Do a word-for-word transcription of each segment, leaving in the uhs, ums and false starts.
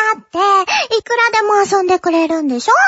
って、いくらでも遊んでくれるんでしょ？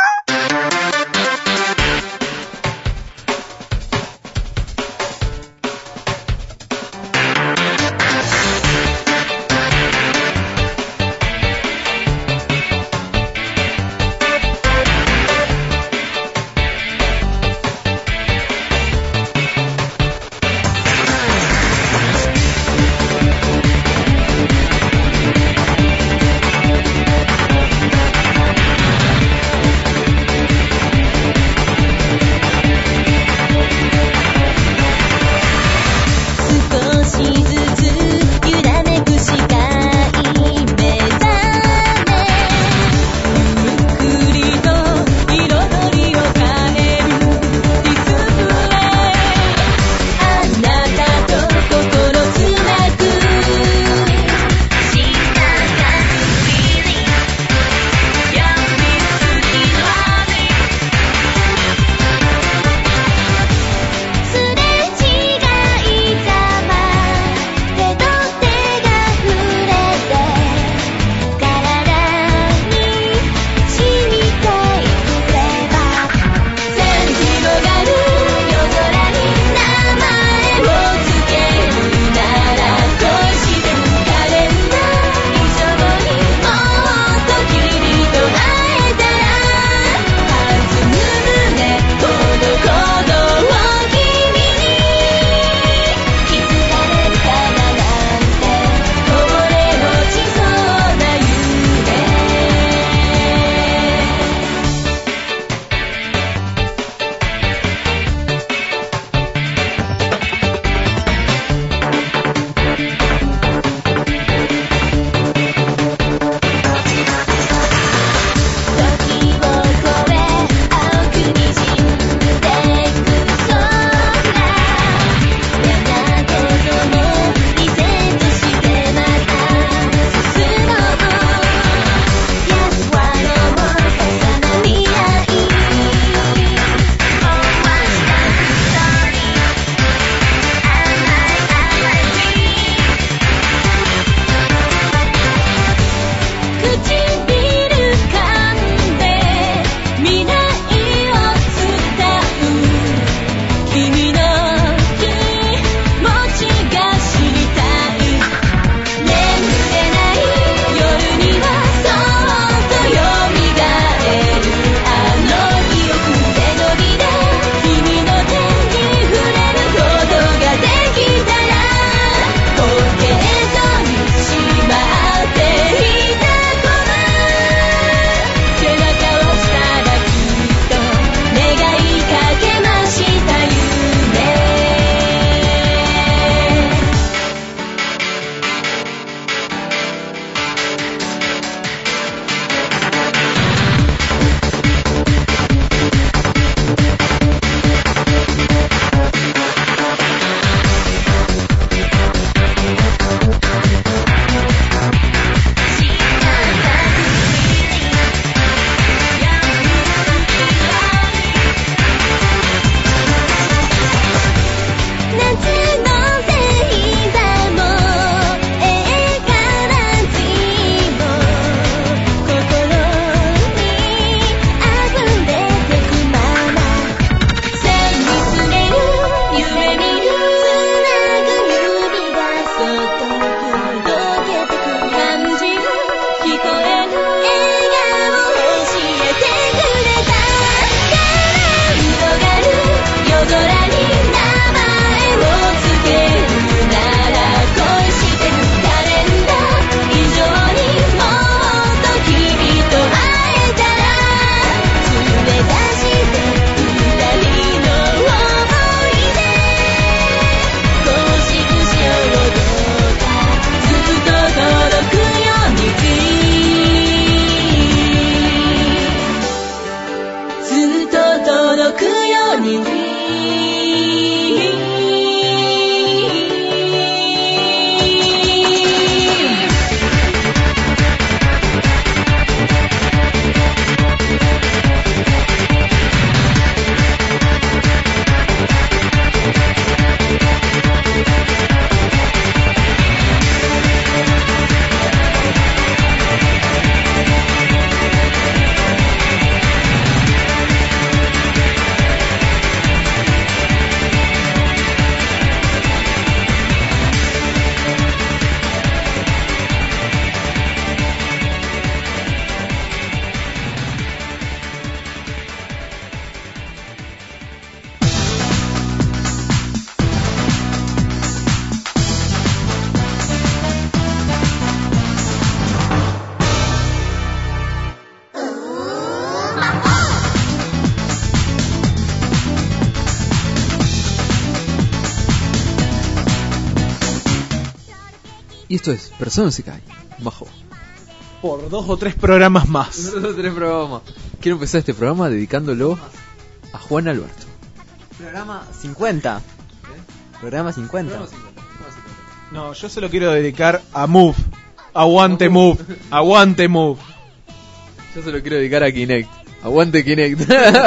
esto es Persona se cae bajo. Por dos o tres programas más. Dos o tres programas. Quiero empezar este programa dedicándolo a Juan Alberto. Programa cincuenta. ¿Eh? Programa cincuenta. No, yo se lo quiero dedicar a Move. Aguante Move. Aguante Move. Yo se lo quiero dedicar a Kinect. Aguante Kinect.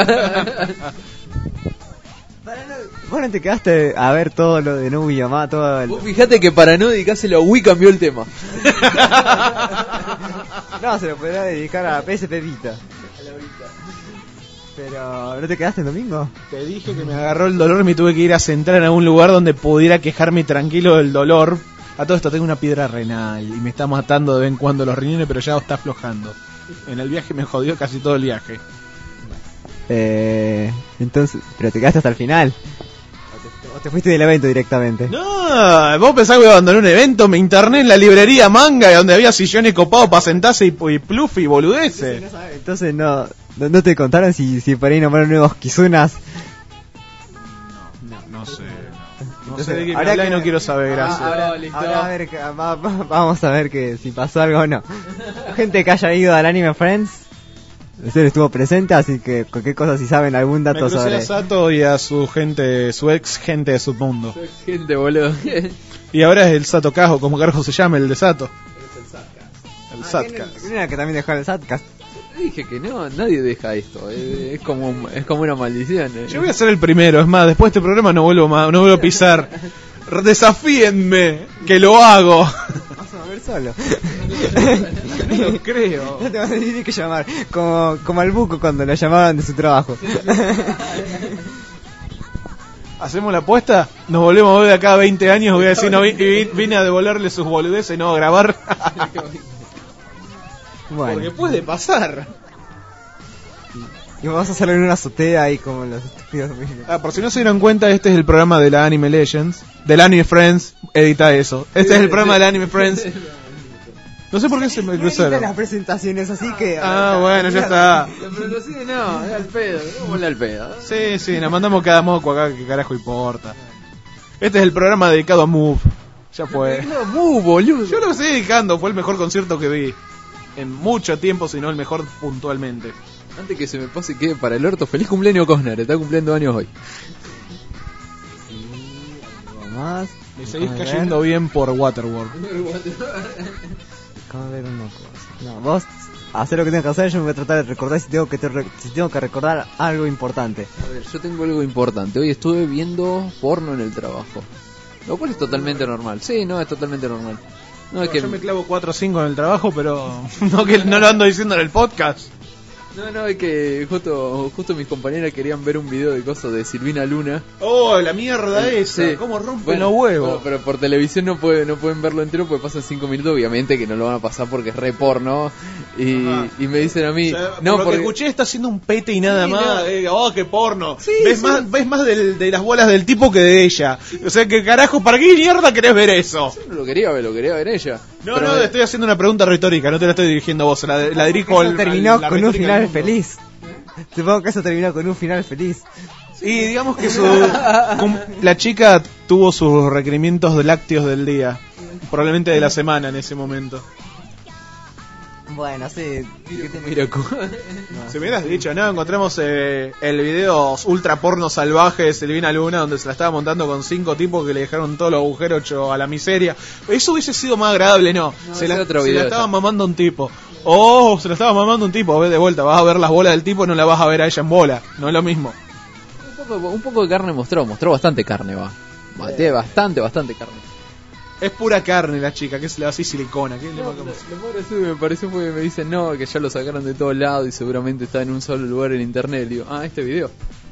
Vos no te quedaste a ver todo lo de Nubi Yamá, todo el... Vos fijate que para no dedicárselo a Wii cambió el tema. No, se lo podría dedicar a P S P Vita. Pero, ¿no te quedaste el domingo? Te dije que me agarró el dolor y me tuve que ir a centrar en algún lugar donde pudiera quejarme tranquilo del dolor. A todo esto tengo una piedra renal y me está matando de vez en cuando los riñones, pero ya está aflojando. En el viaje me jodió casi todo el viaje. Eh, entonces, pero te quedaste hasta el final. O te, o te fuiste del evento directamente. No, vos pensás que voy a abandonar un evento, me interné en la librería Manga, donde había sillones copados para sentarse y, y pluff y boludeces. Entonces no, entonces no, no, no te contaron si, si por ahí nombraron nuevos Kizunas. No, no sé. No Entonces, sé de qué me habrá habla y que- no quiero saber, gracias. Ahora, Ah, listo. ahora a ver, que- va- va- vamos a ver que si pasó algo o no. Gente que haya ido al Anime Friends, usted estuvo presente, así que cualquier cosa si saben algún Me dato crucé sobre... a Sato y a su gente, su ex gente de Submundo. Gente, boludo. Y ahora es el Sato Cajo, como carajo se llama, el de Sato. El Ah, Satcast. ¿quién era que también dejó el Satcast? Dije que no, nadie deja esto. Es, es como es como una maldición. eh. Yo voy a ser el primero, es más, después de este programa no vuelvo más, no vuelvo a pisar. Desafíenme, que lo hago. Vas a ver solo. No lo creo. No te vas a decir que llamar. Como, como al Buco cuando lo llamaban de su trabajo. ¿Hacemos la apuesta? Nos volvemos a ver de acá a veinte años. Voy a decir, no, vi- vi- vine a devolverle sus boludeces y no a grabar. Bueno, Porque puede pasar. y vamos a hacerlo en una azotea ahí como los estúpidos mismos. Ah, por si no se dieron cuenta, este es el programa de la Anime Legends. Del Anime Friends. Edita eso. Este es el programa del Anime Friends. No sé por qué se me No editan cruzaron. las presentaciones, así que... Ah, bueno, ya está. Pero sí, no, es al pedo. ¿Cómo le al pedo? Sí, sí, nos mandamos cada moco acá, que carajo importa. Este es el programa dedicado a Move. Ya fue. No, mu, boludo. Yo lo estoy dedicando, fue el mejor concierto que vi. En mucho tiempo, si no el mejor puntualmente. Antes que se me pase y quede para el orto, feliz cumpleaños Cosner, está cumpliendo años hoy. Algo más. Me seguís Déjame cayendo ver. bien por Waterworld. Déjame ver una cosa. No, vos hacé lo que tengas que hacer, yo me voy a tratar de recordar si tengo que, te re- si tengo que recordar algo importante. A ver, yo tengo algo importante. Hoy estuve viendo porno en el trabajo. Lo cual es totalmente normal. Sí, no, es totalmente normal. No es que... Yo me clavo cuatro o cinco en el trabajo, pero no que no lo ando diciendo en el podcast. No, no, es que justo justo mis compañeras querían ver un video de cosas de Silvina Luna. Oh, la mierda esa. Sí. ¿Cómo rompen Bueno, los huevos? no, pero por televisión no puede, no pueden verlo entero porque pasan cinco minutos, obviamente que no lo van a pasar porque es re porno. Y, Ajá. y me dicen a mí, O sea, no, por lo porque que escuché está haciendo un pete y nada Sí, más. no. Eh, oh, qué porno. Sí, ves, sí. Más, ves más del- de las bolas del tipo que de ella. O sea, que carajo, ¿para qué mierda querés ver eso? yo no lo quería ver, lo quería ver ella. No, Pero no, me- estoy haciendo una pregunta retórica, no te la estoy dirigiendo a vos, la, la dirijo Eso al, terminó al- la con un retórica del final mundo. feliz. Supongo que eso terminó con un final feliz. Y digamos que su, cum- la chica tuvo sus requerimientos de lácteos del día, probablemente de la semana en ese momento. Bueno, sí. ¿qué tiene? Mira, cu- Si me hubieras dicho, no, encontramos eh, el video ultra porno salvaje de Silvina Luna donde se la estaba montando con cinco tipos que le dejaron todos los agujeros hecho a la miseria. Eso hubiese sido más agradable, no. No, se ese la, otro se video la estaba ya. mamando un tipo. Oh, se la estaba mamando un tipo. Ve de vuelta, vas a ver las bolas del tipo, no la vas a ver a ella en bola. No es lo mismo. un, poco, un poco de carne mostró, mostró bastante carne, va. Va, tiene bastante, bastante carne. Es pura carne la chica, que se le va así silicona. ¿Qué le No, va a lo, comer? lo más gracioso que me pareció fue que me dicen no, que ya lo sacaron de todos lados y seguramente está en un solo lugar en internet. Digo, ah, este video.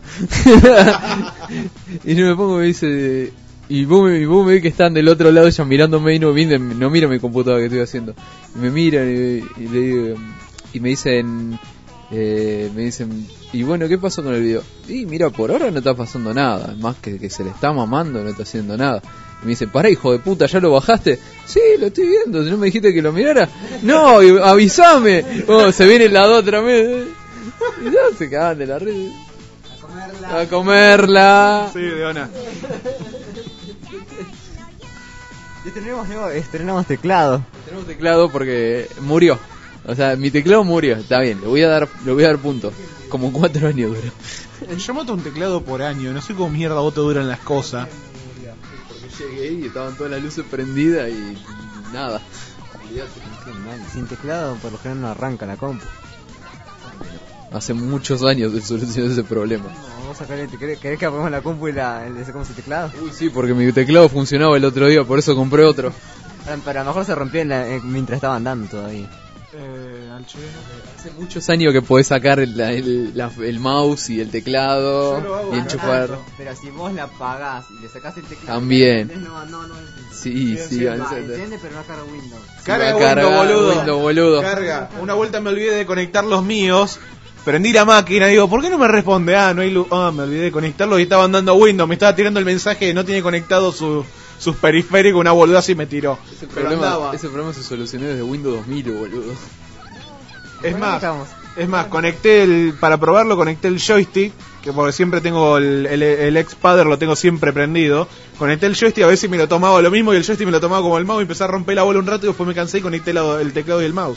Y yo me pongo y me dice, y vos me, y vos me ves que están del otro lado ya mirándome y no miran, no miran mi computadora que estoy haciendo. Y me miran y, y le digo, y me dicen, eh, me dicen, y bueno, ¿qué pasó con el video? Y mira, por ahora no está pasando nada, es más que, que se le está mamando, no está haciendo nada. Y me dice, pará, hijo de puta, ¿ya lo bajaste? Sí, lo estoy viendo, ¿si no me dijiste que lo mirara? No, y- avísame. Oh, se viene la otra vez. Y ya se cagaban de la red. A comerla. Sí, de ona. Y estrenamos, nuevo- estrenamos teclado. Tenemos teclado porque murió. O sea, mi teclado murió. Está bien, le voy a dar, le voy a dar puntos. Como cuatro años duró. Yo mato un teclado por año, no sé cómo mierda vos te duran las cosas. Porque llegué y estaban todas las luces prendidas y nada. Sin teclado por lo general no arranca la compu. Hace muchos años que solucioné ese problema. No, vamos a sacar el ¿Querés, ¿Querés que apagamos la compu y la, le sacamos el teclado? Uy, sí, porque mi teclado funcionaba el otro día, por eso compré otro. Ah, Pero a lo mejor se rompió en la- en- mientras estaba andando todavía. Eh, Alche. Hace muchos años que podés sacar el, el, la- el mouse y el teclado Yo lo hago y cada enchufar. tanto. Pero si vos la apagás y le sacás el teclado... También. No, no, no. Sí, sí, sí, van a Va, ser- enciende pero no carga Windows. Carga va a cargar Windows, boludo. Windows, boludo. Carga. Una vuelta me olvidé de conectar los míos. Prendí la máquina y digo, ¿por qué no me responde? Ah, no hay luz. Ah, me olvidé de conectarlo y estaba andando a Windows. Me estaba tirando el mensaje de no tiene conectado su, sus periféricos. Una boluda así me tiró. Ese Pero problema, andaba. ese problema se solucionó desde Windows dos mil, boludo. Es Bueno, más, estamos. es más, conecté el, para probarlo conecté el joystick, que porque siempre tengo el, el, el X-Padder, lo tengo siempre prendido. Conecté el joystick a ver si me lo tomaba lo mismo y el joystick me lo tomaba como el mouse y empecé a romper la bola un rato y después me cansé y conecté la- el teclado y el mouse.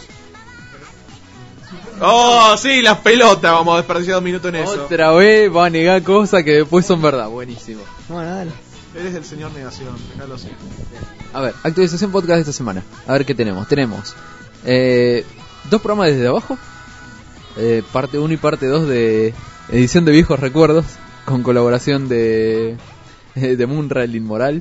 Oh, sí, las pelotas, vamos a desperdiciar dos minutos en eso. Otra vez va a negar cosas que después son verdad. Buenísimo. Bueno, dale. Eres el señor negación, déjalo así. A ver, actualización podcast de esta semana. A ver qué tenemos. Tenemos eh, dos programas desde abajo. Eh, parte uno y parte dos de edición de viejos recuerdos. Con colaboración de de Munra el Inmoral.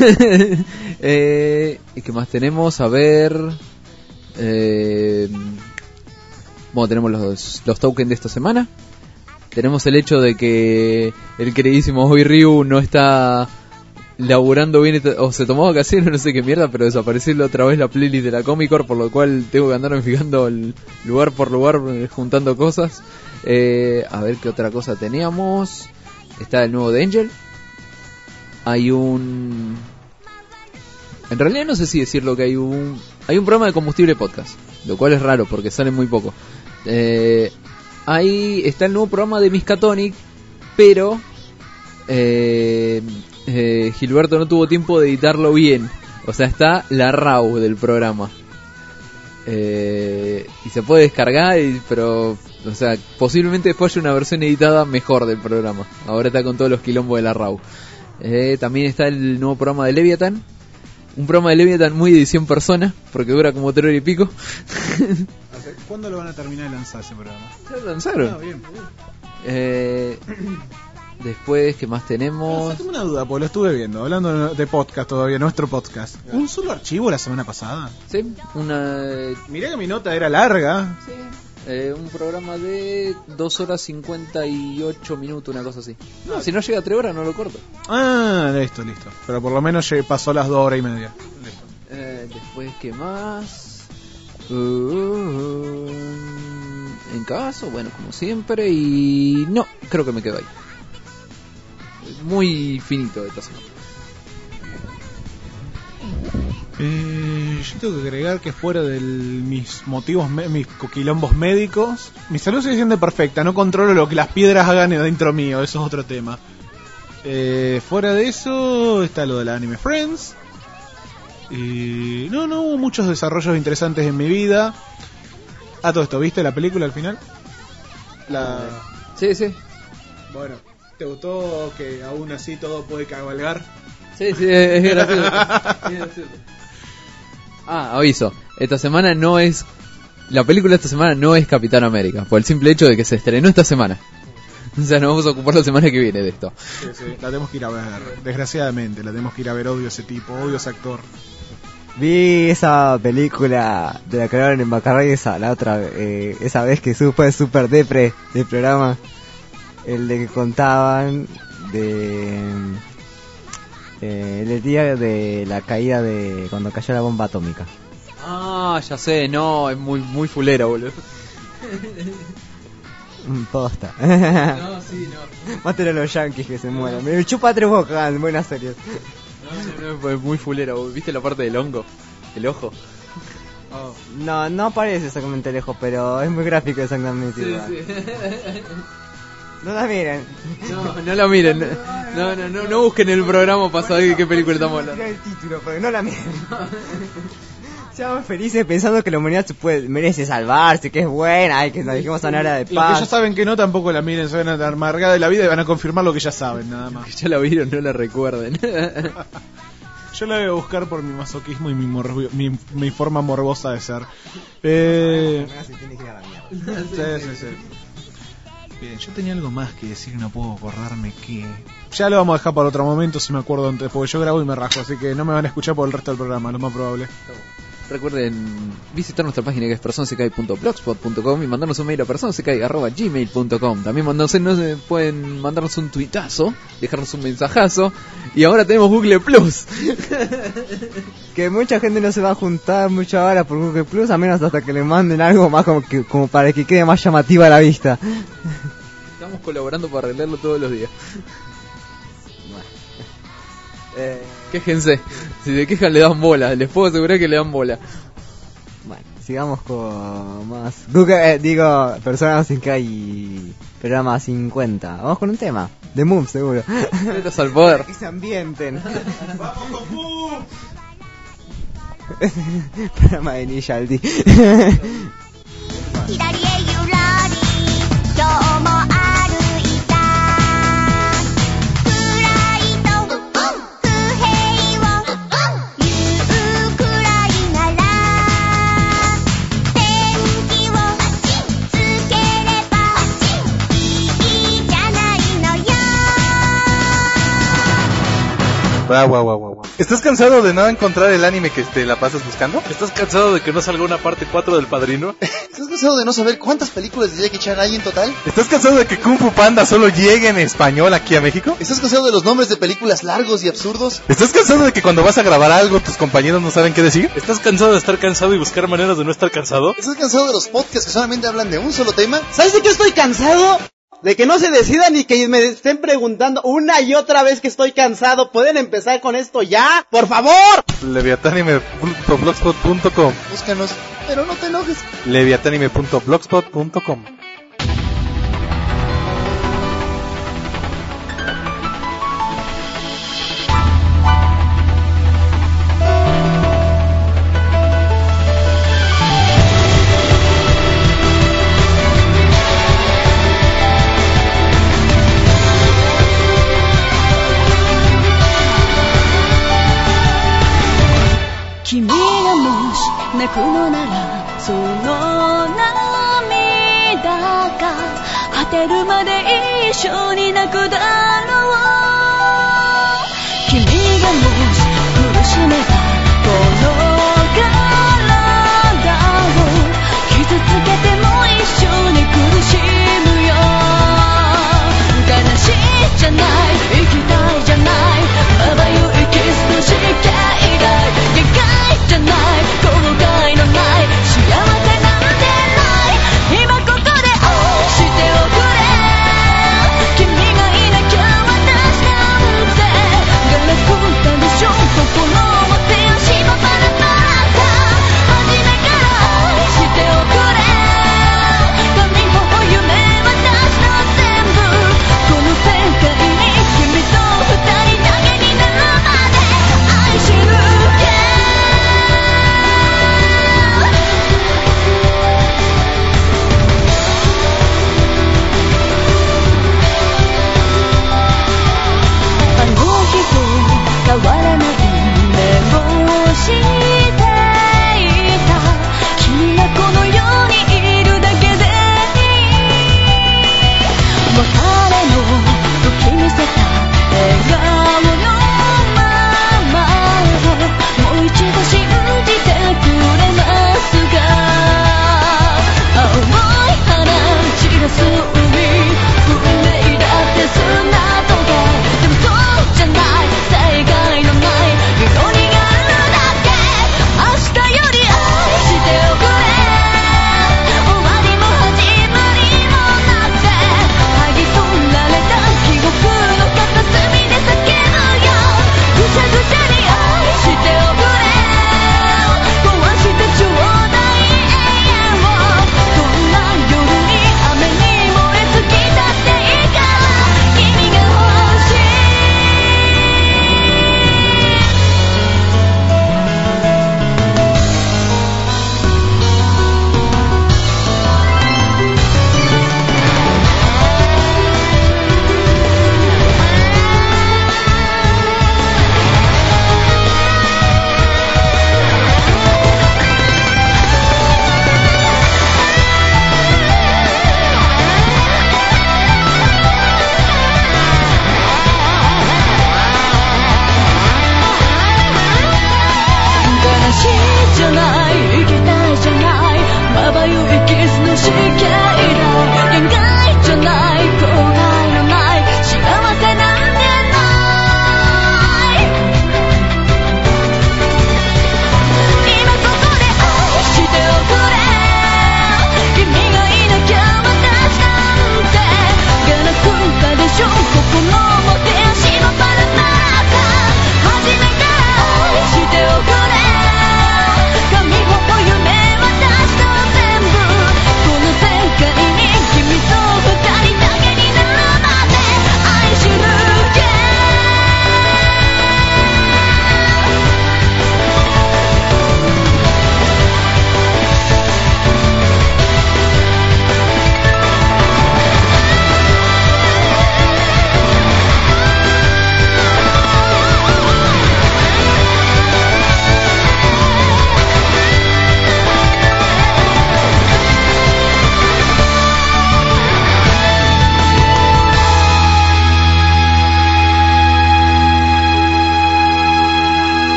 eh, ¿Y qué más tenemos? A ver... Eh, bueno, tenemos los, los tokens de esta semana. Tenemos el hecho de que el queridísimo Hoy Ryu no está laburando bien esta- o se tomó vacaciones, no sé qué mierda, pero desapareció la otra vez la playlist de la Comic Core, por lo cual tengo que andar fijando el lugar por lugar eh, juntando cosas. Eh, a ver qué otra cosa teníamos. Está el nuevo de Angel. Hay un... En realidad no sé si decirlo que hay un... Hay un programa de combustible podcast, lo cual es raro porque sale muy poco. Eh, ahí está el nuevo programa de Miskatonic, pero eh, eh, Gilberto no tuvo tiempo de editarlo bien. O sea, está la RAW del programa. Eh, y se puede descargar, y, pero, o sea, posiblemente después haya una versión editada mejor del programa. Ahora está con todos los quilombos de la RAW. Eh, también está el nuevo programa de Leviathan. Un programa de Leviathan muy edición persona, porque dura como tres horas y pico. ¿Cuándo lo van a terminar de lanzar ese programa? Ya lo lanzaron. Ah, bien. Eh, después, ¿qué más No, tenemos? tengo una duda, porque lo estuve viendo, hablando de podcast todavía, nuestro podcast. ¿Un solo archivo la semana pasada? Sí, una... Mirá que mi nota era larga. Sí, eh, un programa de dos horas cincuenta y ocho minutos, una cosa así. No, si no llega a tres horas no lo corto. Ah, listo, listo. Pero por lo menos llegué- pasó las dos horas y media. Listo. Eh, después, ¿qué más? Uh, en caso, bueno, como siempre. Y no, creo que me quedo ahí. Muy finito esta semana. Eh, yo tengo que agregar que fuera de mis motivos, me- mis quilombos médicos, mi salud sigue siendo perfecta. No controlo lo que las piedras hagan dentro mío, eso es otro tema. Eh, fuera de eso está lo del anime Friends. Y no, no hubo muchos desarrollos interesantes en mi vida. Ah, todo esto, ¿viste la película al final? La... Sí, sí. Bueno, ¿te gustó que aún así todo puede cabalgar? Sí, sí, es gracioso. Es gracioso. Ah, aviso. Esta semana no es... La película esta semana no es Capitán América, por el simple hecho de que se estrenó esta semana. O sea, nos vamos a ocupar la semana que viene de esto. Sí, sí, la tenemos que ir a ver. Desgraciadamente, la tenemos que ir a ver. Odio a ese tipo, odio a ese actor. Vi esa película de la que hablaron en Macarrey, esa, la otra, eh, esa vez que su- fue super depre del programa. El de que contaban de... Eh, el día de la caída de... cuando cayó la bomba atómica. Ah, ya sé, no, es muy muy fulera, boludo. Mm, Posta. No, sí, no. Maten a los yankees que se mueran. Me chupa tres bocas, buenas series. No, no, no, es muy fulera, boludo. ¿Viste la parte del hongo? El ojo. No, no aparece exactamente lejos, pero es muy gráfico exactamente igual. No la miren. No, no la miren. No, no, no, no busquen el programa para saber de qué película estamos hablando. Mira el título, pero no la miren. Seamos felices pensando que la humanidad se puede, merece salvarse, que es buena, ay, que nos dijimos a una hora de Los que paz. ya saben que no, tampoco la miren, se van a amargar de la vida y van a confirmar lo que ya saben, nada más. Ya la vieron, no la recuerden. Yo la voy a buscar por mi masoquismo y mi, morbo- mi, mi forma morbosa de ser. Eh... Se tiene que ir a la mierda. Sí, sí, sí. Bien, yo tenía algo más que decir y no puedo acordarme que... Ya lo vamos a dejar para otro momento si me acuerdo antes, porque yo grabo y me rajo, así que no me van a escuchar por el resto del programa, lo más probable. Recuerden visitar nuestra página que es personasecai punto blogspot punto com y mandarnos un mail a personasecai arroba gmail punto com. También mandarnos, no se pueden mandarnos un tuitazo, dejarnos un mensajazo. Y ahora tenemos Google Plus. Que mucha gente no se va a juntar mucho ahora por Google Plus, a menos hasta que le manden algo más como, que, como para que quede más llamativa a la vista. Estamos colaborando para arreglarlo todos los días. Eh, Quéjense, si se quejan le dan bola, les puedo asegurar que le dan bola. bueno, sigamos con más Google, eh, digo, personas sin que hay programa cincuenta. Vamos con un tema de Moon, seguro. Metas al poder. Que se ambienten. Programa de Ninja D. 左へゆらり今日も歩いた暗いと不平を言うくらいなら天気をつければいいじゃないのよ Guau, guau, guau, guau. ¿Estás cansado de no encontrar el anime que te la pasas buscando? ¿Estás cansado de que no salga una parte cuatro del Padrino? ¿Estás cansado de no saber cuántas películas de Jackie Chan hay en total? ¿Estás cansado de que Kung Fu Panda solo llegue en español aquí a México? ¿Estás cansado de los nombres de películas largos y absurdos? ¿Estás cansado de que cuando vas a grabar algo tus compañeros no saben qué decir? ¿Estás cansado de estar cansado y buscar maneras de no estar cansado? ¿Estás cansado de los podcasts que solamente hablan de un solo tema? ¿Sabes de qué estoy cansado? De que no se decidan y que me estén preguntando una y otra vez que estoy cansado. ¿Pueden empezar con esto ya? ¡Por favor! leviatanime punto blogspot punto com Búscanos, pero no te enojes. leviatanime punto blogspot punto com 君がもし泣くのならその涙が果てるまで一緒に泣くだろう君がもし苦しめたこの体を傷つけても一緒に苦しむよ悲しいじゃない生きたいじゃないまばゆいキスの世界が限界じゃない後悔のない幸せなんてない今ここで押しておくれ君がいなきゃ私なんてガラクタでしょ心を持って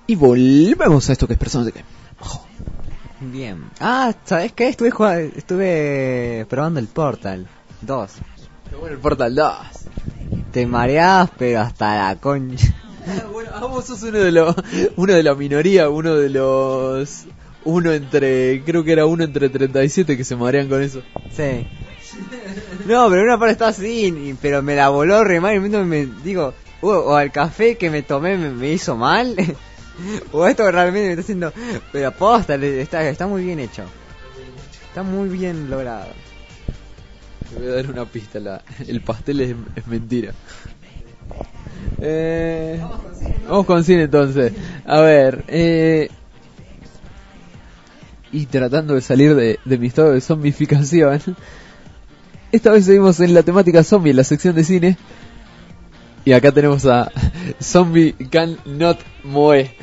Y volvemos a esto que es Personas de qué. Bien. Ah, ¿sabes qué? Estuve jugando, estuve probando el Portal dos. Qué bueno el Portal dos. Te mareás, pero hasta la concha. Bueno, ah, vos sos uno de los, uno de la minoría, uno de los, uno entre, creo que era uno entre treinta y siete que se marean con eso. Sí. No, pero una parte estaba así, y- pero me la voló re mal y me, me digo, uh, o al café que me tomé me, me hizo mal, o esto realmente me está haciendo, pero posta, le- está, está muy bien hecho. Está muy bien logrado. Te voy a dar una pista, la, el pastel es, es mentira. Eh, vamos con cine entonces. A ver, eh, y tratando de salir de, de mi estado de zombificación, esta vez seguimos en la temática zombie, en la sección de cine. Y acá tenemos a Zombie Can Not Moe.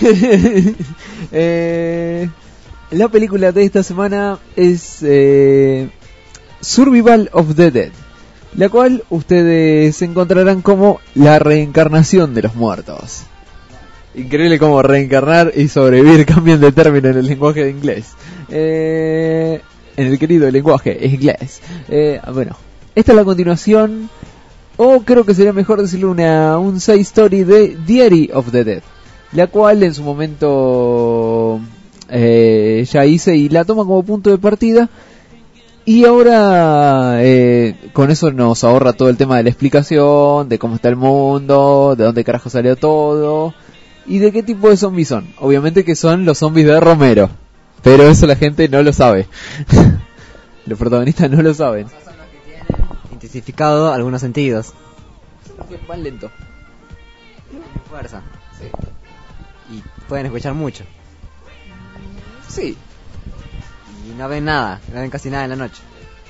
eh, la película de esta semana es eh, Survival of the Dead, la cual ustedes encontrarán como la reencarnación de los muertos. Increíble cómo reencarnar y sobrevivir cambian de término en el lenguaje de inglés. Eh, en el querido lenguaje inglés. Eh, bueno, esta es la continuación, o creo que sería mejor decirlo una un side story de Diary of the Dead, la cual en su momento eh, ya hice y la toma como punto de partida. Y ahora eh, con eso nos ahorra todo el tema de la explicación, de cómo está el mundo, de dónde carajo salió todo, y de qué tipo de zombies son. Obviamente que son los zombies de Romero, pero eso la gente no lo sabe. Los protagonistas no lo saben. Intensificado algunos sentidos. Van lento. Fuerza. Sí. Y pueden escuchar mucho. Sí. Y no ven nada, no ven casi nada en la noche.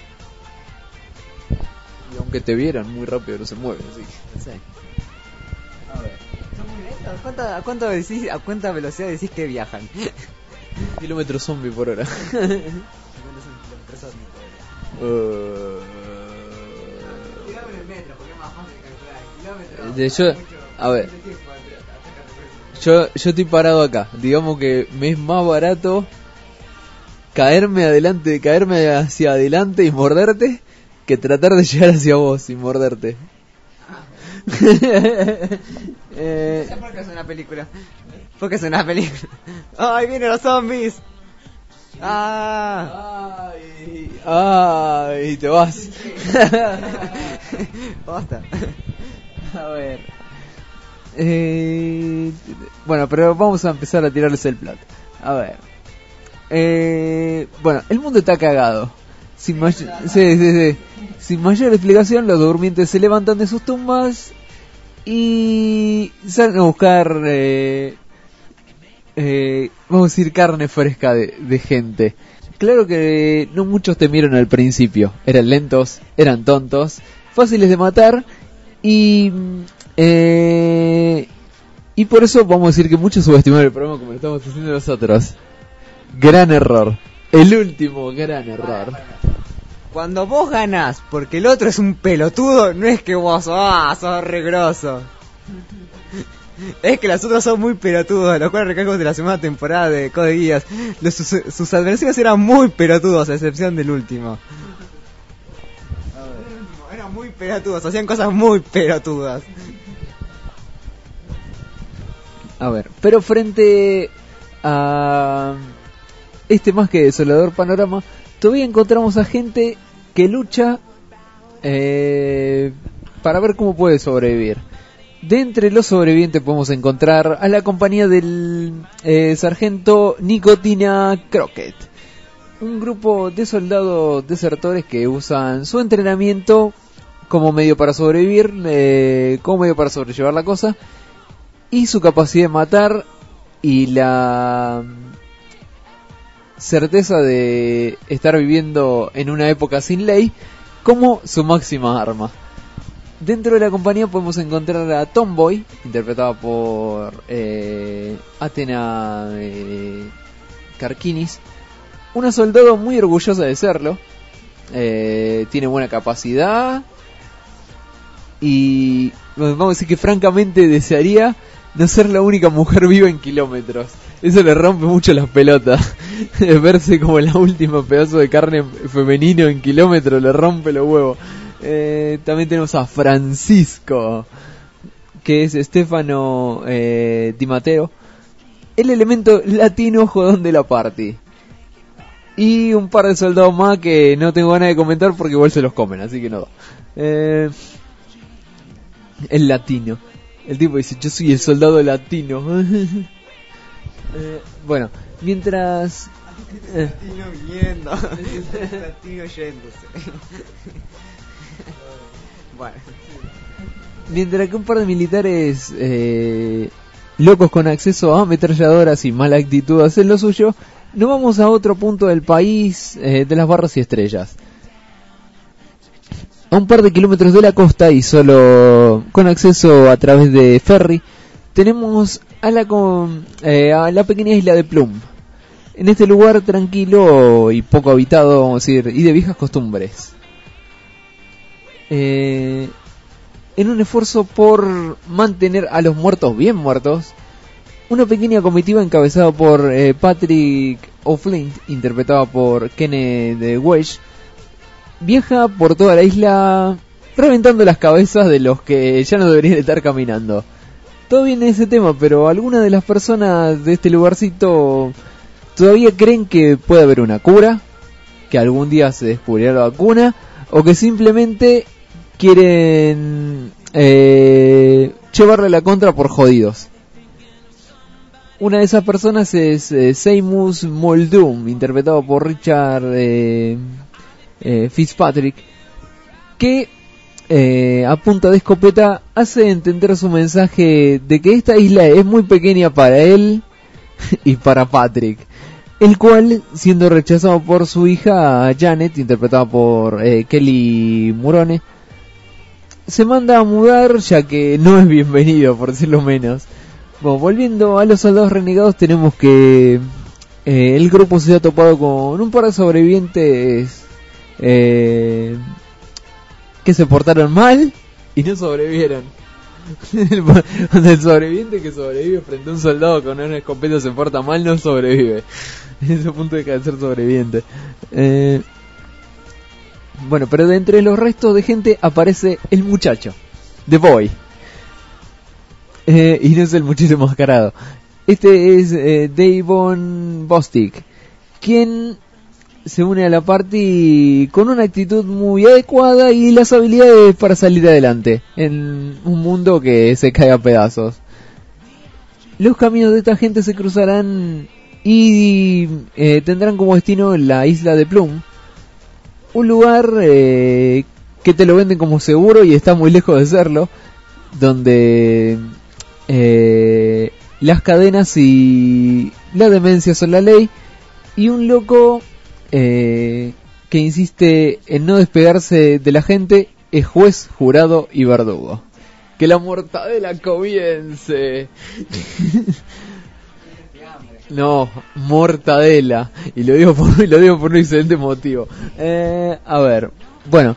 Y aunque te vieran muy rápido no se mueven, así que... Sí. A ver. Son muy lentos. ¿A cuánta, a cuánto decís, a cuánta velocidad decís que viajan? Kilómetros zombie por hora. uh... De yo, a ver, yo, yo estoy parado acá. Digamos que me es más barato caerme adelante, caerme hacia adelante y morderte, que tratar de llegar hacia vos y morderte. eh, ¿Por qué es una película? ¿Por qué es una película? ¡Ay, vienen los zombies! ¡Ah! ¡Ay! ¡Ay! Te vas. Basta. A ver. Eh, bueno, pero vamos a empezar a tirarles el plato. A ver. Eh, bueno, el mundo está cagado. Sin, may- sí, sí, sí. Sin mayor explicación, los durmientes se levantan de sus tumbas y salen a buscar, eh, eh, vamos a decir, carne fresca de, de gente. Claro que no muchos temieron al principio. Eran lentos, eran tontos, fáciles de matar. Y eh, y por eso vamos a decir que muchos subestimaron el programa como lo estamos haciendo nosotros. Gran error. El último gran error. Cuando vos ganás porque el otro es un pelotudo, no es que vos ah, sos re grosso. Es que los otros son muy pelotudos, lo cual recalco de la segunda temporada de Code Geass. Los, sus, sus adversarios eran muy pelotudos, a excepción del último. Eran muy pelotudos, hacían cosas muy pelotudas. A ver, pero frente a este más que desolador panorama, todavía encontramos a gente que lucha eh, para ver cómo puede sobrevivir. De entre los sobrevivientes podemos encontrar a la compañía del eh, sargento Nicotina Crockett, un grupo de soldados desertores que usan su entrenamiento como medio para sobrevivir, eh, como medio para sobrellevar la cosa, y su capacidad de matar y la certeza de estar viviendo en una época sin ley como su máxima arma. Dentro de la compañía podemos encontrar a Tomboy, interpretada por eh, Athena eh, Karkinis, una soldado muy orgullosa de serlo, eh, tiene buena capacidad y vamos a decir que francamente desearía no ser la única mujer viva en kilómetros. Eso le rompe mucho las pelotas. Verse como la última pedazo de carne femenino en kilómetros le rompe los huevos. Eh, también tenemos a Francisco, que es Stefano eh, Di Matteo, el elemento latino jodón de la party. Y un par de soldados más que no tengo ganas de comentar porque igual se los comen, así que no. Eh, el latino. El tipo dice, yo soy el soldado latino. eh, bueno, mientras... El latino viniendo. El latino yéndose. Bueno. Mientras que un par de militares eh, locos con acceso a ametralladoras y mala actitud hacen lo suyo, nos vamos a otro punto del país, eh, de las barras y estrellas. A un par de kilómetros de la costa y solo con acceso a través de ferry, tenemos a la, con, eh, a la pequeña isla de Plum. En este lugar tranquilo y poco habitado, vamos a decir, y de viejas costumbres. Eh, en un esfuerzo por mantener a los muertos bien muertos, una pequeña comitiva encabezada por eh, Patrick O'Flynn, interpretado por Kenneth Welsh, viaja por toda la isla reventando las cabezas de los que ya no deberían estar caminando. Todo bien en ese tema, pero algunas de las personas de este lugarcito todavía creen que puede haber una cura, que algún día se descubrirá la vacuna, o que simplemente quieren eh, llevarle la contra por jodidos. Una de esas personas es eh, Seamus Muldoon, interpretado por Richard eh, eh, Fitzpatrick, que eh, a punta de escopeta hace entender su mensaje de que esta isla es muy pequeña para él y para Patrick, el cual, siendo rechazado por su hija Janet, interpretada por eh, Kelly Murone, se manda a mudar ya que no es bienvenido, por decirlo menos. Bueno, volviendo a los soldados renegados, tenemos que eh, el grupo se ha topado con un par de sobrevivientes eh, que se portaron mal y no sobrevivieron. El sobreviviente que sobrevive frente a un soldado con una escopeta se porta mal, no sobrevive. En ese punto deja de ser sobreviviente. Eh, bueno, pero de entre los restos de gente aparece el muchacho, The Boy. Eh, y no es el muchacho enmascarado. Este es eh, Davon Bostic, quien se une a la party con una actitud muy adecuada y las habilidades para salir adelante en un mundo que se cae a pedazos. Los caminos de esta gente se cruzarán y eh, tendrán como destino la isla de Plum, un lugar eh, que te lo venden como seguro y está muy lejos de serlo, donde eh, las cadenas y la demencia son la ley, y un loco eh, que insiste en no despegarse de la gente es juez, jurado y verdugo. Que la mortadela comience. No, mortadela. Y lo digo por, lo digo por un excelente motivo. Eh, a ver, bueno.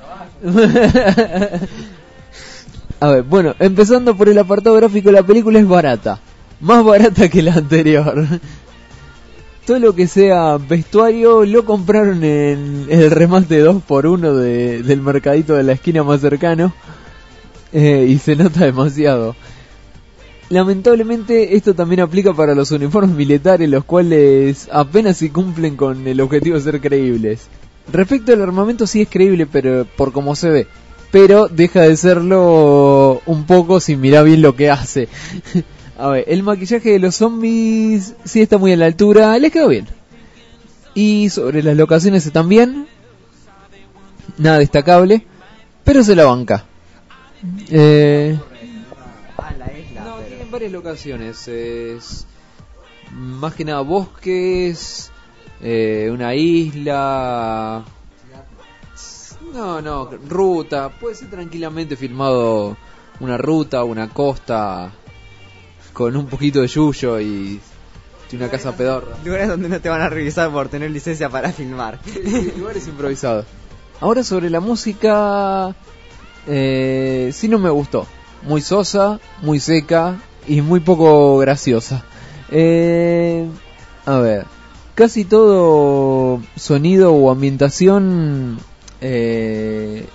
A ver, bueno, empezando por el apartado gráfico, la película es barata. Más barata que la anterior. Todo lo que sea vestuario lo compraron en el remate dos por uno de, del mercadito de la esquina más cercano. Eh, y se nota demasiado. Lamentablemente esto también aplica para los uniformes militares, los cuales apenas si cumplen con el objetivo de ser creíbles. Respecto al armamento sí es creíble, pero por como se ve, pero deja de serlo un poco si mira bien lo que hace. A ver, el maquillaje de los zombies sí está muy a la altura, les quedó bien. Y sobre las locaciones también, nada destacable, pero se la banca. Eh... No, tienen varias locaciones. Es más que nada bosques, eh, una isla. No, no, ruta. Puede ser tranquilamente filmado una ruta, una costa con un poquito de yuyo y una casa pedorra. Lugares donde no te van a revisar por tener licencia para filmar. Sí, lugares improvisados. Ahora sobre la música, eh, sí no me gustó. Muy sosa, muy seca, y muy poco graciosa. Eh, a ver, casi todo sonido o ambientación, eh,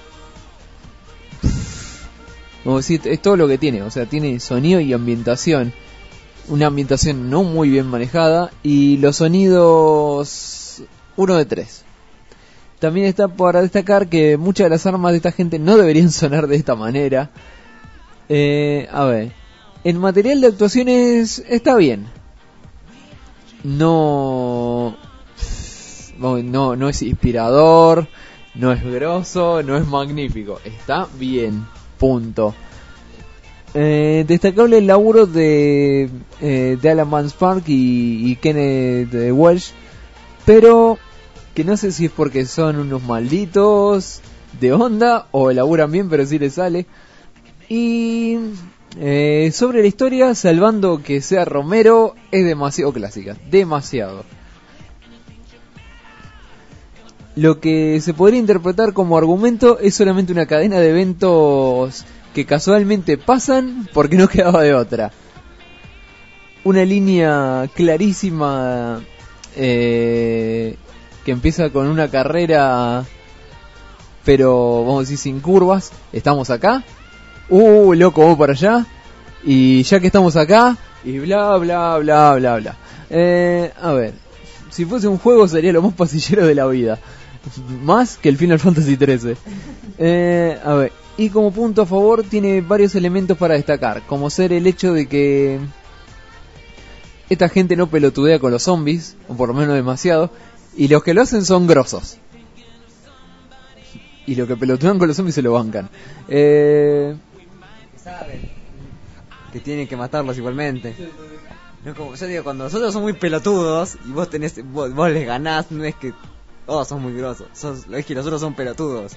vamos a decir, es todo lo que tiene, o sea, tiene sonido y ambientación. Una ambientación no muy bien manejada y los sonidos uno de tres. También está para destacar que muchas de las armas de esta gente no deberían sonar de esta manera. Eh, a ver, el material de actuaciones está bien. No, no, no es inspirador, no es grosso, no es magnífico. Está bien, punto. Eh, destacable el laburo de, eh, de Alan Vance Park y, y Kenneth Welch, pero que no sé si es porque son unos malditos de onda o laburan bien pero sí les sale. Y eh, sobre la historia, salvando que sea Romero, es demasiado clásica, demasiado. Lo que se podría interpretar como argumento es solamente una cadena de eventos que casualmente pasan porque no quedaba de otra. Una línea clarísima eh, que empieza con una carrera, pero vamos a decir sin curvas. Estamos acá, uh, loco, vamos para allá, y ya que estamos acá, y bla, bla, bla, bla, bla. Eh, a ver, si fuese un juego sería lo más pasillero de la vida. Más que el Final Fantasy trece. Eh, a ver, y como punto a favor tiene varios elementos para destacar, como ser el hecho de que esta gente no pelotudea con los zombies, o por lo menos demasiado, y los que lo hacen son grosos. Y los que pelotudean con los zombies se lo bancan. Eh... Saben que tienen que matarlos igualmente. No, como yo digo, cuando nosotros somos muy pelotudos y vos tenés, vos, vos les ganás, no es que oh, sos muy grosos, sos, es que los otros son pelotudos.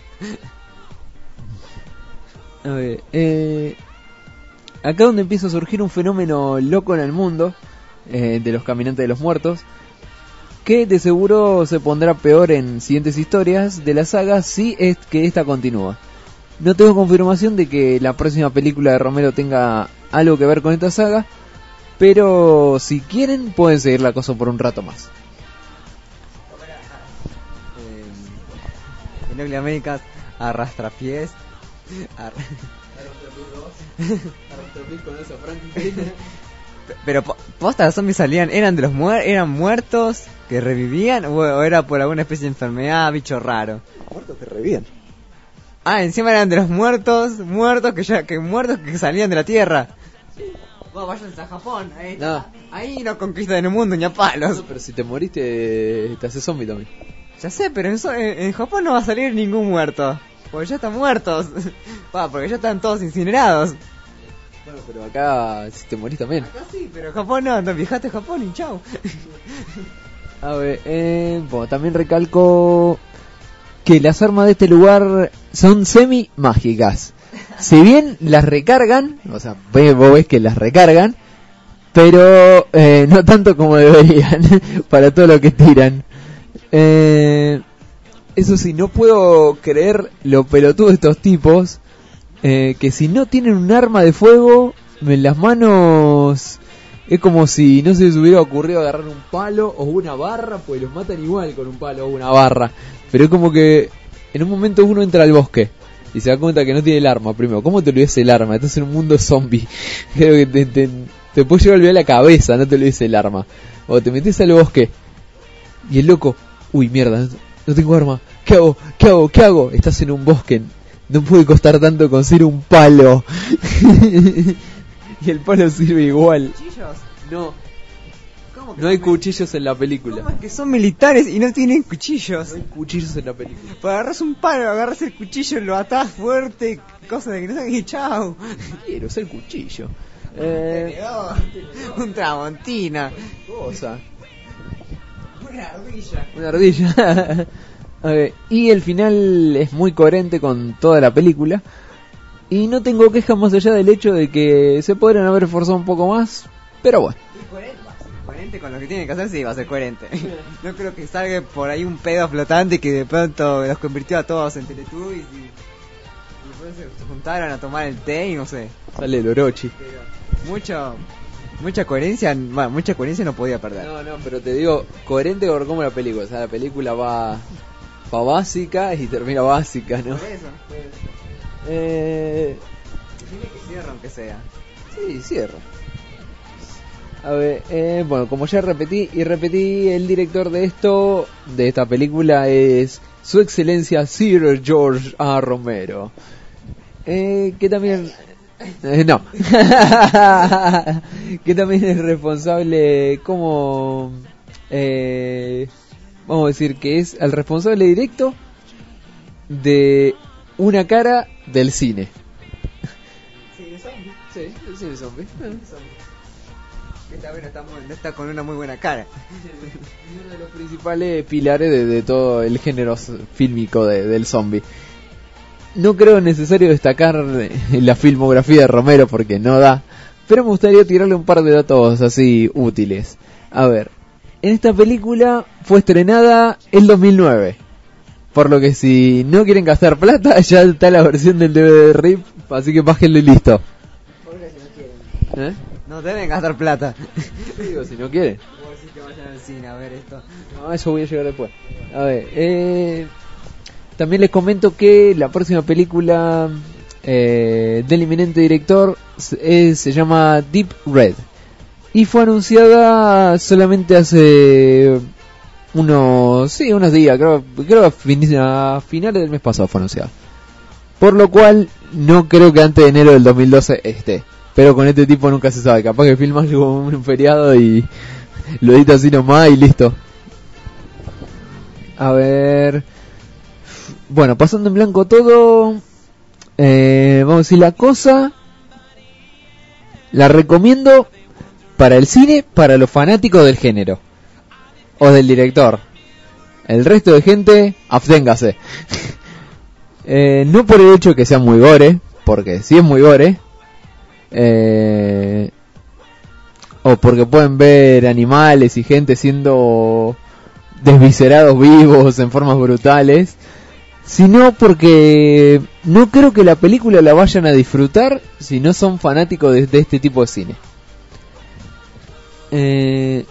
A ver, eh, acá donde empieza a surgir un fenómeno loco en el mundo, eh, de los caminantes de los muertos, que de seguro se pondrá peor en siguientes historias de la saga si es que esta continúa. No tengo confirmación de que la próxima película de Romero tenga algo que ver con esta saga, pero si quieren pueden seguir la cosa por un rato más. Eh, en Ugly Americas arrastrapiés. Ar... Pero posta, los zombies salían, eran de los muer eran muertos que revivían, o, o era por alguna especie de enfermedad, bicho raro. Muertos que revivían. Ah, encima eran de los muertos, muertos que ya, que muertos que salían de la tierra. Vos vayas a Japón, ahí, no. Ahí no conquistan el mundo ni a palos. No, pero si te moriste, te haces zombie también. Ya sé, pero en, en, en Japón no va a salir ningún muerto. Porque ya están muertos. Va, porque ya están todos incinerados. Bueno, pero acá si te morís también. Acá sí, pero en Japón no, no viajaste a Japón y chau. A ver, eh, bueno, también recalco que las armas de este lugar son semi-mágicas. Si bien las recargan, o sea, vos ves que las recargan, pero eh, no tanto como deberían, para todo lo que tiran. Eh... Eso sí, no puedo creer lo pelotudo de estos tipos, eh, que si no tienen un arma de fuego en las manos, es como si no se les hubiera ocurrido agarrar un palo o una barra, pues los matan igual con un palo o una barra. Pero es como que en un momento uno entra al bosque y se da cuenta que no tiene el arma. Primero, ¿cómo te olvidas el arma? Estás en un mundo zombie. Creo que te, te, te puede llevar a olvidar la cabeza, no te olvides el arma. O te metes al bosque y el loco, uy, mierda, no tengo arma, ¿qué hago? ¿Qué hago? ¿Qué hago? Estás en un bosque, no puede costar tanto conseguir un palo. Y el palo sirve igual. ¿Cuchillos? No, ¿Cómo que no hay son cuchillos en la película. ¿Cómo es que son militares y no tienen cuchillos? No hay cuchillos en la película. Para agarras un palo, agarras el cuchillo, lo atás fuerte, cosa de que no y chau. Quiero usar el cuchillo. Eh, un tramontina. Cosa. Una ardilla. Una ardilla. A ver, y el final es muy coherente con toda la película. Y no tengo quejas más allá del hecho de que se podrían haber esforzado un poco más. Pero bueno. Coherente, coherente con lo que tiene que hacer, sí, va a ser coherente. No creo que salga por ahí un pedo flotante que de pronto los convirtió a todos en Teletubbies y, y Se juntaron a tomar el té y no sé. Sale el Orochi. Mucho, mucha coherencia, bueno, mucha coherencia no podía perder. No, no, pero te digo, coherente con cómo la película. O sea, la película va, va básica y termina básica, ¿no? Por eso. Eh, Tiene que cierra aunque sea. sí, cierra. A ver, eh, bueno, como ya repetí y repetí, el director de esto, de esta película, es Su Excelencia Sir George A. Romero. Eh, que también... Eh, no. Que también es responsable como... Eh, vamos a decir que es el responsable directo de Una cara del cine. Sí, de zombie. Sí, el cine zombie. Que está, bueno, está, muy- está con una muy buena cara. Uno de los principales pilares de, de todo el género s- fílmico de- del zombie. No creo necesario destacar la filmografía de Romero porque no da, pero me gustaría tirarle un par de datos así útiles. A ver, en esta película fue estrenada el dos mil nueve, por lo que si no quieren gastar plata ya está la versión del D V D RIP, así que bájenlo y listo. ¿Eh? No deben gastar plata. Digo, si no quieren. Puedo decir que vayan al cine a ver esto. No, eso voy a llegar después. A ver, eh, también les comento que la próxima película eh, del inminente director es- se llama Deep Red. Y fue anunciada solamente hace unos, sí, unos días, creo, creo a, fin- a finales del mes pasado fue anunciada. Por lo cual, no creo que antes de enero del dos mil doce esté. Pero con este tipo nunca se sabe, capaz que filma algo en un feriado y lo edita así nomás y listo. A ver... Bueno, pasando en blanco todo... Eh, vamos a decir la cosa... La recomiendo para el cine, para los fanáticos del género. O del director. El resto de gente, absténgase. eh, no por el hecho de que sea muy gore, porque sí es muy gore. Eh, o porque pueden ver animales y gente siendo desviscerados vivos en formas brutales, sino porque no creo que la película la vayan a disfrutar si no son fanáticos de, de este tipo de cine. Eh,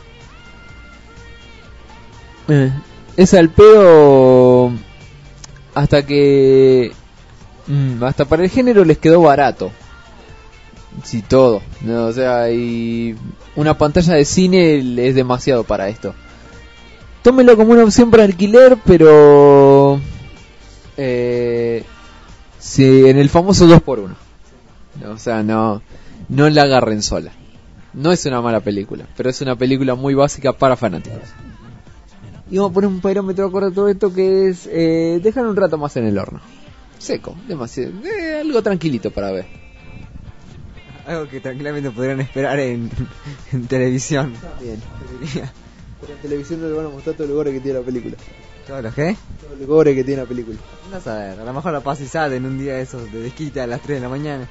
eh, es al pedo hasta que mm, hasta para el género les quedó barato. Sí, todo, no, o sea, y una pantalla de cine es demasiado para esto. Tómenlo como una opción para alquiler, pero eh, si en el famoso dos por uno. O sea, no no la agarren sola. No es una mala película, pero es una película muy básica para fanáticos. Y vamos a poner un parómetro acorde a todo esto que es eh, dejar un rato más en el horno. Seco, demasiado, eh, algo tranquilito para ver. Algo que tranquilamente podrían esperar en, en televisión. Bien. Pero en televisión no le van a mostrar todos los gore que tiene la película. ¿Todos los qué? Todos los gore que tiene la película. No a ver, a lo mejor la pasa y sale en un día de esos de desquita a las tres de la mañana.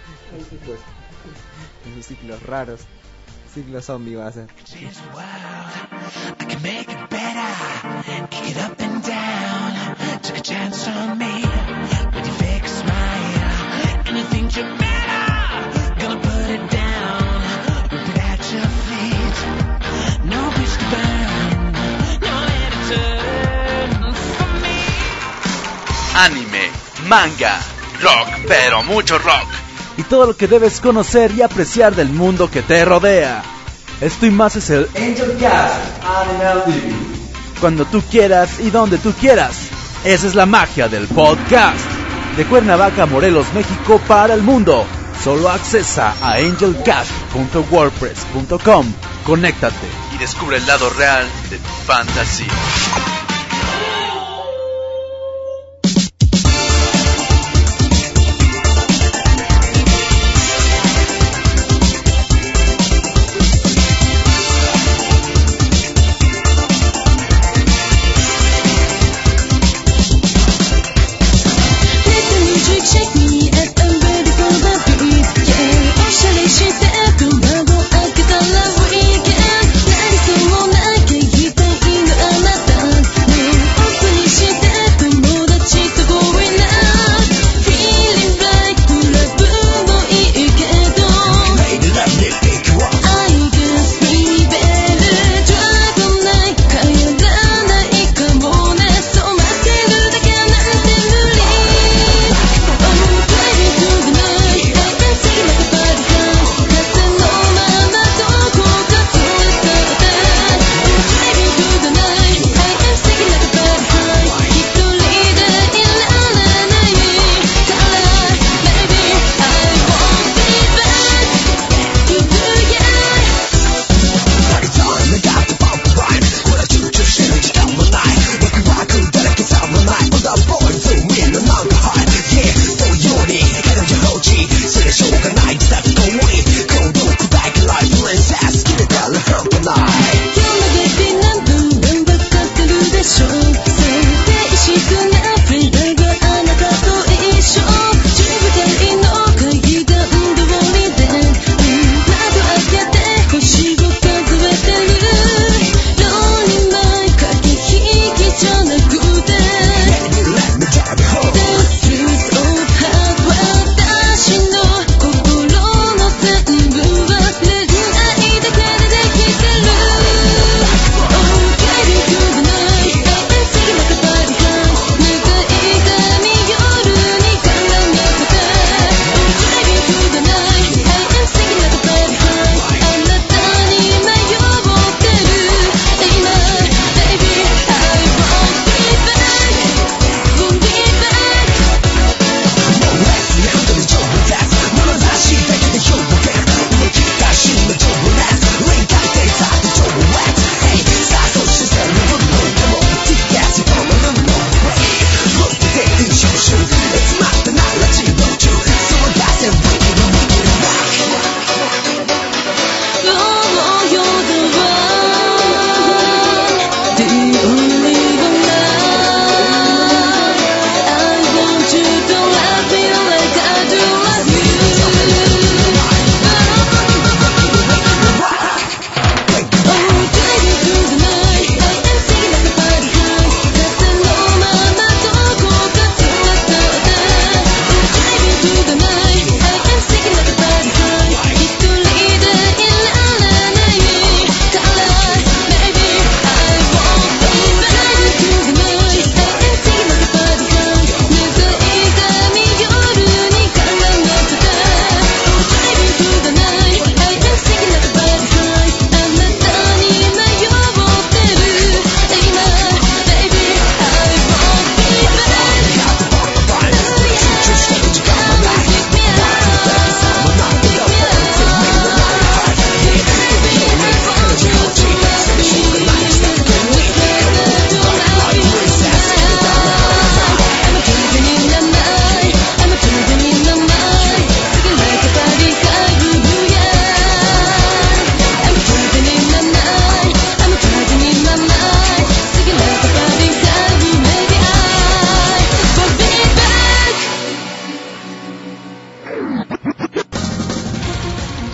En sus ciclos raros. Ciclo zombie va a ser. I can make it better, kick it up and down. Took a chance on me with your fake smile, and you think you're better. Gonna put it down, rip it at your feet. No wish to burn, no let it turn for me. Anime, manga, rock, pero mucho rock. Y todo lo que debes conocer y apreciar del mundo que te rodea. Esto y más es el Angel Cast Animal T V. Cuando tú quieras y donde tú quieras. Esa es la magia del podcast. De Cuernavaca, Morelos, México para el mundo. Solo accesa a angel cast punto wordpress punto com. Conéctate Y descubre el lado real de tu fantasía. Let the music shake me and I'm ready for the beat. Yeah, おしゃれして窓開けたら weekend なりそうなきゃ一体のあなた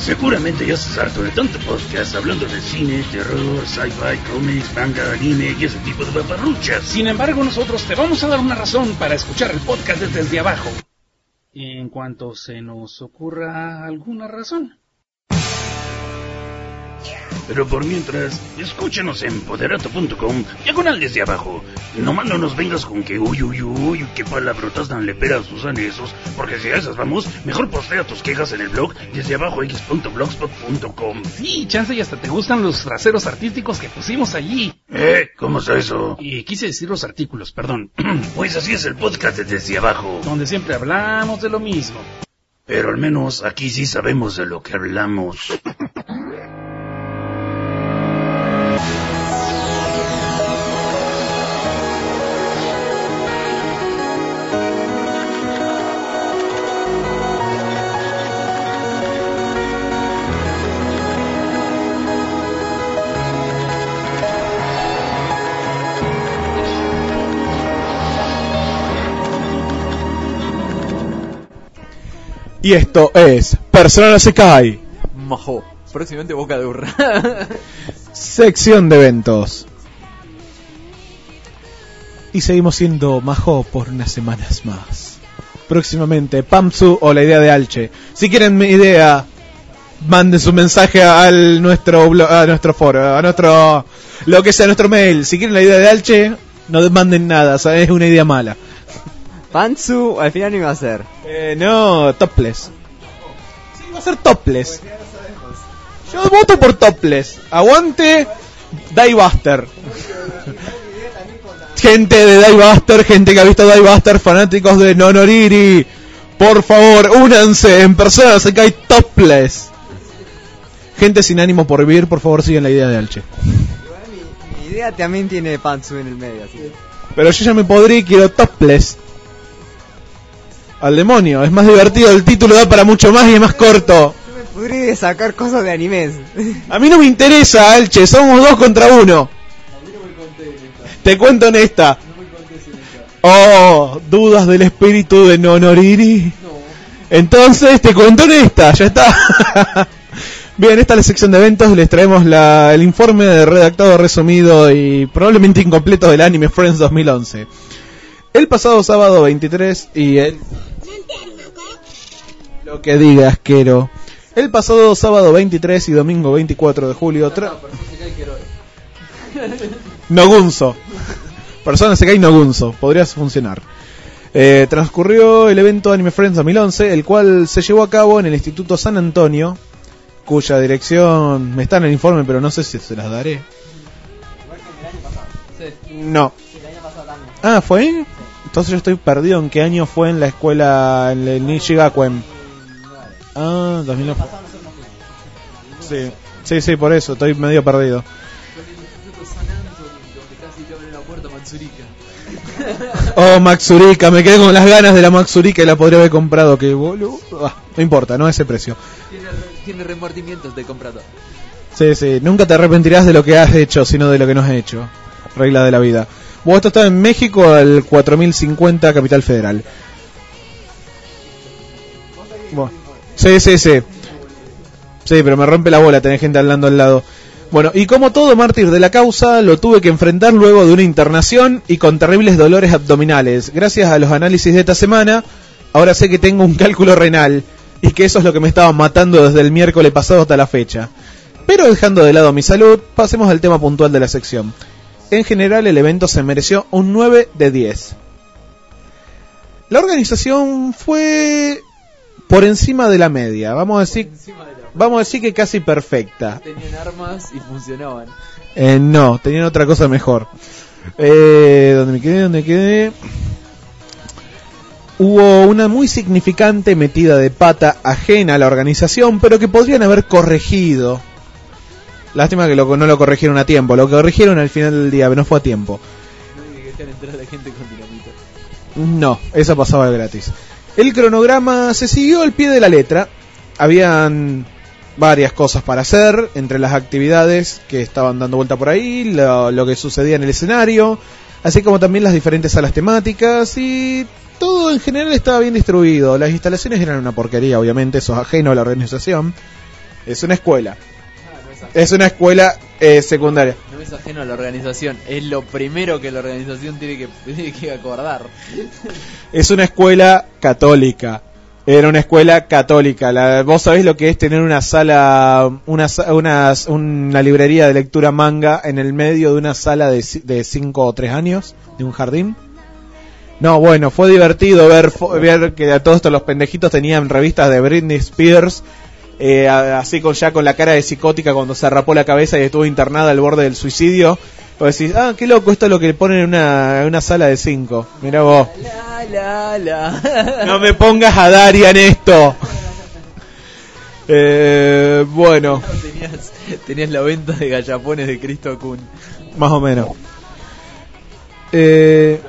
Seguramente ya estás harto de tanto podcast hablando de cine, terror, sci-fi, cómics, manga, anime y ese tipo de paparruchas. Sin embargo, nosotros te vamos a dar una razón para escuchar el podcast desde abajo. En cuanto se nos ocurra alguna razón. Pero por mientras, escúchanos en poderato punto com, diagonal desde abajo. Nomás no nos vengas con que uy, uy, uy, qué palabrotas tan leperas usan esos, porque si a esas vamos, mejor postea tus quejas en el blog desde abajo x punto blogspot punto com. Sí, chance y hasta te gustan los traseros artísticos que pusimos allí. ¿Eh? ¿Cómo es eso? Y quise decir los artículos, perdón. Pues así es el podcast de Desde Abajo, donde siempre hablamos de lo mismo. Pero al menos aquí sí sabemos de lo que hablamos. Y esto es Persona no Sekai. Majo, próximamente Boca de Urra. Sección de eventos. Y seguimos siendo Majo por unas semanas más. Próximamente Pamsu o la idea de Alche. Si quieren mi idea, manden su mensaje al nuestro blog, a nuestro foro, a nuestro lo que sea, nuestro mail. Si quieren la idea de Alche, no manden nada, o sea, es una idea mala. Pantsu al final no iba a ser. Eh, no, topless. Sí, va a ser topless. Yo voto por topless. Aguante Diebuster. Gente de Diebuster, gente que ha visto Diebuster, fanáticos de Nonoriri. Por favor, únanse en Persona Sekai topless. Gente sin ánimo por vivir, por favor sigan la idea de Alche. Mi, mi idea también tiene Pantsu en el medio, así. Pero yo ya me podré y quiero topless. Al demonio, es más divertido, el título da para mucho más y es más corto. Yo me podría sacar cosas de animes. A mí no me interesa, Alche, somos dos contra uno. Te cuento en esta. Oh, dudas del espíritu de Nonoriri. Entonces te cuento en esta, ya está. Bien, esta es la sección de eventos, les traemos la, el informe de redactado, resumido y probablemente incompleto del anime Friends dos mil once. El pasado sábado veintitrés y el... Lo que diga, asquero. El pasado sábado veintitrés y domingo veinticuatro de julio... Tra... Nogunzo. Persona Sekai Nogunzo. Podría funcionar. Eh, transcurrió el evento Anime Friends dos mil once, el cual se llevó a cabo en el Instituto San Antonio, cuya dirección me está en el informe, pero no sé si se las daré. No. Ah, ¿fue? Entonces yo estoy perdido en qué año fue en la escuela, en el Nishigakuen. Ah, dos mil nueve. Sí, sí, sí, por eso, estoy medio perdido. Oh, Maxurika, me quedé con las ganas de la Maxurika y la podría haber comprado, que boludo. Ah, no importa, no a ese precio. Tiene, tiene remordimientos de comprado. Sí, sí, nunca te arrepentirás de lo que has hecho, sino de lo que no has hecho. Regla de la vida. Bueno, esto está en México, al cuatro mil cincuenta, Capital Federal. Bueno. Sí, sí, sí. Sí, pero me rompe la bola tener gente hablando al lado. Bueno, y como todo mártir de la causa, lo tuve que enfrentar luego de una internación y con terribles dolores abdominales. Gracias a los análisis de esta semana, ahora sé que tengo un cálculo renal y que eso es lo que me estaba matando desde el miércoles pasado hasta la fecha. Pero dejando de lado mi salud, pasemos al tema puntual de la sección. En general, el evento se mereció un nueve de diez. La organización fue por encima de la media, vamos a decir, vamos a decir que casi perfecta. Tenían armas y funcionaban. Eh, no, tenían otra cosa mejor. Eh, ¿Dónde me quedé? ¿Dónde me quedé? Hubo una muy significante metida de pata ajena a la organización, pero que podrían haber corregido. Lástima que lo, no lo corrigieron a tiempo. Lo corrigieron al final del día, pero no fue a tiempo. No, eso pasaba gratis. El cronograma se siguió al pie de la letra. Habían varias cosas para hacer, entre las actividades que estaban dando vuelta por ahí, lo, lo que sucedía en el escenario, así como también las diferentes salas temáticas, y todo en general estaba bien distribuido. Las instalaciones eran una porquería, obviamente, eso es ajeno a la organización. Es una escuela. Es una escuela eh, secundaria. No es ajeno a la organización, es lo primero que la organización tiene que, tiene que acordar. Es una escuela católica. Era una escuela católica. La, vos sabés lo que es tener una sala, una, una, una librería de lectura manga en el medio de una sala de, de cinco o tres años, de un jardín. No, bueno, fue divertido ver, ver que a todos estos los pendejitos tenían revistas de Britney Spears, eh, así con ya con la cara de psicótica cuando se rapó la cabeza y estuvo internada al borde del suicidio. Vos decís, ah, qué loco, esto es lo que le ponen en una, en una sala de cinco. Mirá vos. La, la, la. No me pongas a Daria en esto. Eh, bueno. Tenías, tenías la venta de gallapones de Cristo Kun. Más o menos. Eh,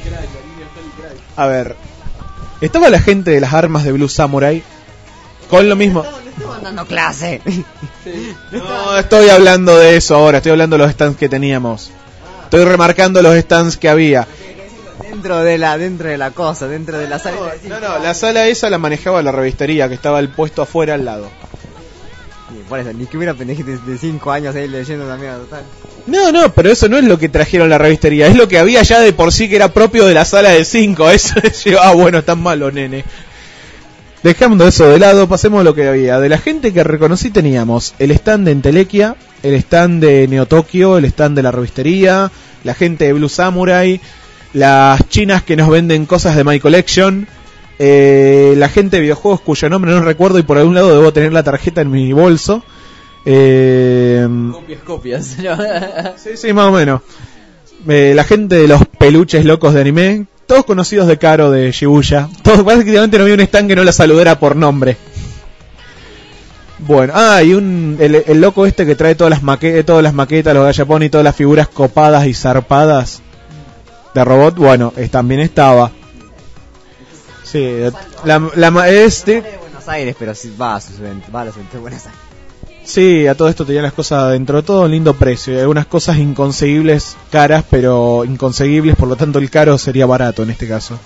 a ver. Estaba la gente de las armas de Blue Samurai con lo mismo. Estaban dando clase. No estoy hablando de eso ahora, estoy hablando de los stands que teníamos. Estoy remarcando los stands que había. Dentro de la dentro de la cosa, dentro de la sala. No, no, la sala esa la manejaba la revistería, que estaba el puesto afuera al lado. Por eso, ni que hubiera pendejitos de cinco años ahí leyendo la mierda total. No, no, pero eso no es lo que trajeron la revistería, es lo que había ya de por sí que era propio de la sala de cinco. Eso es, ah, bueno, tan malo, nene. Dejando eso de lado, pasemos a lo que había. De la gente que reconocí teníamos el stand de Entelequia, el stand de Neo Tokio, el stand de la revistería, la gente de Blue Samurai, las chinas que nos venden cosas de My Collection, eh, la gente de videojuegos cuyo nombre no recuerdo y por algún lado debo tener la tarjeta en mi bolso. Eh, copias, copias. sí, sí, más o menos. Eh, la gente de los peluches locos de anime. Todos conocidos de Caro, de Shibuya. Todos, prácticamente no había un stand que no la saludara por nombre. Bueno, ah, y un, el, el loco este que trae todas las, maque, todas las maquetas, los gallapón y todas las figuras copadas y zarpadas de robot, bueno, es, también estaba. Sí, la, la, es de Buenos Aires, pero sí, va a sus eventos, va a los eventos de Buenos Aires. Sí, a todo esto tenía las cosas dentro de todo un lindo precio. Y algunas cosas inconseguibles, caras, pero inconseguibles, por lo tanto el caro sería barato en este caso.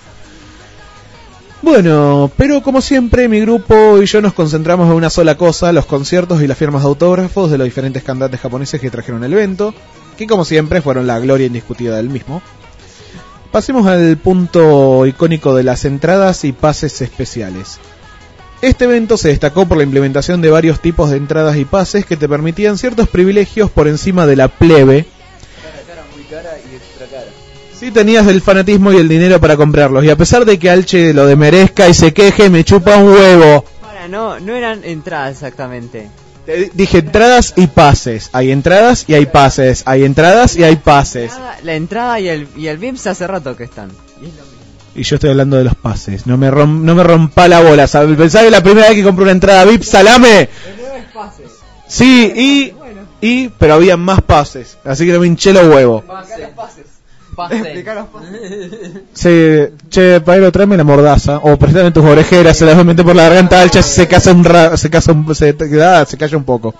Bueno, pero como siempre mi grupo y yo nos concentramos en una sola cosa, los conciertos y las firmas de autógrafos de los diferentes cantantes japoneses que trajeron el evento, que como siempre fueron la gloria indiscutida del mismo. Pasemos al punto icónico de las entradas y pases especiales. Este evento se destacó por la implementación de varios tipos de entradas y pases que te permitían ciertos privilegios por encima de la plebe. Cara, cara, muy cara y extra cara. Si tenías el fanatismo y el dinero para comprarlos. Y a pesar de que Alche lo demerezca y se queje, me chupa un huevo. Para, no, no eran entradas exactamente. Te dije entradas y pases. Hay entradas y hay pases. Hay entradas y hay pases. La entrada, la entrada y el, y el V I P hace rato que están. Y yo estoy hablando de los pases. No me rom, no me rompa la bola, ¿sabes? ¿Pensás que la primera vez que compré una entrada V I P, salame? Sí, y, y, pero había más pases. Así que no me hinché los huevos. Pases. Pases. Sí, che, Paelo, tráeme la mordaza. O préstame tus orejeras, se las voy a meter por la garganta al Che, se casa un ra, se casa un, se, ah, se calla un poco.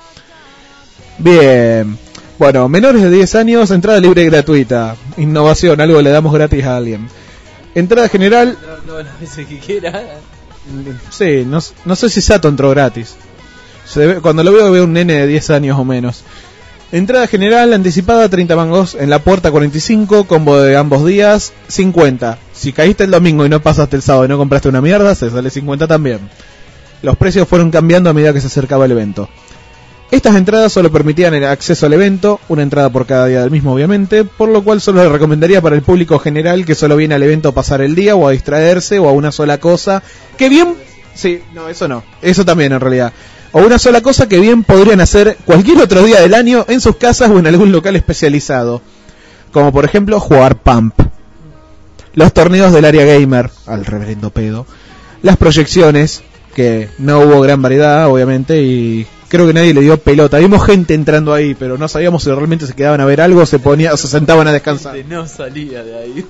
Bien. Bueno, menores de diez años, entrada libre y gratuita. Innovación, algo le damos gratis a alguien. Entrada general. Todas las veces que quiera. Sí, no, no sé si Sato entró gratis. Se debe, cuando lo veo, veo un nene de diez años o menos. Entrada general anticipada treinta mangos, en la puerta cuarenta y cinco, combo de ambos días cincuenta. Si caíste el domingo y no pasaste el sábado y no compraste una mierda, se sale cincuenta también. Los precios fueron cambiando a medida que se acercaba el evento. Estas entradas solo permitían el acceso al evento, una entrada por cada día del mismo obviamente, por lo cual solo le recomendaría para el público general que solo viene al evento a pasar el día o a distraerse o a una sola cosa, que bien... Sí, no, eso no, eso también en realidad. O una sola cosa que bien podrían hacer cualquier otro día del año en sus casas o en algún local especializado. Como por ejemplo jugar Pump. Los torneos del área gamer, al reverendo pedo. Las proyecciones, que no hubo gran variedad obviamente y creo que nadie le dio pelota. Vimos gente entrando ahí, pero no sabíamos si realmente se quedaban a ver algo o se, ponía, o se sentaban a descansar. No salía de ahí.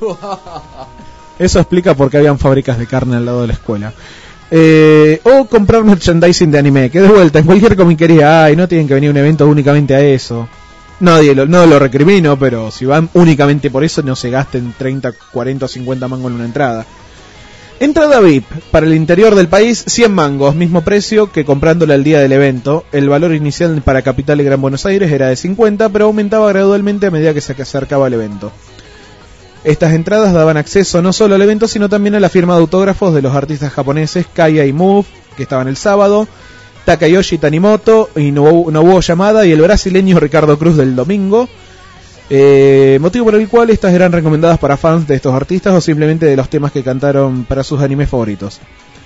Eso explica por qué habían fábricas de carne al lado de la escuela. Eh, o comprar merchandising de anime, que de vuelta en cualquier comiquería hay, no tienen que venir a un evento únicamente a eso. Nadie lo, no lo recrimino, pero si van únicamente por eso no se gasten treinta, cuarenta o cincuenta mangos en una entrada. Entrada V I P, para el interior del país, cien mangos, mismo precio que comprándola el día del evento. El valor inicial para Capital y Gran Buenos Aires era de cincuenta, pero aumentaba gradualmente a medida que se acercaba el evento. Estas entradas daban acceso no solo al evento, sino también a la firma de autógrafos de los artistas japoneses Kaya y Move, que estaban el sábado, Takayoshi Tanimoto y Nobuo, Nobuo Yamada, y el brasileño Ricardo Cruz del domingo. Eh, motivo por el cual estas eran recomendadas para fans de estos artistas o simplemente de los temas que cantaron para sus animes favoritos.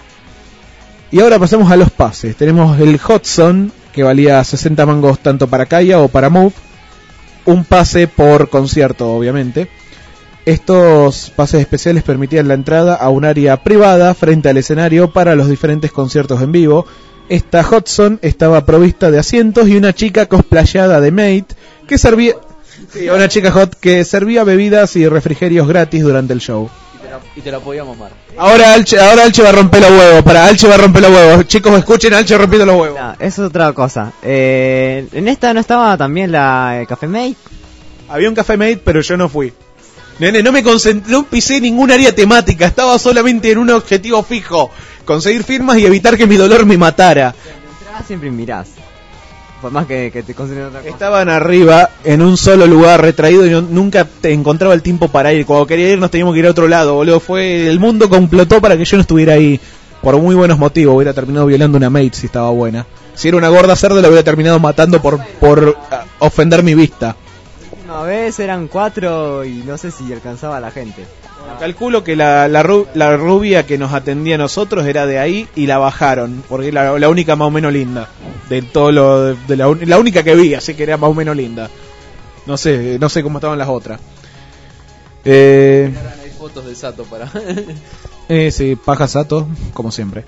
Y ahora pasamos a los pases. Tenemos el Hudson, que valía sesenta mangos tanto para Kaya o para Move. Un pase por concierto, obviamente. Estos pases especiales permitían la entrada a un área privada frente al escenario para los diferentes conciertos en vivo. Esta Hudson estaba provista de asientos y una chica cosplayada de maid que servía... Sí, una chica hot que servía bebidas y refrigerios gratis durante el show. Y te la, y te la podía mamar. Ahora Alche, ahora Alche va a romper los huevos. Para Alche va a romper los huevos. Chicos, escuchen a Alche rompiendo los huevos. No, eso es otra cosa. Eh, en esta no estaba también la el Café Mate. Había un Café Mate, pero yo no fui. Nene, no me concentré, no pisé ningún área temática. Estaba solamente en un objetivo fijo: conseguir firmas y evitar que mi dolor me matara. Siempre mirás. Por más que, que te concentres en otra cosa. Estaban arriba, en un solo lugar, retraído, y no, nunca te encontraba el tiempo para ir. Cuando quería ir nos teníamos que ir a otro lado, boludo. Fue, el mundo complotó para que yo no estuviera ahí. Por muy buenos motivos. Hubiera terminado violando una maid si estaba buena. Si era una gorda cerda, la hubiera terminado matando por, por uh, ofender mi vista. Una vez eran cuatro y no sé si alcanzaba a la gente. Bueno, calculo que la, la, ru, la rubia que nos atendía a nosotros era de ahí y la bajaron, porque era la única más o menos linda de todo lo de, de la, la única que vi, así que era más o menos linda. No sé, no sé cómo estaban las otras. Eh, Hay fotos de Sato para. eh, sí, paja Sato, como siempre.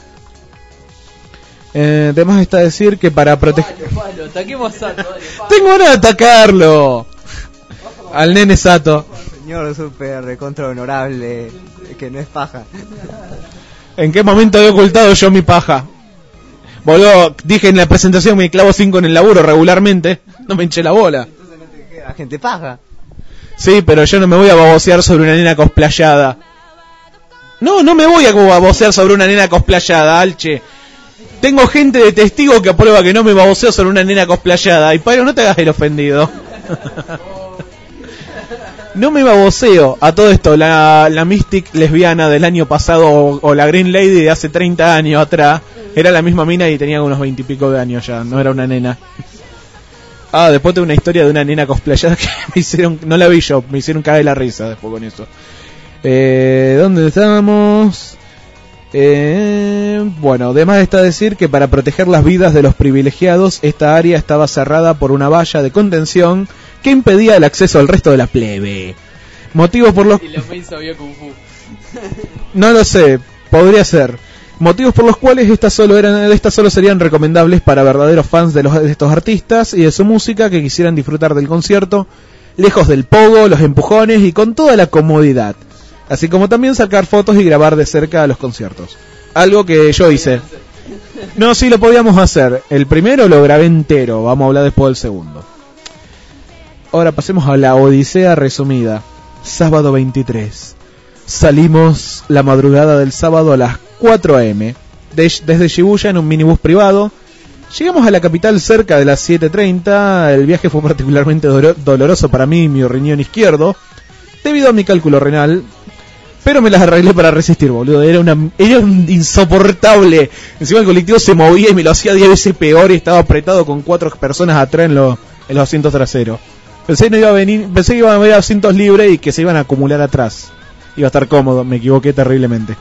Eh, además está decir que para proteger. Palo, ataquemos a Sato. Dale, Tengo ganas de atacarlo. Al nene Sato. Señor súper recontra honorable, que no es paja. ¿En qué momento he ocultado yo mi paja? Boludo, dije en la presentación me clavo cinco en el laburo regularmente. No me hinché la bola. Entonces no te queda gente paja. Sí, pero yo no me voy a babosear sobre una nena cosplayada. No, no me voy a babosear sobre una nena cosplayada, Alche. Tengo gente de testigo que aprueba que no me baboseo sobre una nena cosplayada. Y Pairo, no te hagas el ofendido. No me baboseo. A todo esto, la, la Mystic lesbiana del año pasado o, o la Green Lady de hace treinta años atrás era la misma mina y tenía unos veinte y pico de años ya, no era una nena. Ah, después tengo una historia de una nena cosplayada que me hicieron, no la vi yo, me hicieron caer la risa después con eso. Eh, ¿Dónde estábamos? Eh, bueno, además está decir que para proteger las vidas de los privilegiados, esta área estaba cerrada por una valla de contención que impedía el acceso al resto de la plebe. Motivos por los... Y la maid sabía Kung Fu. No lo sé, podría ser. Motivos por los cuales estas solo eran, estas solo serían recomendables para verdaderos fans de, los, de estos artistas y de su música que quisieran disfrutar del concierto, lejos del pogo, los empujones y con toda la comodidad. Así como también sacar fotos y grabar de cerca a los conciertos. Algo que yo hice. No, sí, lo podíamos hacer. El primero lo grabé entero, vamos a hablar después del segundo. Ahora pasemos a la odisea resumida. Sábado veintitrés. Salimos la madrugada del sábado a las cuatro a eme de, desde Shibuya en un minibús privado. Llegamos a la capital cerca de las siete treinta. El viaje fue particularmente do- doloroso para mí y mi riñón izquierdo, debido a mi cálculo renal. Pero me las arreglé para resistir, boludo. Era una era un insoportable. Encima el colectivo se movía y me lo hacía diez veces peor y estaba apretado con cuatro personas atrás en, lo, en los asientos traseros. Pensé que no iba a venir, pensé que iban a haber asientos libres y que se iban a acumular atrás. Iba a estar cómodo, me equivoqué terriblemente.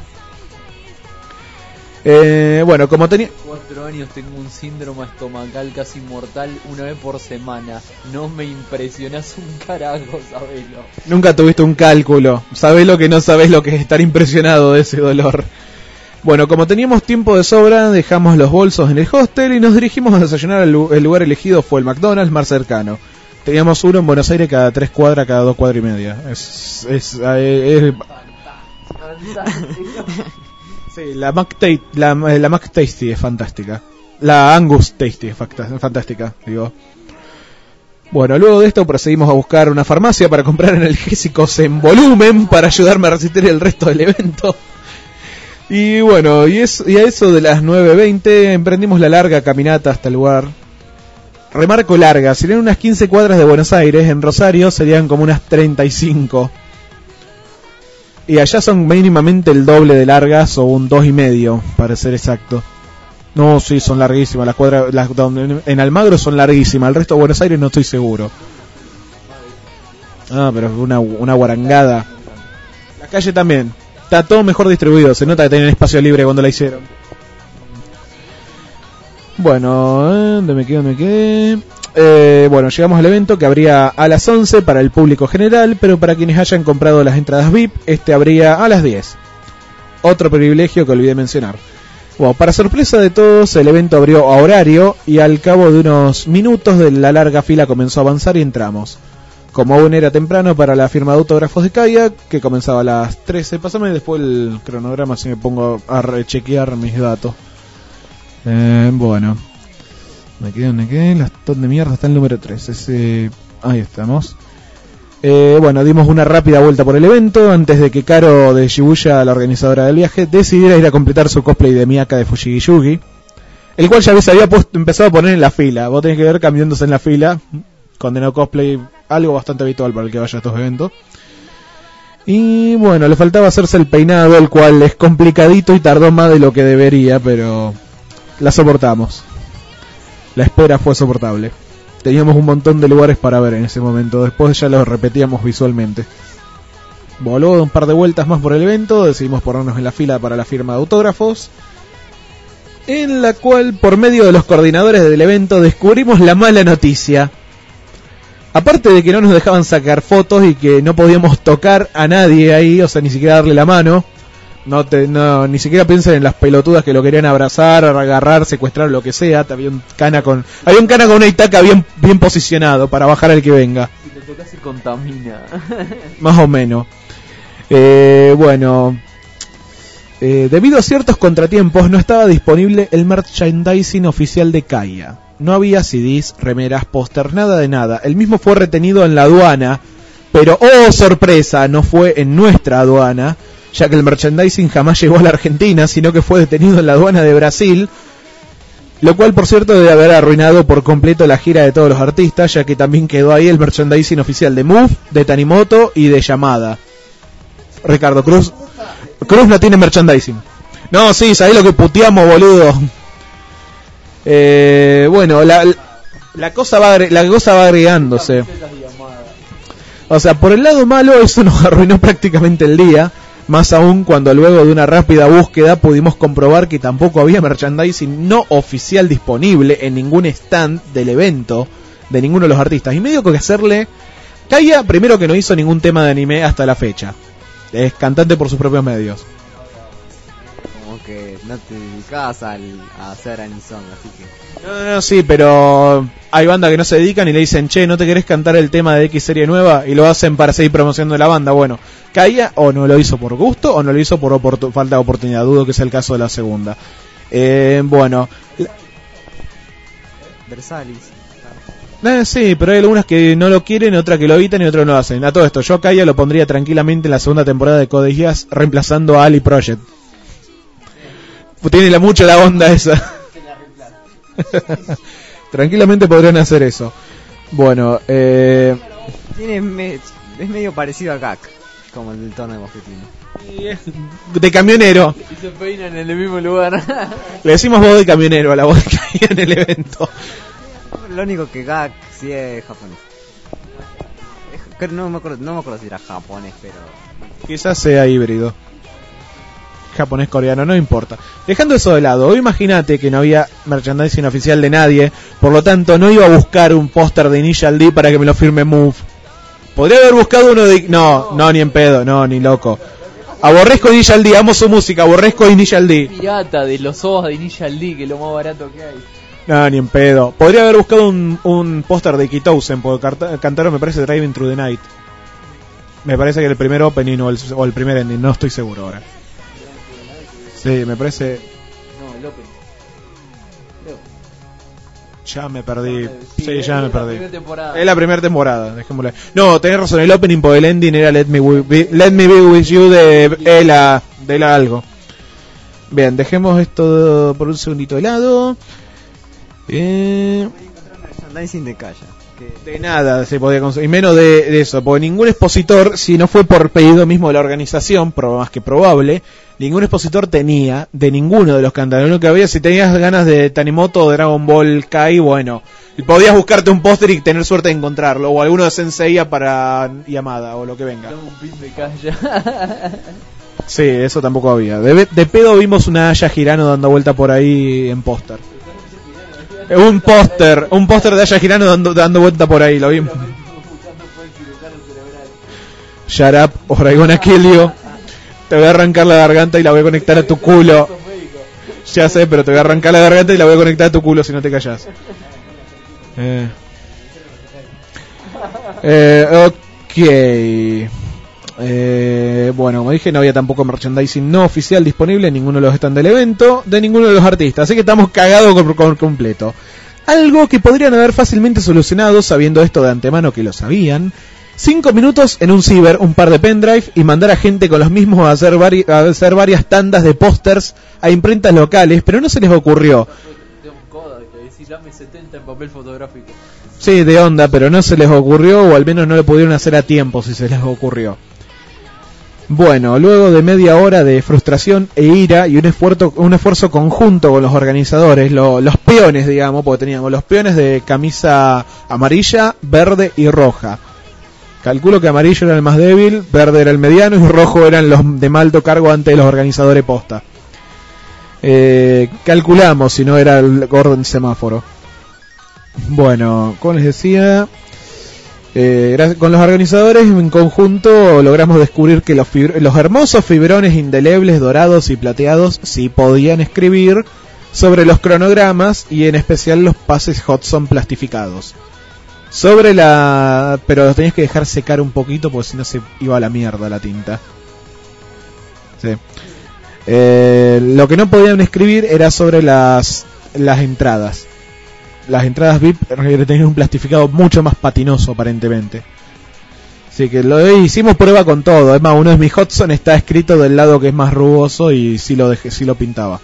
Eh, bueno, como tenía... Cuatro años tengo un síndrome estomacal casi mortal una vez por semana. No me impresionás un carajo, sabelo. Nunca tuviste un cálculo. Sabés lo que no sabés lo que es estar impresionado de ese dolor. Bueno, como teníamos tiempo de sobra, dejamos los bolsos en el hostel y nos dirigimos a desayunar. El lugar elegido fue el McDonald's más cercano. Teníamos uno en Buenos Aires cada tres cuadras, cada dos cuadras y media. Es... es, es, es... Sí, la Mac, la, la Mac Tasty es fantástica. La Angus Tasty es fantástica, digo. Bueno, luego de esto procedimos a buscar una farmacia para comprar analgésicos en volumen para ayudarme a resistir el resto del evento. Y bueno, y, es, y a eso de las nueve veinte emprendimos la larga caminata hasta el lugar. Remarco larga, serían unas quince cuadras de Buenos Aires, en Rosario serían como unas treinta y cinco. Y allá son mínimamente el doble de largas, o un dos y medio, para ser exacto. No, sí, son larguísimas, las cuadras, las, en Almagro son larguísimas, el resto de Buenos Aires no estoy seguro. Ah, pero una, una guarangada. La calle también, está todo mejor distribuido, se nota que tenían espacio libre cuando la hicieron. Bueno, ¿eh? ¿Dónde me quedé? ¿Dónde me quedé? Eh, bueno, llegamos al evento que abría a las once para el público general, pero para quienes hayan comprado las entradas V I P, este abría a las diez. Otro privilegio que olvidé mencionar. Bueno, para sorpresa de todos, el evento abrió a horario y al cabo de unos minutos de la larga fila comenzó a avanzar y entramos. Como aún era temprano para la firma de autógrafos de Kayak, que comenzaba a las trece. Pásame después el cronograma si me pongo a rechequear mis datos. Eh, bueno, me quedé, me quedé, las ton de mierda está el número tres, ese, ahí estamos. Eh, bueno, dimos una rápida vuelta por el evento antes de que Caro de Shibuya, la organizadora del viaje, decidiera ir a completar su cosplay de Miyaka de Fujiyugi, el cual ya se había puesto, empezado a poner en la fila. Vos tenés que ver cambiándose en la fila, condenado cosplay, algo bastante habitual para el que vaya a estos eventos. Y bueno, le faltaba hacerse el peinado, el cual es complicadito y tardó más de lo que debería, pero la soportamos. La espera fue soportable. Teníamos un montón de lugares para ver en ese momento. Después ya lo repetíamos visualmente. Bueno, luego de un par de vueltas más por el evento, decidimos ponernos en la fila para la firma de autógrafos, en la cual, por medio de los coordinadores del evento, descubrimos la mala noticia. Aparte de que no nos dejaban sacar fotos y que no podíamos tocar a nadie ahí, o sea, ni siquiera darle la mano. No, te, no, ni siquiera piensen en las pelotudas que lo querían abrazar, agarrar, secuestrar, lo que sea. Había un cana con, había un cana con una Itaca bien, bien posicionado para bajar al que venga. Si te tocas se contamina. Más o menos. Eh, bueno, eh, debido a ciertos contratiempos no estaba disponible el merchandising oficial de Kaya. No había C Ds, remeras, póster, nada de nada. El mismo fue retenido en la aduana, pero ¡oh sorpresa! No fue en nuestra aduana, ya que el merchandising jamás llegó a la Argentina, sino que fue detenido en la aduana de Brasil, lo cual por cierto debe haber arruinado por completo la gira de todos los artistas, ya que también quedó ahí el merchandising oficial de Move, de Tanimoto y de Yamada. Ricardo Cruz Cruz no tiene merchandising. No, sí, ¿sabés lo que puteamos, boludo? Eh, bueno, la, la cosa va la cosa va agregándose. O sea, por el lado malo, eso nos arruinó prácticamente el día. Más aún cuando luego de una rápida búsqueda pudimos comprobar que tampoco había merchandising no oficial disponible en ningún stand del evento de ninguno de los artistas. Y medio que hacerle... Kaya, primero que no hizo ningún tema de anime hasta la fecha. Es cantante por sus propios medios. Como que no te dedicabas al, a hacer anime-song, así que... No, no, sí, pero hay bandas que no se dedican y le dicen, che, ¿no te querés cantar el tema de X serie nueva? Y lo hacen para seguir promocionando la banda. Bueno, Kaya o no lo hizo por gusto o no lo hizo por oportun- falta de oportunidad. Dudo que sea el caso de la segunda. Eh, bueno... La... Versalis. Eh, sí, pero hay algunas que no lo quieren, otras que lo evitan y otras no lo hacen. A todo esto, yo a Kaya lo pondría tranquilamente en la segunda temporada de Code Geass, reemplazando a Ali Project. Tiene la, mucho la onda esa. Tranquilamente podrían hacer eso. Bueno, eh... Tiene me, es medio parecido a Gak, como el del tono de mosquetino. De camionero. Y se peinan en el mismo lugar. Le decimos voz de camionero a la voz que hay en el evento. Lo único que Gak sí es japonés. Es, no, me acuerdo, no me acuerdo si era japonés, pero... Quizás sea híbrido. Japonés, coreano, no importa. Dejando eso de lado, imagínate que no había merchandising oficial de nadie, por lo tanto no iba a buscar un póster de Initial D para que me lo firme Move. Podría haber buscado uno de... No, no, ni en pedo, no, ni loco. Aborrezco Initial D, amo su música, aborrezco Initial D. Pirata de los ojos de Initial D, que es lo más barato que hay. No, ni en pedo. Podría haber buscado un, un póster de Kitousen, porque cart- cantaron, me parece, Driving Through the Night. Me parece que el primer opening o el, o el primer ending, no estoy seguro ahora. Sí, me parece... No, el opening. Ya me perdí. Sí, Sí, ya me perdí. Temporada. Es la primera temporada, dejémosle. No, tenés razón, el opening por el ending era Let Me, Be, Let Me Be With You de Ela, de Ela algo. Bien, dejemos esto por un segundito de lado. Eh... Merchandising de Calla. De nada se podía conseguir, menos de, de eso, porque ningún expositor, si no fue por pedido mismo de la organización, pro, más que probable, ningún expositor tenía de ninguno de los cantantes. Lo que había, si tenías ganas de Tanimoto o Dragon Ball Kai, bueno, podías buscarte un póster y tener suerte de encontrarlo, o alguno de Senseiya para Yamada, o lo que venga. Un pin de Calla. Sí, eso tampoco había. De, de pedo vimos una Aya Girano dando vuelta por ahí en póster. Un póster, un póster de Aya Girano dando, dando vuelta por ahí, lo vimos. Shut up, or I gonna kill you. Te voy a arrancar la garganta y la voy a conectar a tu culo. Ya sé, pero te voy a arrancar la garganta y la voy a conectar a tu culo si no te callas. Eh. Eh, ok. Eh, bueno, como dije, no había tampoco merchandising no oficial disponible en ninguno de los stands del evento, de ninguno de los artistas, así que estamos cagados por, por completo. Algo que podrían haber fácilmente solucionado, sabiendo esto de antemano que lo sabían. Cinco minutos en un ciber, un par de pendrive y mandar a gente con los mismos a hacer, vari- a hacer varias tandas de pósters a imprentas locales, pero no se les ocurrió. De un coda que decís dame setenta en papel fotográfico. Sí, de onda, pero no se les ocurrió, o al menos no lo pudieron hacer a tiempo si se les ocurrió. Bueno, luego de media hora de frustración e ira y un esfuerzo, un esfuerzo conjunto con los organizadores, lo, los peones, digamos, porque teníamos los peones de camisa amarilla, verde y roja. Calculo que amarillo era el más débil, verde era el mediano y rojo eran los de mal alto cargo ante los organizadores posta. Eh, calculamos si no era el Gordon semáforo. Bueno, como les decía... Eh, con los organizadores en conjunto logramos descubrir que los, fibr- los hermosos fibrones indelebles dorados y plateados sí podían escribir sobre los cronogramas y en especial los pases Hudson plastificados. Sobre la... pero los tenías que dejar secar un poquito porque si no se iba a la mierda la tinta. Sí. Eh, lo que no podían escribir era sobre las, las entradas. Las entradas V I P tenían un plastificado mucho más patinoso aparentemente. Así que lo hicimos prueba con todo. Es más, uno de mis Hudson está escrito del lado que es más rugoso y sí lo dejé, sí lo pintaba.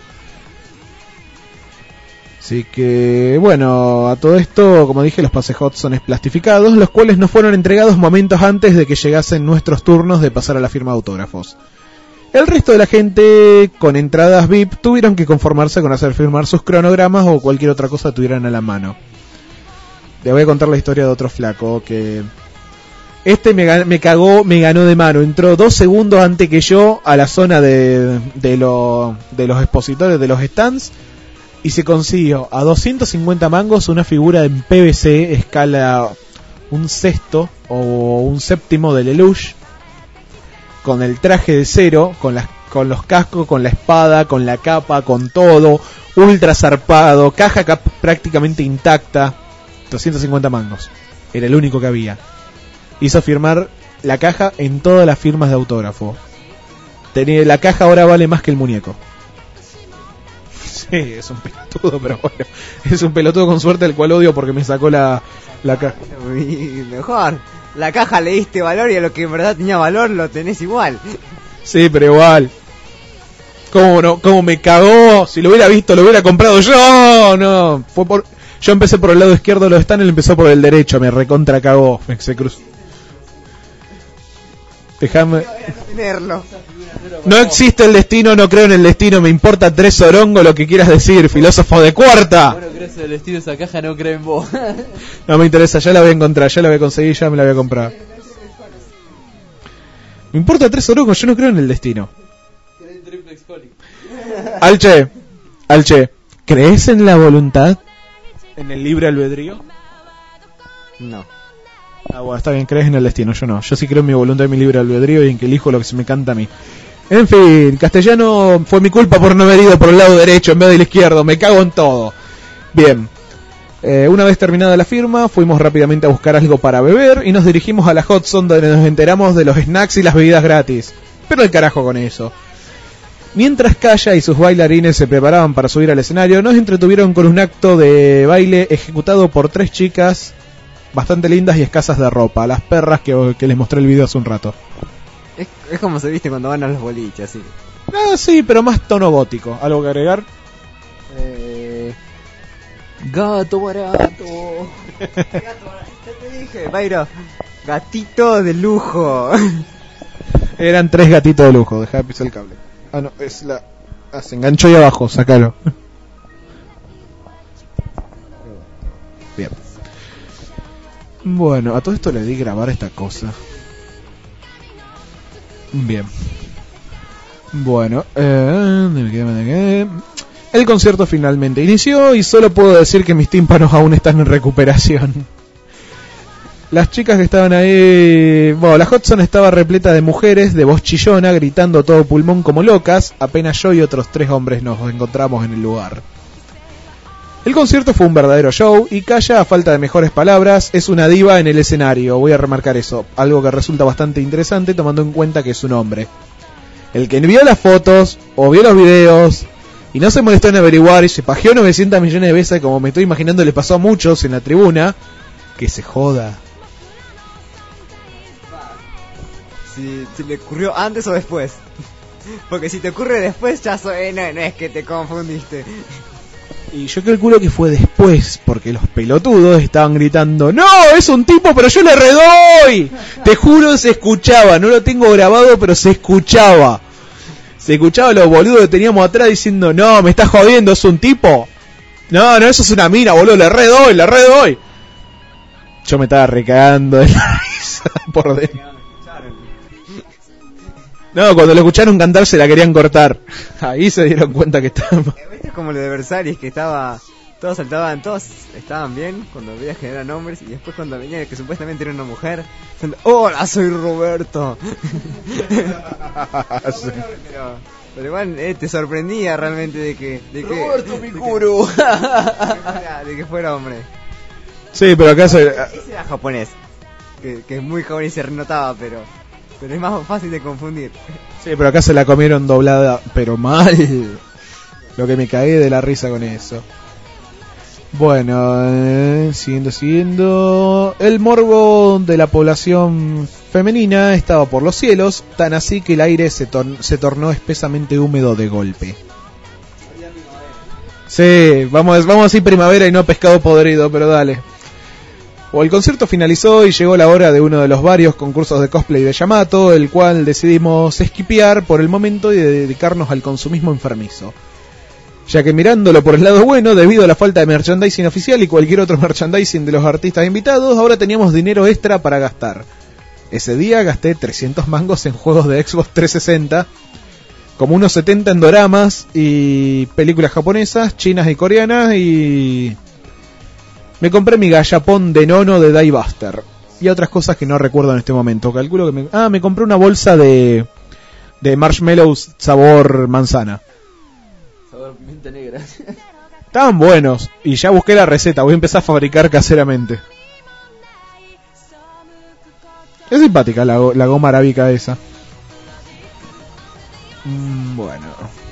Así que bueno, a todo esto, como dije, los pases Hudson es plastificados, los cuales nos fueron entregados momentos antes de que llegasen nuestros turnos de pasar a la firma de autógrafos. El resto de la gente con entradas V I P tuvieron que conformarse con hacer firmar sus cronogramas o cualquier otra cosa tuvieran a la mano. Le voy a contar la historia de otro flaco que... Este me, gan- me cagó, me ganó de mano. Entró dos segundos antes que yo a la zona de, de, lo, de los expositores, de los stands, y se consiguió a doscientos cincuenta mangos una figura en P V C escala un sexto o un séptimo de Lelouch, con el traje de cero, con las con los cascos, con la espada, con la capa, con todo, ultra zarpado, caja cap- prácticamente intacta, doscientos cincuenta mangos. Era el único que había. Hizo firmar la caja en todas las firmas de autógrafo. Tenía, la caja ahora vale más que el muñeco. Sí, es un pelotudo, pero bueno, es un pelotudo con suerte, el cual odio porque me sacó la, la caja. Mejor, la caja le diste valor y a lo que en verdad tenía valor lo tenés igual. Sí, pero igual. ¿Cómo no? ¿Cómo me cagó? Si lo hubiera visto, lo hubiera comprado yo. No, fue por... Yo empecé por el lado izquierdo de los stands, él empezó por el derecho, me recontra cagó, me se cruzó. Déjame... Tenerlo. No existe el destino, no creo en el destino, me importa tres orongo lo que quieras decir, filósofo de cuarta. Bueno, crees en el destino de esa caja, no creo en vos. No me interesa, ya la voy a encontrar, ya la voy a conseguir, ya me la voy a comprar. Me importa tres orongos, yo no creo en el destino. Alche, Alche, ¿crees en la voluntad? ¿En el libre albedrío? No. Ah, bueno, está bien, crees en el destino, yo no. Yo sí creo en mi voluntad y mi libre albedrío y en que elijo lo que se me canta a mí. En fin, castellano, fue mi culpa por no haber ido por el lado derecho en vez del izquierdo, me cago en todo. Bien, eh, una vez terminada la firma, fuimos rápidamente a buscar algo para beber y nos dirigimos a la Hudson, donde nos enteramos de los snacks y las bebidas gratis. Pero el carajo con eso. Mientras Calla y sus bailarines se preparaban para subir al escenario, nos entretuvieron con un acto de baile ejecutado por tres chicas bastante lindas y escasas de ropa, las perras que, que les mostré el video hace un rato. Es, es como se viste cuando van a los boliches, así. Ah, sí, pero más tono gótico. ¿Algo que agregar? Eh, gato barato. Ya te dije, Byron, gatito de lujo. Eran tres gatitos de lujo, dejá de pisar el cable. Ah, no, es la... Ah, se enganchó ahí abajo, sácalo. Bien. Bueno, a todo esto le di grabar esta cosa. Bien. Bueno, eh... el concierto finalmente inició y solo puedo decir que mis tímpanos aún están en recuperación. Las chicas que estaban ahí... Bueno, la Hudson estaba repleta de mujeres de voz chillona gritando a todo pulmón como locas. Apenas yo y otros tres hombres nos encontramos en el lugar. El concierto fue un verdadero show y Kaya, a falta de mejores palabras, es una diva en el escenario. Voy a remarcar eso, algo que resulta bastante interesante tomando en cuenta que es un hombre. El que vio las fotos o vio los videos y no se molestó en averiguar y se pajeó novecientos millones de veces, como me estoy imaginando le pasó a muchos en la tribuna, que se joda. Si, si le ocurrió antes o después. Porque si te ocurre después, ya so, eh, no, no es que te confundiste. Y yo calculo que fue después, porque los pelotudos estaban gritando: ¡No! ¡Es un tipo, pero yo le redoy! Te juro, se escuchaba, no lo tengo grabado, pero se escuchaba. Se escuchaba los boludos que teníamos atrás diciendo: ¡No, me estás jodiendo, es un tipo! No, no, eso es una mina, boludo, le redoy, le redoy. Yo me estaba recagando de la risa por dentro. No, cuando lo escucharon cantar se la querían cortar. Ahí se dieron cuenta que estaba... ¿Viste como lo de Versalles, que estaba... Todos saltaban, todos estaban bien cuando veías que eran hombres, y después cuando venía que supuestamente era una mujer, ¡hola, soy Roberto! Sí. pero, pero igual eh, te sorprendía realmente de que... De que ¡Roberto Mikuru! De que, de que fuera hombre. Sí, pero acá se... Ese era japonés, que, que es muy japonés y se renotaba, pero... Pero es más fácil de confundir. Sí, pero acá se la comieron doblada, pero mal. Lo que me cagué de la risa con eso. Bueno, eh, siguiendo, siguiendo. El morbo de la población femenina estaba por los cielos, tan así que el aire se, tor- se tornó espesamente húmedo de golpe. Sí, vamos, vamos a decir primavera y no pescado podrido, pero dale. O el concierto finalizó y llegó la hora de uno de los varios concursos de cosplay de Yamato, el cual decidimos esquipear por el momento y dedicarnos al consumismo enfermizo. Ya que mirándolo por el lado bueno, debido a la falta de merchandising oficial y cualquier otro merchandising de los artistas invitados, ahora teníamos dinero extra para gastar. Ese día gasté trescientos mangos en juegos de Xbox trescientos sesenta, como unos setenta en doramas y películas japonesas, chinas y coreanas, y... me compré mi gallapón de nono de Die Buster y otras cosas que no recuerdo en este momento. Calculo que me... Ah, me compré una bolsa de de marshmallows sabor manzana. Sabor pimienta negra. Estaban buenos y ya busqué la receta. Voy a empezar a fabricar caseramente. Es simpática la, la goma arábica esa. Mm, bueno.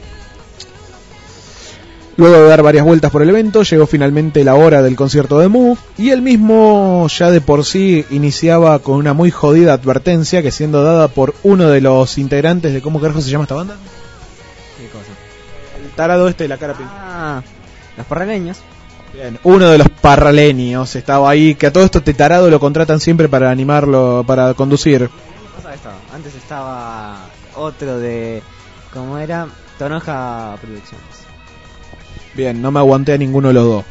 Luego de dar varias vueltas por el evento, llegó finalmente la hora del concierto de Mu, y el mismo ya de por sí iniciaba con una muy jodida advertencia que, siendo dada por uno de los integrantes de... ¿Cómo carajo se llama esta banda? ¿Qué cosa? El tarado este de la cara pintada. Ah, los parraleños. Bien, uno de los parraleños estaba ahí, que a todo esto este tarado lo contratan siempre para animarlo, para conducir. ¿Qué cosa esto? Antes estaba otro de... ¿Cómo era? Tonoja Producciones. Bien, no me aguanté a ninguno de los dos.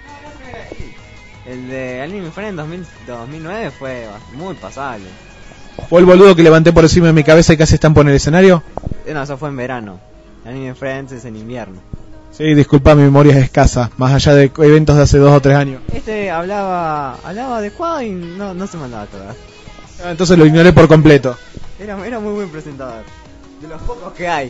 El de Anime Friend en dos mil, dos mil nueve fue muy pasable. ¿Fue el boludo que levanté por encima de mi cabeza y casi estampó en el escenario? Eh, No, eso fue en verano. Anime Friends es en invierno. Sí, disculpa, mi memoria es escasa, más allá de eventos de hace dos o tres años. Este hablaba hablaba adecuado y no, no se mandaba a cagar. Ah, entonces lo ignoré por completo. Era, era muy buen presentador. De los pocos que hay.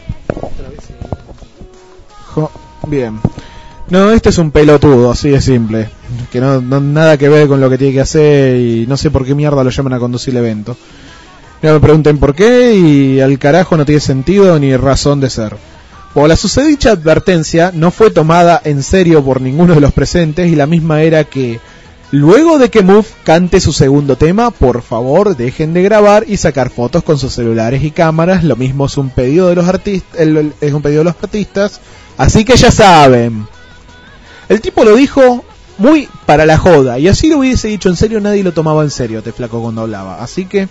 Jo, bien. No, este es un pelotudo, así de simple. Que no, no nada que ver con lo que tiene que hacer y no sé por qué mierda lo llaman a conducir el evento. No me pregunten por qué y al carajo no tiene sentido ni razón de ser. Por la susodicha advertencia no fue tomada en serio por ninguno de los presentes y la misma era que Luego de que Move cante su segundo tema, por favor dejen de grabar y sacar fotos con sus celulares y cámaras. Lo mismo es un pedido de los artistas, es un pedido de los artistas. Así que ya saben. El tipo lo dijo muy para la joda, y así lo hubiese dicho en serio, nadie lo tomaba en serio, este flaco, cuando hablaba. Así que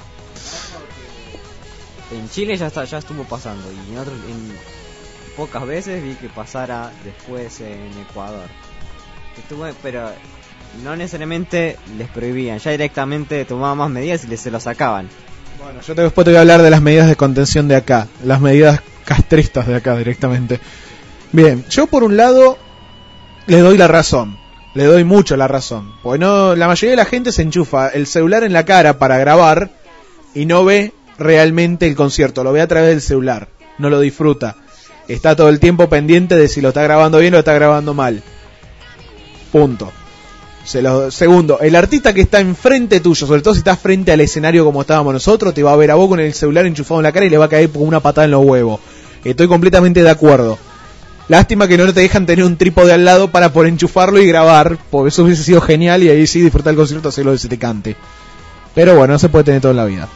en Chile ya está, ya estuvo pasando, y en otros, en pocas veces vi que pasara después en Ecuador. Estuvo, pero no necesariamente les prohibían, ya directamente tomaban más medidas y les se lo sacaban. Bueno, yo te, después te voy a hablar de las medidas de contención de acá, las medidas castristas de acá directamente. Bien, yo por un lado le doy la razón, le doy mucho la razón, porque no, la mayoría de la gente se enchufa el celular en la cara para grabar y no ve realmente el concierto, lo ve a través del celular, no lo disfruta, está todo el tiempo pendiente de si lo está grabando bien o lo está grabando mal. Punto. Se lo, segundo, el artista que está enfrente tuyo, sobre todo si estás frente al escenario como estábamos nosotros, te va a ver a vos con el celular enchufado en la cara y le va a caer con una patada en los huevos. Estoy completamente de acuerdo. Lástima que no te dejan tener un trípode al lado para poder enchufarlo y grabar, porque eso hubiese sido genial y ahí sí disfrutar el concierto, hacerlo que se te cante. Pero bueno, no se puede tener todo en la vida.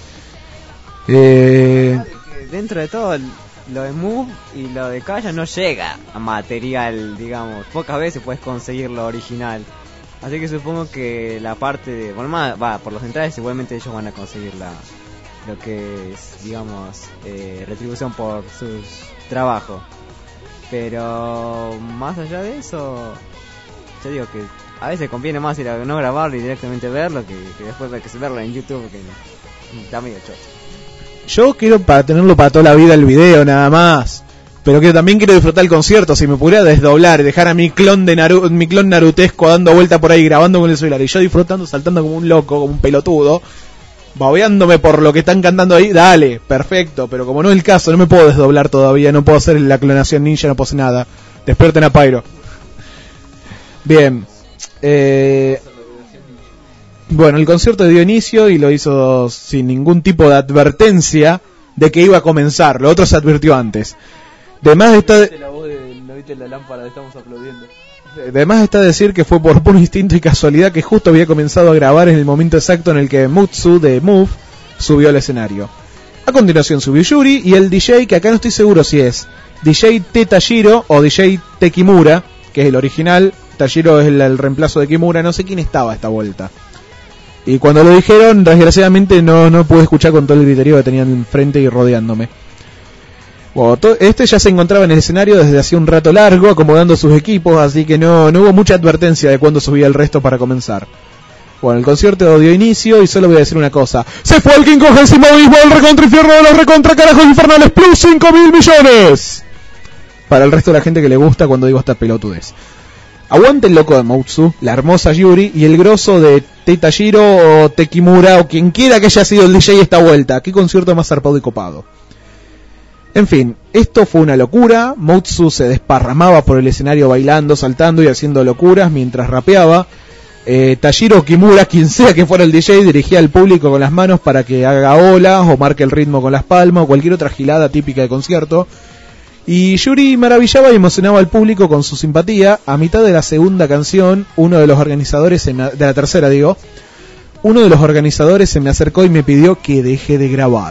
Eh... Dentro de todo, lo de Move y lo de Kaya no llega a material, digamos. Pocas veces puedes conseguir lo original. Así que supongo que la parte de... Bueno, más, va, por los centrales igualmente ellos van a conseguir la, lo que es, digamos, eh, retribución por sus trabajos. Pero más allá de eso, yo digo que a veces conviene más ir a no grabarlo y directamente verlo que, que después de que verlo en YouTube, que está medio choto. Yo quiero para tenerlo para toda la vida el video nada más, pero que también quiero disfrutar el concierto. Si me pudiera desdoblar y dejar a mi clon de Naru- mi clon narutesco dando vuelta por ahí grabando con el celular y yo disfrutando, saltando como un loco, como un pelotudo, babeándome por lo que están cantando ahí, dale, perfecto, pero como no es el caso, no me puedo desdoblar todavía, no puedo hacer la clonación ninja, no puedo hacer nada. Despierten a Pyro. Bien, eh... bueno, el concierto dio inicio y lo hizo sin ningún tipo de advertencia de que iba a comenzar. Lo otro se advirtió antes. Además está de... la voz de, ¿no viste la lámpara? Estamos aplaudiendo. Además está decir que fue por puro instinto y casualidad que justo había comenzado a grabar en el momento exacto en el que Mutsu de Move subió al escenario. A continuación subió Yuri y el D J, que acá no estoy seguro si es D J T Tajiro o D J T Kimura, que es el original. Tajiro es el, el reemplazo de Kimura, no sé quién estaba esta vuelta. Y cuando lo dijeron, desgraciadamente no, no pude escuchar con todo el griterío que tenían enfrente y rodeándome. Bueno, to- este ya se encontraba en el escenario desde hacía un rato largo, acomodando sus equipos, así que no, no hubo mucha advertencia de cuándo subía el resto para comenzar. Bueno, el concierto dio inicio y solo voy a decir una cosa. ¡Se fue el quincuagésimo béisbol recontra infierno de los recontra carajos infernales plus cinco mil millones! Para el resto de la gente que le gusta cuando digo esta pelotudez. Aguante el loco de Mutsu, la hermosa Yuri y el grosso de Tetashiro o Tekimura o quien quiera que haya sido el D J esta vuelta. Qué concierto más zarpado y copado. En fin, esto fue una locura. Mutsu se desparramaba por el escenario bailando, saltando y haciendo locuras mientras rapeaba. Eh, Tajiro Kimura, quien sea que fuera el D J, dirigía al público con las manos para que haga olas o marque el ritmo con las palmas o cualquier otra gilada típica de concierto. Y Yuri maravillaba y emocionaba al público con su simpatía. A mitad de la segunda canción, uno de los organizadores, se me, de la tercera digo, uno de los organizadores se me acercó y me pidió que deje de grabar.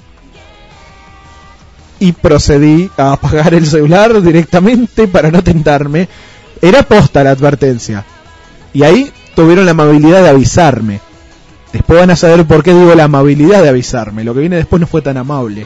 Y procedí a apagar el celular directamente para no tentarme. Era posta la advertencia. Y ahí tuvieron la amabilidad de avisarme. Después van a saber por qué digo la amabilidad de avisarme. Lo que viene después no fue tan amable.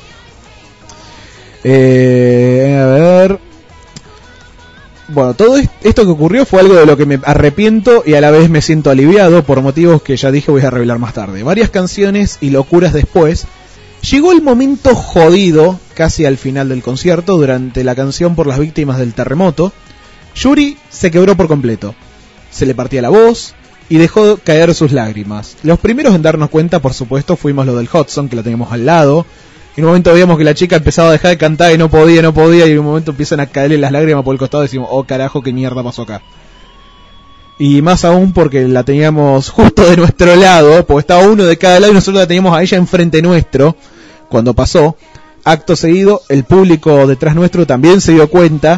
Eh, a ver. Bueno, todo esto que ocurrió fue algo de lo que me arrepiento y a la vez me siento aliviado por motivos que ya dije voy a revelar más tarde. Varias canciones y locuras después. Llegó el momento jodido, casi al final del concierto, durante la canción por las víctimas del terremoto. Yuri se quebró por completo. Se le partía la voz y dejó caer sus lágrimas. Los primeros en darnos cuenta, por supuesto, fuimos los del Hudson, que la teníamos al lado. En un momento veíamos que la chica empezaba a dejar de cantar y no podía, no podía, y en un momento empiezan a caerle las lágrimas por el costado y decimos, oh carajo, qué mierda pasó acá. Y más aún porque la teníamos justo de nuestro lado, porque estaba uno de cada lado y nosotros la teníamos a ella enfrente nuestro. Cuando pasó, acto seguido, el público detrás nuestro también se dio cuenta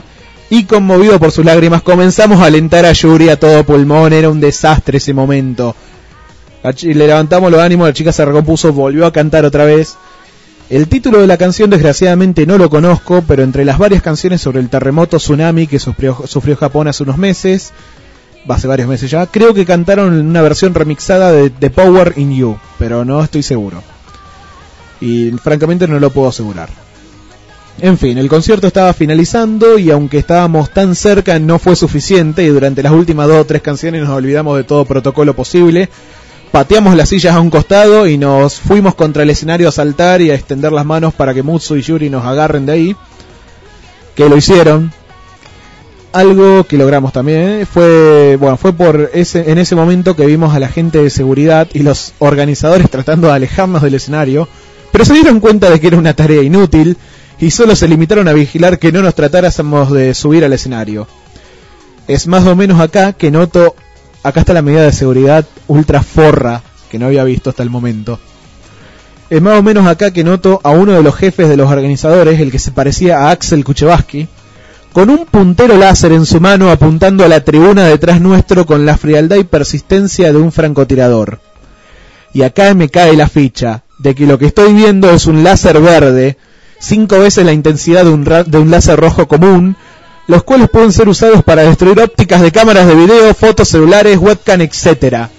Y conmovido por sus lágrimas, comenzamos a alentar a Yuri a todo pulmón. Era un desastre ese momento. Le levantamos los ánimos, la chica se recompuso, volvió a cantar otra vez. El título de la canción desgraciadamente no lo conozco, pero entre las varias canciones sobre el terremoto tsunami que sufrió, sufrió Japón hace unos meses, hace varios meses ya, creo que cantaron una versión remixada de The Power in You, pero no estoy seguro. Y francamente no lo puedo asegurar. En fin, el concierto estaba finalizando y aunque estábamos tan cerca no fue suficiente y durante las últimas dos o tres canciones nos olvidamos de todo protocolo posible. Pateamos las sillas a un costado y nos fuimos contra el escenario a saltar y a extender las manos para que Mutsu y Yuri nos agarren de ahí. Que lo hicieron. Algo que logramos también fue, bueno, fue por ese, en ese momento que vimos a la gente de seguridad y los organizadores tratando de alejarnos del escenario, pero se dieron cuenta de que era una tarea inútil y solo se limitaron a vigilar que no nos tratáramos de subir al escenario. Es más o menos acá que noto. Acá está la medida de seguridad ultra forra que no había visto hasta el momento. Es más o menos acá que noto a uno de los jefes de los organizadores, el que se parecía a Axel Kuchevaski, con un puntero láser en su mano apuntando a la tribuna detrás nuestro con la frialdad y persistencia de un francotirador. Y acá me cae la ficha de que lo que estoy viendo es un láser verde, cinco veces la intensidad de un, ra- de un láser rojo común, los cuales pueden ser usados para destruir ópticas de cámaras de video, fotos, celulares, webcam, etcétera.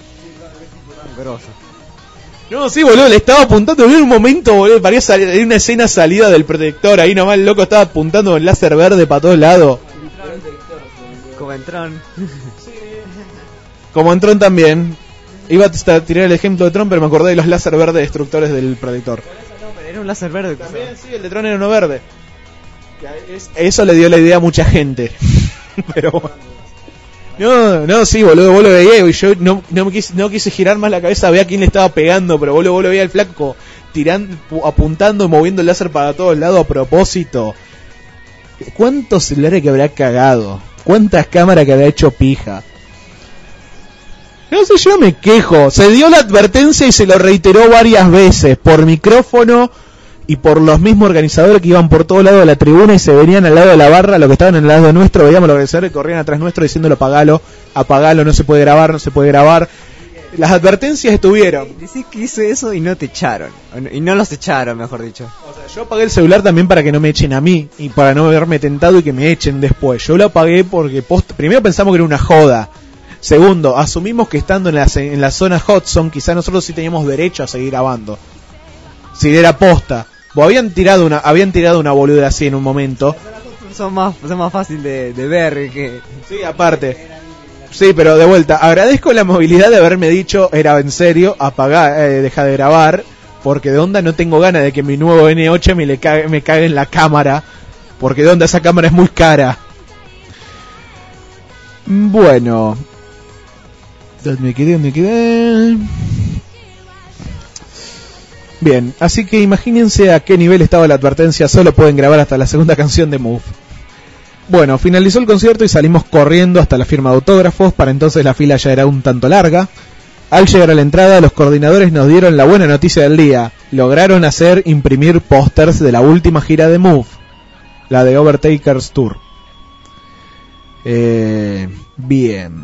No, sí, boludo, le estaba apuntando en un momento, boludo, parecía salir, en una escena salida del protector, ahí nomás el loco estaba apuntando con láser verde para todos lados. Como en Tron. Como en Tron también. Iba a tirar el ejemplo de Tron, pero me acordé de los láser verdes destructores del protector. Era un láser verde. También, sí, el de Tron era uno verde. Eso le dio la idea a mucha gente. Pero bueno. No, no, sí, boludo, vos lo veías y yo no, no, me quise, no quise girar más la cabeza, veía a quién le estaba pegando, pero vos lo, vos lo veías al flaco tirando, apuntando, moviendo el láser para todos lados a propósito. ¿Cuántos celulares que habrá cagado? ¿Cuántas cámaras que habrá hecho pija? No sé, yo me quejo. Se dio la advertencia y se lo reiteró varias veces por micrófono y por los mismos organizadores que iban por todos lados de la tribuna y se venían al lado de la barra, los que estaban en el lado nuestro, veíamos a los organizadores que corrían atrás nuestro diciéndolo apagalo, apagalo, no se puede grabar, no se puede grabar. Las advertencias estuvieron. Decís que hizo eso y no te echaron, y no los echaron, mejor dicho. O sea, yo apagué el celular también para que no me echen a mí y para no verme tentado y que me echen después. Yo lo apagué porque post... primero pensamos que era una joda. Segundo, asumimos que estando en la, en la zona hot zone, quizás nosotros sí teníamos derecho a seguir grabando. Si era posta. O habían tirado una, habían tirado una boluda así en un momento. Son más, son más fácil de, de ver que... Sí, aparte. Sí, pero de vuelta, agradezco la movilidad de haberme dicho, era en serio, apagá, eh, deja de grabar, porque de onda no tengo ganas de que mi nuevo N ocho me le cague, me cague en la cámara, porque de onda esa cámara es muy cara. Bueno. ¿Dónde me quedé? ¿Dónde me quedé? Bien, así que imagínense a qué nivel estaba la advertencia, solo pueden grabar hasta la segunda canción de Move. Bueno, finalizó el concierto y salimos corriendo hasta la firma de autógrafos, para entonces la fila ya era un tanto larga. Al llegar a la entrada, los coordinadores nos dieron la buena noticia del día. Lograron hacer imprimir pósters de la última gira de Move, la de Overtakers Tour. Eh, bien.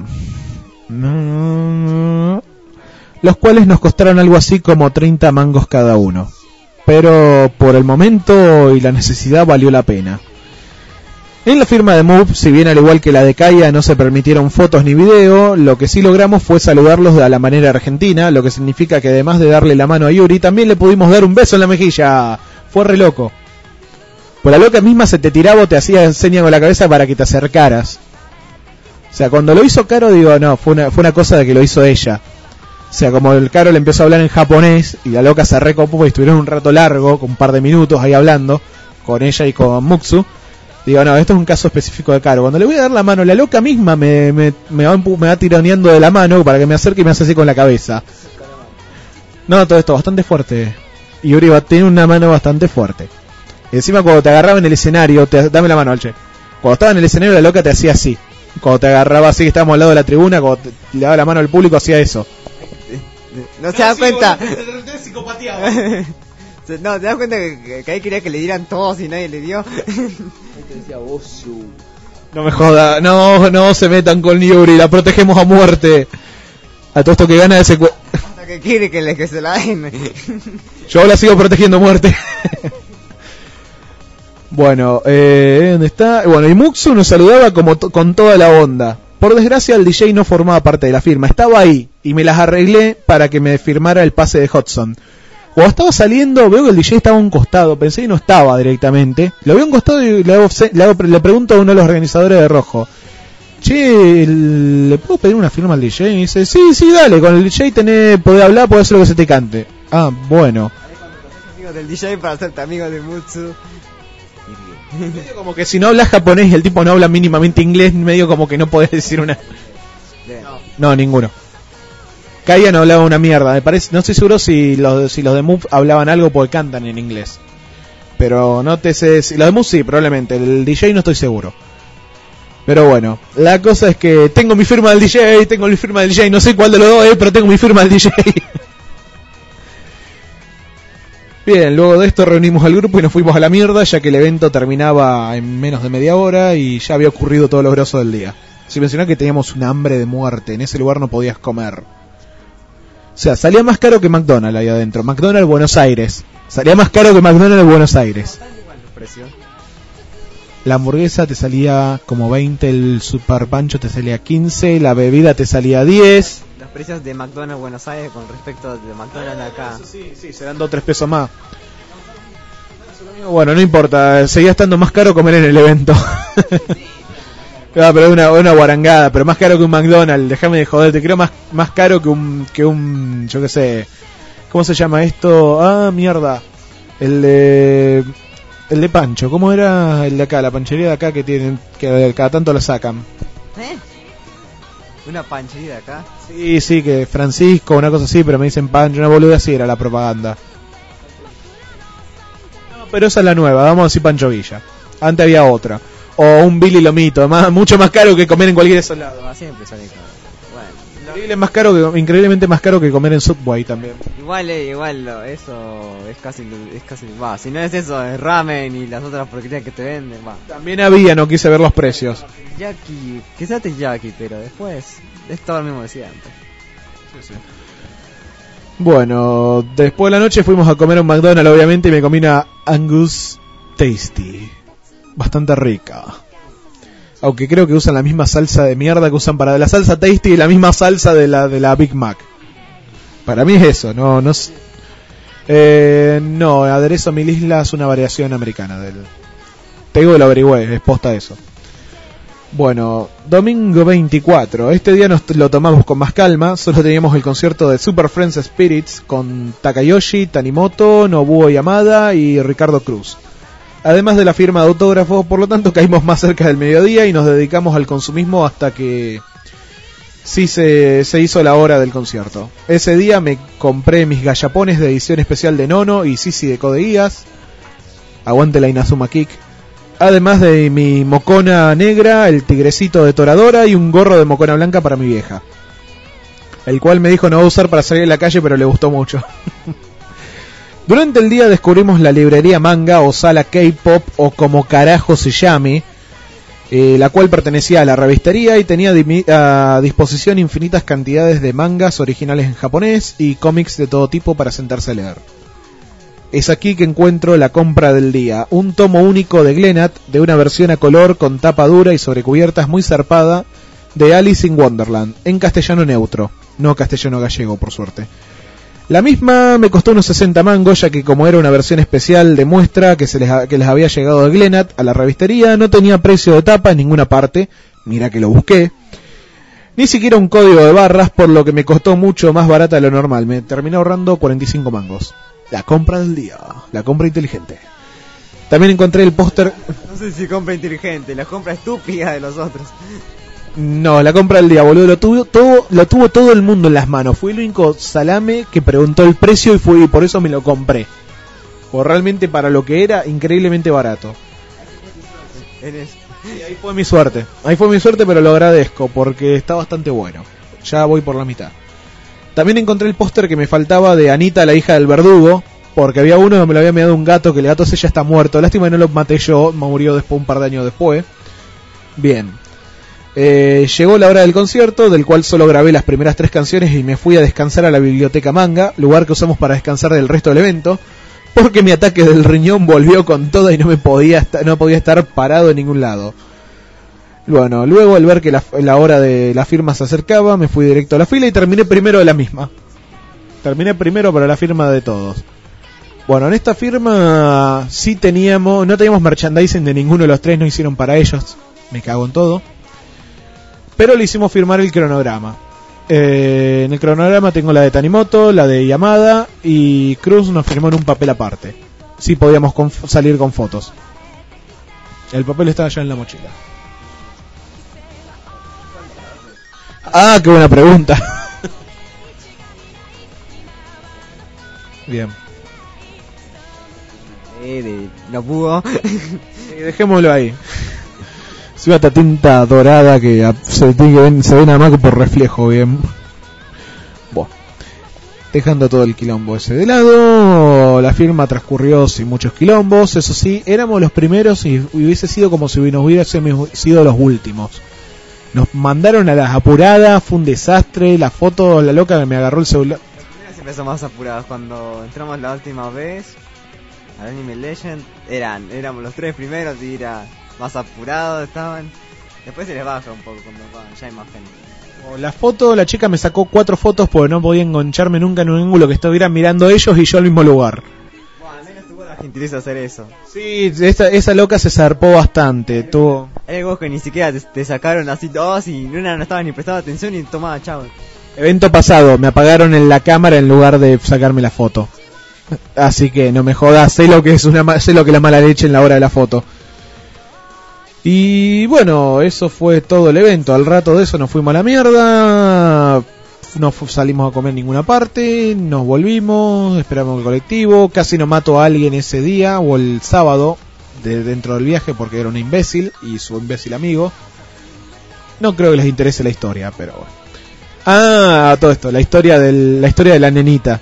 No... Los cuales nos costaron algo así como treinta mangos cada uno. Pero por el momento y la necesidad valió la pena. En la firma de Move, si bien al igual que la de Kaya no se permitieron fotos ni video, lo que sí logramos fue saludarlos de la manera argentina, lo que significa que además de darle la mano a Yuri, también le pudimos dar un beso en la mejilla. Fue re loco. Por la loca misma se te tiraba o te hacía seña con la cabeza para que te acercaras. O sea, cuando lo hizo Caro, digo, no, fue una, fue una cosa de que lo hizo ella. O sea, como el Caro le empezó a hablar en japonés y la loca se recopó y estuvieron un rato largo, con un par de minutos ahí hablando, con ella y con Mutsu. Digo, no, esto es un caso específico de Caro. Cuando le voy a dar la mano, la loca misma me, me, me, va, me va tironeando de la mano para que me acerque y me hace así con la cabeza. No, todo esto bastante fuerte. Y Yuri tiene una mano bastante fuerte. Y encima cuando te agarraba en el escenario, te, dame la mano, Alche. Cuando estaba en el escenario la loca te hacía así. Cuando te agarraba así, que estábamos al lado de la tribuna, cuando te, le daba la mano al público, hacía eso. No se da cuenta. Psicopateaba. No, te das cuenta que, que ahí quería que le dieran todos y nadie le dio. Ahí te decía, vos, No me joda, no, no se metan con Yuri, la protegemos a muerte. A todo esto que gana ese cu- que quiere que, le, que se la den. Yo la sigo protegiendo a muerte. Bueno, eh, ¿dónde está? Bueno, y Muxu nos saludaba como to- con toda la onda. Por desgracia, el D J no formaba parte de la firma. Estaba ahí y me las arreglé para que me firmara el pase de Hudson. Cuando estaba saliendo, veo que el D J estaba a un costado. Pensé que no estaba directamente. Lo veo a un costado y le, hago, le, hago, le pregunto a uno de los organizadores de Rojo: che, ¿le puedo pedir una firma al D J? Y dice: sí, sí, dale, con el D J tenés, podés hablar, podés hacer lo que se te cante. Ah, bueno. Amigo del D J para hacerte amigo de Mutsu. Medio como que si no hablas japonés y el tipo no habla mínimamente inglés, medio como que no podés decir una... No, ninguno. Kaya no hablaba una mierda, me parece, no estoy seguro si los, si los de Move hablaban algo porque cantan en inglés. Pero no te sé, si los de Move sí, probablemente, el D J no estoy seguro. Pero bueno, la cosa es que tengo mi firma del D J, tengo mi firma del D J, no sé cuál de los dos es, pero tengo mi firma del D J. Bien, luego de esto reunimos al grupo y nos fuimos a la mierda, ya que el evento terminaba en menos de media hora y ya había ocurrido todo lo grosso del día. Se mencionó que teníamos un hambre de muerte, en ese lugar no podías comer. O sea, salía más caro que McDonald's ahí adentro. McDonald's Buenos Aires. Salía más caro que McDonald's Buenos Aires. La hamburguesa te salía como veinte, el super pancho te salía quince, la bebida te salía diez. Los precios de McDonald's Buenos Aires con respecto de McDonald's acá. Sí, sí, serán dos o tres pesos más. Bueno, no importa, seguía estando más caro comer en el evento. No, pero es una, una guarangada, pero más caro que un McDonald's, déjame de joder, te creo más, más caro que un, que un, yo qué sé, ¿cómo se llama esto? Ah, mierda, el de, el de Pancho, ¿cómo era el de acá, la panchería de acá que tienen, que cada tanto la sacan? ¿Eh? ¿Una panchería acá? Sí, sí, que Francisco, una cosa así, pero me dicen Pancho, una boluda así era la propaganda. No, pero esa es la nueva, vamos a decir Pancho Villa, antes había otra. O un Billy Lomito, más, mucho más caro que comer en cualquier de esos lados. No, siempre sale caro. Bueno, Increíble, más caro que, increíblemente más caro que comer en Subway también. Igual, eh, igual, lo- eso es casi, es casi, va, si no es eso, es ramen y las otras porquerías que te venden, va. También había, no quise ver los precios. Jackie, quizás te Jackie, pero después es todo lo mismo de siempre. Sí, sí. Bueno, después de la noche fuimos a comer a un McDonald's, obviamente, y me comí una Angus Tasty. Bastante rica. Aunque creo que usan la misma salsa de mierda que usan para la salsa Tasty y la misma salsa de la de la Big Mac. Para mí es eso, no no s- eh, no, aderezo mil islas es una variación americana del. Te digo que lo averigüé, es posta eso. Bueno, domingo veinticuatro. Este día nos lo tomamos con más calma. Solo teníamos el concierto de Super Friends Spirits con Takayoshi, Tanimoto, Nobuo Yamada y Ricardo Cruz. Además de la firma de autógrafos, por lo tanto caímos más cerca del mediodía y nos dedicamos al consumismo hasta que sí se, se hizo la hora del concierto. Ese día me compré mis gallapones de edición especial de Nono y Sisi de Code Geass. Aguante la Inazuma Kick. Además de mi mocona negra, el tigrecito de Toradora y un gorro de mocona blanca para mi vieja. El cual me dijo no va a usar para salir a la calle, pero le gustó mucho. Durante el día descubrimos la librería manga o sala K-pop o como carajo se llame, eh, la cual pertenecía a la revistería y tenía dimi- a disposición infinitas cantidades de mangas originales en japonés y cómics de todo tipo para sentarse a leer. Es aquí que encuentro la compra del día, un tomo único de Glenat de una versión a color con tapa dura y sobrecubiertas muy zarpada de Alice in Wonderland, en castellano neutro, no castellano gallego por suerte. La misma me costó unos sesenta mangos, ya que como era una versión especial de muestra que, se les, ha- que les había llegado de Glenat a la revistería, no tenía precio de tapa en ninguna parte, mira que lo busqué, ni siquiera un código de barras, por lo que me costó mucho más barata de lo normal, me terminé ahorrando cuarenta y cinco mangos. La compra del día, la compra inteligente. También encontré el póster... No sé si compra inteligente, la compra estúpida de los otros. No, la compra del día, boludo, lo tuvo todo, lo tuvo todo el mundo en las manos. Fui el único salame que preguntó el precio y fui y por eso me lo compré. O realmente para lo que era, increíblemente barato. Y ahí fue mi suerte. Ahí fue mi suerte, pero lo agradezco porque está bastante bueno. Ya voy por la mitad. También encontré el póster que me faltaba de Anita, la hija del verdugo, porque había uno que me lo había meado un gato, que el gato ese ya está muerto. Lástima que no lo maté yo, murió después un par de años después. Bien. Eh, llegó la hora del concierto, del cual solo grabé las primeras tres canciones y me fui a descansar a la biblioteca Manga, lugar que usamos para descansar del resto del evento, porque mi ataque del riñón volvió con toda y no me podía esta- no podía estar parado en ningún lado. Bueno, luego al ver que la, la hora de la firma se acercaba, me fui directo a la fila y terminé primero de la misma. Terminé primero para la firma de todos. Bueno, en esta firma sí teníamos, no teníamos merchandising de ninguno de los tres, no hicieron para ellos, me cago en todo. Pero le hicimos firmar el cronograma. Eh, en el cronograma tengo la de Tanimoto, la de Yamada, y Cruz nos firmó en un papel aparte. Sí podíamos con- salir con fotos. El papel estaba ya en la mochila. Ah, qué buena pregunta. Bien. Eh, de- no pudo. Eh, dejémoslo ahí. Es una tinta dorada que a- se, tiene que ven- se ve nada más que por reflejo, bien. Bueno. Dejando todo el quilombo ese de lado, la firma transcurrió sin muchos quilombos. Eso sí, éramos los primeros y hubiese sido como si nos hubiésemos sido los últimos. Nos mandaron a las apuradas, fue un desastre. La foto, la loca que me agarró el celular. Siempre son más apurados. Cuando entramos la última vez al Anime Legend, eran, éramos los tres primeros y era más apurados, estaban. Después se les baja un poco cuando van, ya hay más gente. La foto, la chica me sacó cuatro fotos porque no podía engancharme nunca en un ángulo que estuvieran mirando ellos y yo al mismo lugar. Bueno, al menos tuvo la gentileza hacer eso. Sí, esa, esa loca se zarpó bastante. Tuvo... Hay algo que ni siquiera te, te sacaron así todos y una no estaba ni prestando atención y tomaba chavo. Evento pasado, me apagaron en la cámara en lugar de sacarme la foto. Así que no me jodas, sé lo que es una ma- sé lo que es la mala leche en la hora de la foto. Y bueno, eso fue todo el evento. Al rato de eso nos fuimos a la mierda. No fu- salimos a comer en ninguna parte. Nos volvimos, esperamos el colectivo. Casi no mato a alguien ese día o el sábado de dentro del viaje porque era un imbécil y su imbécil amigo. No creo que les interese la historia, pero bueno. Ah, todo esto, la historia del, la historia de la nenita.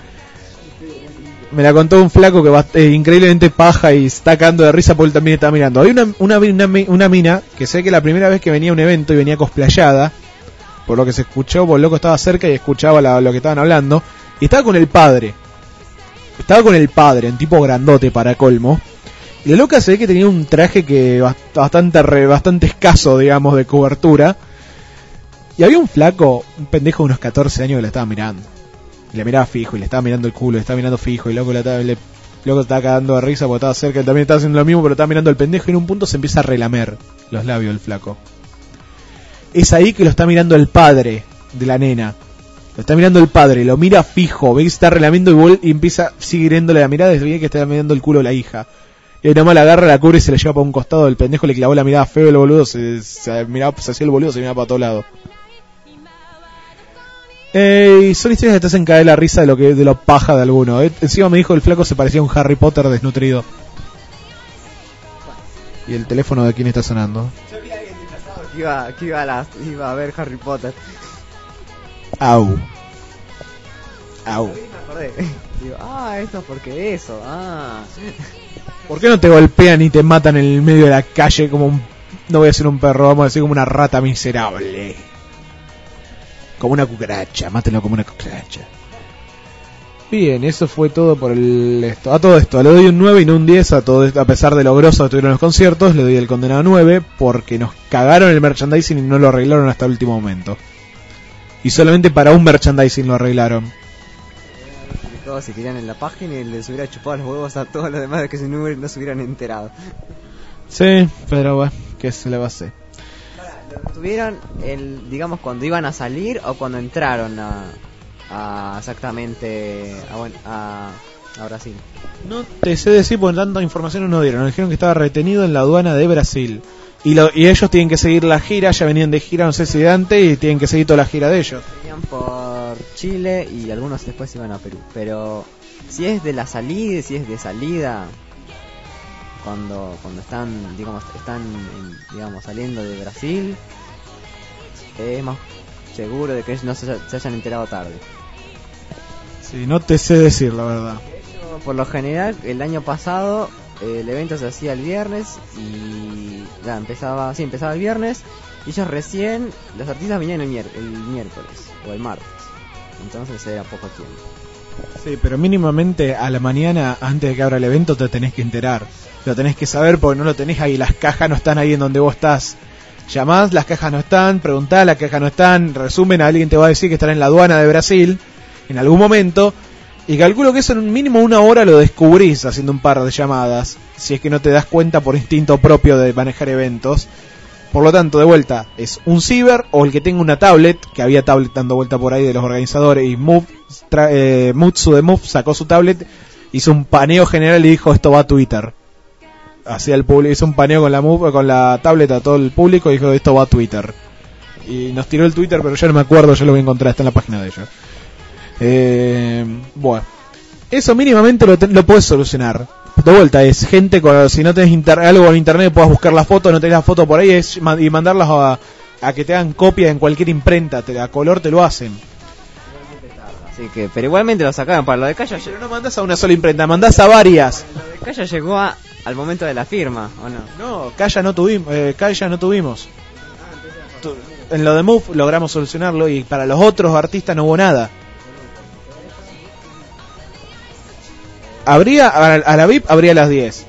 Me la contó un flaco que va eh, increíblemente paja y está cagando de risa porque él también estaba mirando. Hay una, una, una, una mina que sé que la primera vez que venía a un evento y venía cosplayada, por lo que se escuchó, por el loco estaba cerca y escuchaba la- lo que estaban hablando, y estaba con el padre. Estaba con el padre, un tipo grandote para colmo. Y la loca se ve que tenía un traje que bast- bastante, re- bastante escaso, digamos, de cobertura. Y había un flaco, un pendejo de unos catorce años que la estaba mirando. Y le miraba fijo, y le estaba mirando el culo, le estaba mirando fijo, y loco, la estaba, le, loco estaba cagando de risa porque estaba cerca, él también estaba haciendo lo mismo, pero estaba mirando al pendejo, y en un punto se empieza a relamer los labios del flaco. Es ahí que lo está mirando el padre de la nena. Lo está mirando el padre, lo mira fijo, ve que se está relamiendo y, vol- y empieza, sigue hiriéndole la mirada, desde que está mirando el culo de la hija. Y ahí nomás la agarra, la cubre y se la lleva para un costado, el pendejo le clavó la mirada feo, el boludo se, se, miraba, se hacía el boludo, se miraba para todos lados. Eh, y son historias que te hacen caer la risa de lo que de lo paja de alguno. Eh. Encima me dijo el flaco se parecía a un Harry Potter desnutrido. ¿Y el teléfono de quién está sonando? Que iba, que iba, a las, iba a ver Harry Potter. Au. Au. Me acordé. Digo, ah, esto es porque eso, ah. ¿Por qué no te golpean y te matan en el medio de la calle como un... No voy a ser un perro, vamos a decir como una rata miserable? Como una cucaracha, mátenlo como una cucaracha. Bien, eso fue todo por el esto. A todo esto, le doy un nueve y no un diez a todo esto, a pesar de lo grosso que tuvieron los conciertos, le doy el condenado nueve porque nos cagaron el merchandising y no lo arreglaron hasta el último momento. Y solamente para un merchandising lo arreglaron. Todos se querían en la página y les hubiera chupado los huevos a todos los demás de que si no, hubiera- no se hubieran enterado. Sí, pero bueno, ¿qué se le va a hacer? ¿Tuvieron el, digamos, cuando iban a salir o cuando entraron a, a exactamente a, bueno, a, a Brasil? No te sé decir porque tanta información no nos dieron. Nos dijeron que estaba retenido en la aduana de Brasil. Y, lo, y ellos tienen que seguir la gira, ya venían de gira, no sé si de antes, y tienen que seguir toda la gira de ellos. Venían por Chile y algunos después iban a Perú. Pero si es de la salida, si es de salida, cuando cuando están, digamos, están en- digamos saliendo de Brasil, es más seguro de que ellos no se, se hayan enterado tarde. Sí, no te sé decir la verdad. Por lo general, el año pasado el evento se hacía el viernes y ya empezaba, sí, empezaba el viernes y ellos recién, los artistas venían el, mier- el miércoles o el martes, entonces era poco tiempo. Sí, pero mínimamente a la mañana, antes de que abra el evento, te tenés que enterar. Lo tenés que saber porque no lo tenés ahí, las cajas no están ahí en donde vos estás. Llamás, las cajas no están, preguntás, las cajas no están, resumen, alguien te va a decir que están en la aduana de Brasil en algún momento, y calculo que eso en un mínimo una hora lo descubrís haciendo un par de llamadas, si es que no te das cuenta por instinto propio de manejar eventos. Por lo tanto, de vuelta, es un ciber o el que tenga una tablet, que había tablet dando vuelta por ahí de los organizadores, y Move, tra- eh, Mutsu de Move sacó su tablet, hizo un paneo general y dijo esto va a Twitter. Hacía el público, hizo un paneo con la Move, con la tablet a todo el público y dijo esto va a Twitter. Y nos tiró el Twitter, pero ya no me acuerdo, ya lo voy a encontrar, está en la página de ellos. Eh, bueno, eso mínimamente lo, te- lo puedes solucionar. De vuelta, es gente, con, si no tenés inter- algo en internet puedas buscar la foto, no tenés la foto por ahí es ma- y mandarlas a, a que te hagan copia en cualquier imprenta, te, a color te lo hacen. Así que, pero igualmente lo sacaban para lo de Calla. Pero no mandás a una sola imprenta, mandás a varias. Lo de Calla llegó a, al momento de la firma, ¿o no? No, Calla no tuvimos, eh, Calla no tuvimos. Tu- En lo de Move logramos solucionarlo y para los otros artistas no hubo nada. Habría, a, a la V I P habría a las diez.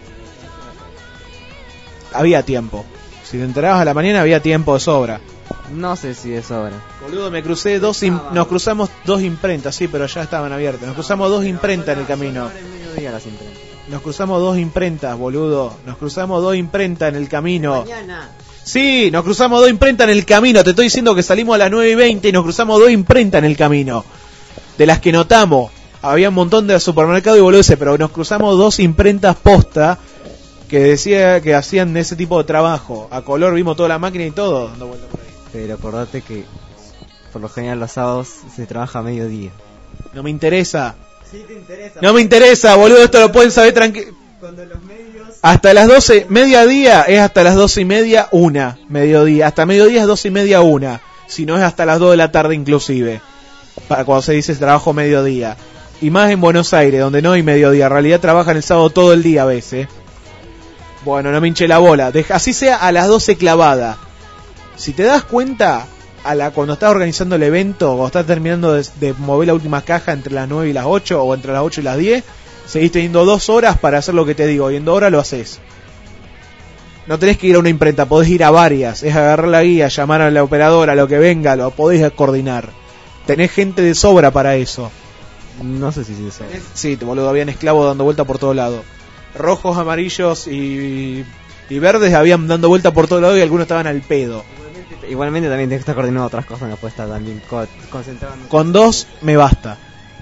Había tiempo. Si te enterabas a la mañana había tiempo de sobra. No sé si es ahora. Boludo, me crucé dos, im- nos cruzamos dos imprentas, sí, pero ya estaban abiertas. Nos cruzamos dos imprentas en el camino. Mediodía las imprentas. Nos cruzamos dos imprentas, boludo. Nos cruzamos dos imprentas en el camino. Mañana. Sí, nos cruzamos dos imprentas en el camino. Te estoy diciendo que salimos a las nueve y veinte y nos cruzamos dos imprentas en el camino. De las que notamos. Había un montón de supermercados y boludeces, pero nos cruzamos dos imprentas posta que decía que hacían ese tipo de trabajo. A color vimos toda la máquina y todo dando vuelta por ahí. Pero acordate que por lo general los sábados se trabaja a mediodía. No me interesa. Sí te interesa. No me interesa, boludo, esto lo pueden saber tranquilo. Cuando los medios... Hasta las doce, mediodía es hasta las doce y media, una, mediodía. Hasta mediodía es doce y media, una. Si no es hasta las dos de la tarde inclusive. Para cuando se dice trabajo mediodía. Y más en Buenos Aires, donde no hay mediodía. En realidad trabajan el sábado todo el día a veces. Bueno, no me hinche la bola. Deja, así sea a las doce clavada. Si te das cuenta, a la cuando estás organizando el evento, o estás terminando de, de mover la última caja entre las nueve y las ocho, o entre las ocho y las diez, seguís teniendo dos horas para hacer lo que te digo, y en dos horas lo haces. No tenés que ir a una imprenta, podés ir a varias. Es agarrar la guía, llamar a la operadora, lo que venga, lo podés coordinar. Tenés gente de sobra para eso. No sé si es eso. Sí, te boludo, habían esclavos dando vuelta por todos lados. Rojos, amarillos y, y verdes habían dando vuelta por todos lados y algunos estaban al pedo. Igualmente, igualmente también tienes que estar coordinando otras cosas, no puedes estar también co- concentrado. en- Con dos me basta.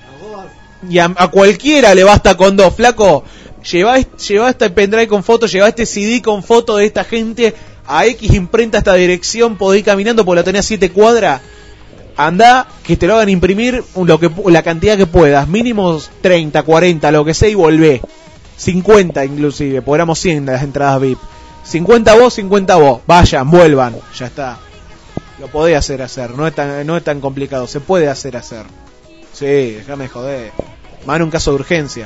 Y a, a cualquiera le basta con dos, flaco. Llevá, llevá este pendrive con fotos, llevá este C D con fotos de esta gente a X imprenta esta dirección, podés ir caminando porque la tenés a siete cuadras. Andá, que te lo hagan imprimir lo que la cantidad que puedas, mínimo treinta, cuarenta, lo que sea, y volvé. cincuenta inclusive, porque éramos cien de las entradas V I P. cincuenta vos, cincuenta vos. Vayan, vuelvan, ya está. Lo podés hacer hacer, no es tan, no es tan complicado, se puede hacer hacer. Sí, déjame joder. Más en un caso de urgencia.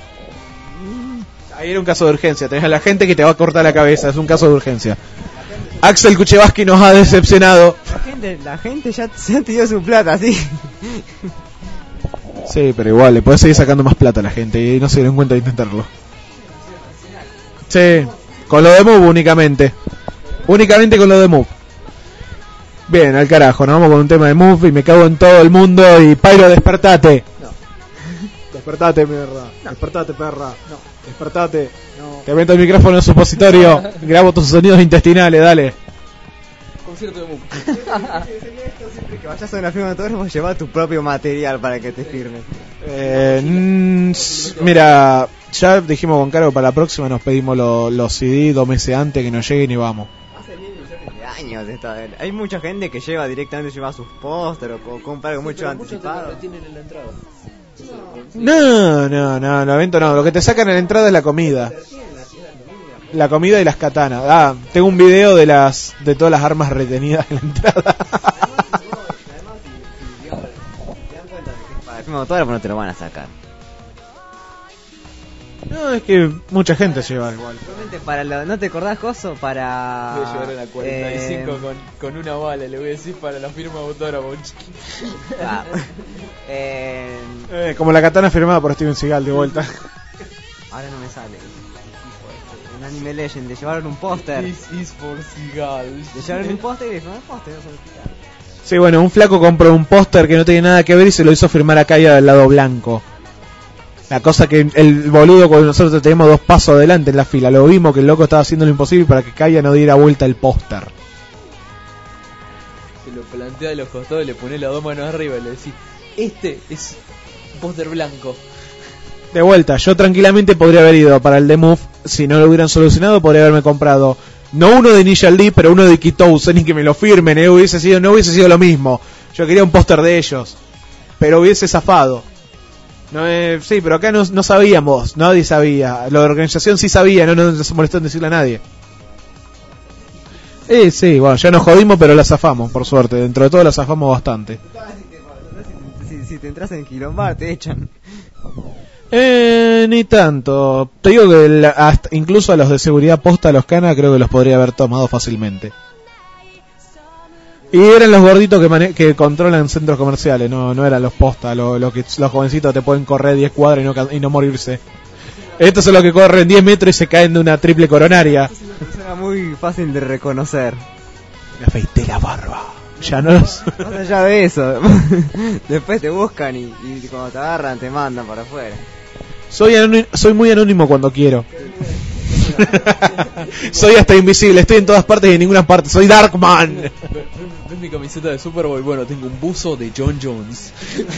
Ahí era un caso de urgencia, tenés a la gente que te va a cortar la cabeza, es un caso de urgencia. Axel Kuchevaski nos ha decepcionado. La gente, la gente ya se te dio su plata, sí. Sí, pero igual, le podés seguir sacando más plata a la gente y no se dieron cuenta de intentarlo. Sí, con lo de Move únicamente. Únicamente con lo de Move. Bien, al carajo, nos vamos con un tema de Move y me cago en todo el mundo y Pyro, despertate. No. Despertate, mierda. No. Despertate, perra. No. Despertate. No. Te meto el micrófono en el supositorio. Grabo tus sonidos intestinales, dale. Concierto de Move. Siempre que vayas a una firma de autógrafos, lleva tu propio material para que te firmen. Eh, mm, s- mira, ya dijimos con Caro, para la próxima nos pedimos lo- los C D dos meses antes que nos lleguen y vamos. Hace mil millones de años esta. Hay mucha gente que lleva directamente, lleva sus pósteres o co- compra algo mucho anticipado. en la entrada. No, no, no, no, evento no. Lo que te sacan en la entrada es la comida. La comida y las katanas. Ah, tengo un video de las de todas las armas retenidas en la entrada. Para el firma de autógrafo no te lo van a sacar. No, es que mucha gente lleva igual. Realmente para lo, ¿no te acordás, Coso? Para... Voy a llevar a la cuarenta y cinco eh, con, con una bala, le voy a decir para la firma de autógrafo. ah, eh, Eh, como la katana firmada por Steven Seagal de vuelta. ahora no me sale. En Anime Legend le llevaron un póster. This is for Seagal. Le llevaron un póster y le dijeron, póster, no sé. Sí, bueno, un flaco compró un póster que no tiene nada que ver y se lo hizo firmar a Kaya del lado blanco. La cosa que el boludo, cuando nosotros tenemos dos pasos adelante en la fila, lo vimos que el loco estaba haciendo lo imposible para que Kaya no diera vuelta el póster. Se lo plantea de los costados, le pone las dos manos arriba y le decís, este es un póster blanco. De vuelta, yo tranquilamente podría haber ido para el The Move, si no lo hubieran solucionado, podría haberme comprado, no uno de Initial D, pero uno de Kitousen y que me lo firmen, eh, hubiese sido, no hubiese sido lo mismo. Yo quería un póster de ellos, pero hubiese zafado. No, eh, sí, pero acá no, no sabíamos, nadie sabía. La organización sí sabía, no, no se molestó en decirle a nadie. Eh, sí, bueno, ya nos jodimos, pero la zafamos, por suerte. Dentro de todo la zafamos bastante. Si, si te entras en quilombar, te echan. Eh, ni tanto. Te digo que la, hasta, incluso a los de seguridad posta, a los canas, creo que los podría haber tomado fácilmente. Y eran los gorditos que mane- que controlan centros comerciales, no no eran los posta, lo, lo que los jovencitos te pueden correr diez cuadras y no, ca- y no morirse. Estos son los que corren diez metros y se caen de una triple coronaria. Era muy fácil de reconocer. Me afeité la barba. Ya no los... Más allá de eso, después te buscan y, y cuando te agarran te mandan para afuera. Soy, anónimo, soy muy anónimo cuando quiero. Soy hasta invisible, estoy en todas partes y en ninguna parte. Soy Darkman. ¿Ves mi camiseta de Superboy? Bueno, tengo un buzo de John Jones.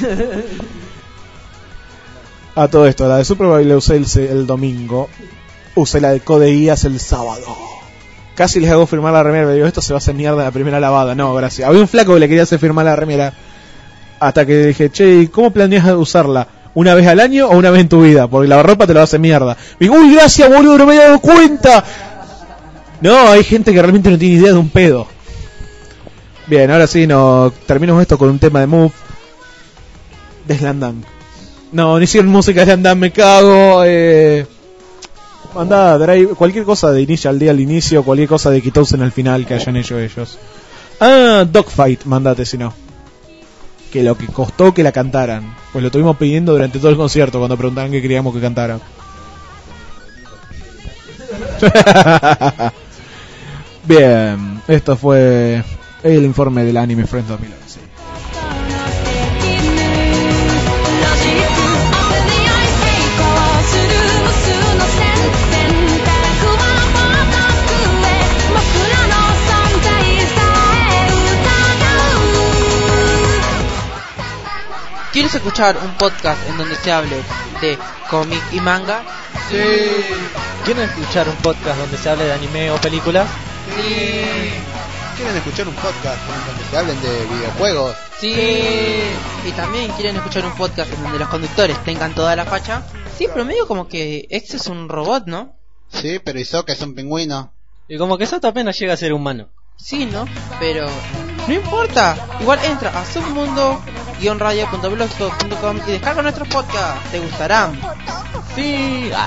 A todo esto, la de Superboy la usé el, el domingo. Usé la de Code Geass el sábado. Casi les hago firmar la remera, pero digo, esto se va a hacer mierda en la primera lavada. No, gracias. Había un flaco que le quería hacer firmar la remera. Hasta que dije, che, ¿cómo planeas usarla? ¿Una vez al año o una vez en tu vida? Porque la ropa te la va a hacer mierda. Y digo, uy, gracias, boludo, no me había dado cuenta. No, hay gente que realmente no tiene idea de un pedo. Bien, ahora sí, no terminamos esto con un tema de Move. De Slandam. No, no hicieron música de Slandam, me cago. Eh... Mandá, drive, cualquier cosa de Initial D al inicio, cualquier cosa de Kitousen al final que hayan hecho ellos. Ah, Dogfight, mandate si no. Que lo que costó que la cantaran. Pues lo estuvimos pidiendo durante todo el concierto cuando preguntaban qué queríamos que cantaran. Bien, esto fue el informe del Anime Friends dos mil once. ¿Quieres escuchar un podcast en donde se hable de cómic y manga? Sí. ¿Quieren escuchar un podcast donde se hable de anime o películas? Sí. ¿Quieren escuchar un podcast en donde se hablen de videojuegos? Sí. ¿Y también quieren escuchar un podcast en donde los conductores tengan toda la facha? Sí, pero medio como que X es un robot, ¿no? Sí, pero Hisoka es un pingüino. Y como que Sato apenas llega a ser humano. Sí, ¿no? Pero no importa. Igual entra a submundo guion radio punto blogspot punto com y descarga nuestros podcasts. Te gustarán. Sí. Ah.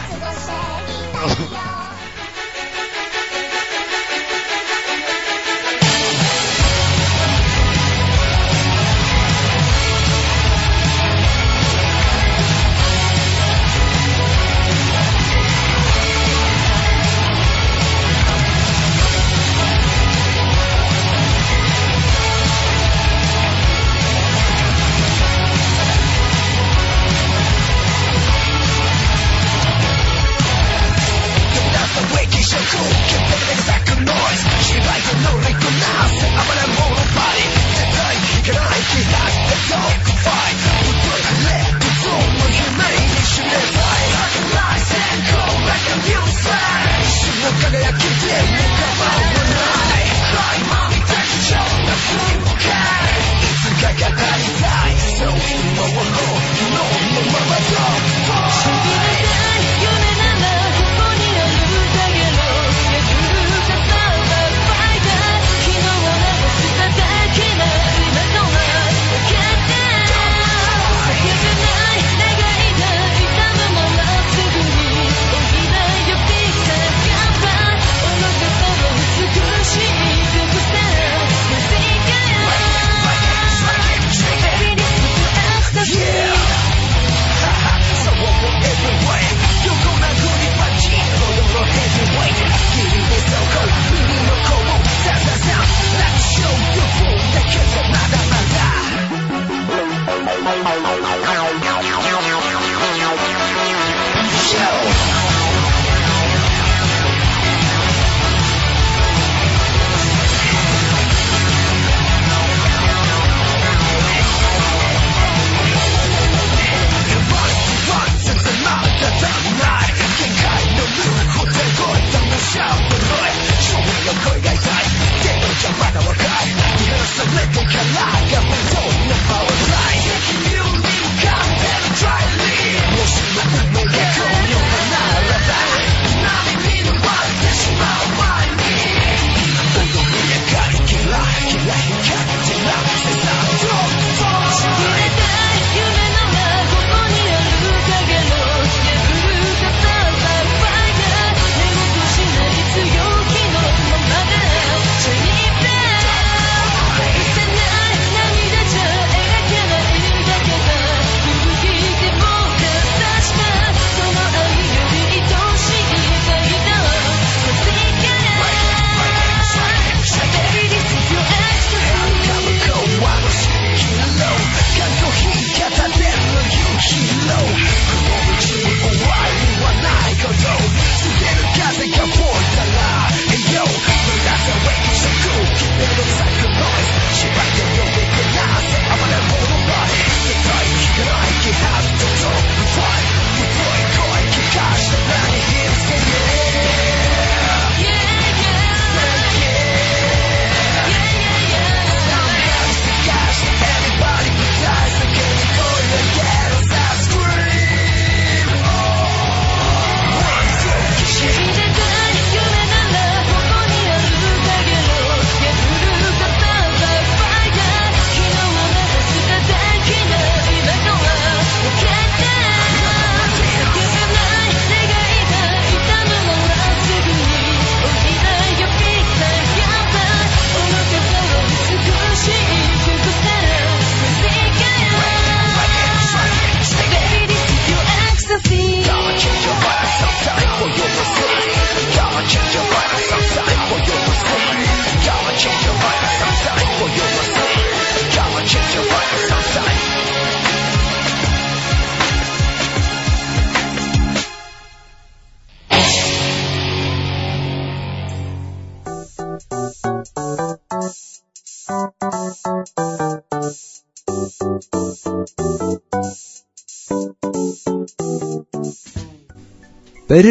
Pero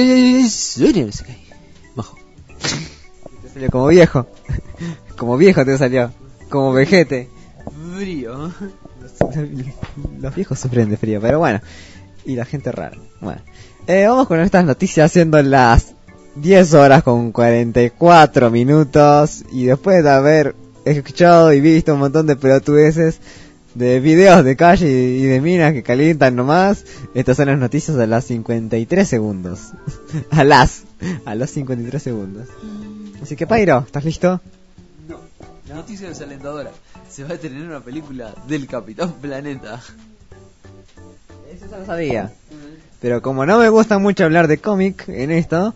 bajo. Te salió como viejo. Como viejo te salió. Como vejete. Frío. Los, los viejos sufren de frío, pero bueno. Y la gente rara. Bueno. Eh, vamos con estas noticias siendo las diez horas con cuarenta y cuatro minutos. Y después de haber escuchado y visto un montón de pelotudeces de videos de calle y de minas que calientan nomás, estas son las noticias a las cincuenta y tres segundos. A las, a los cincuenta y tres segundos. Así que Pairo, ¿estás listo? No. La noticia desalentadora. Se va a estrenar una película del Capitán Planeta. Eso ya lo sabía. Pero como no me gusta mucho hablar de cómic en esto...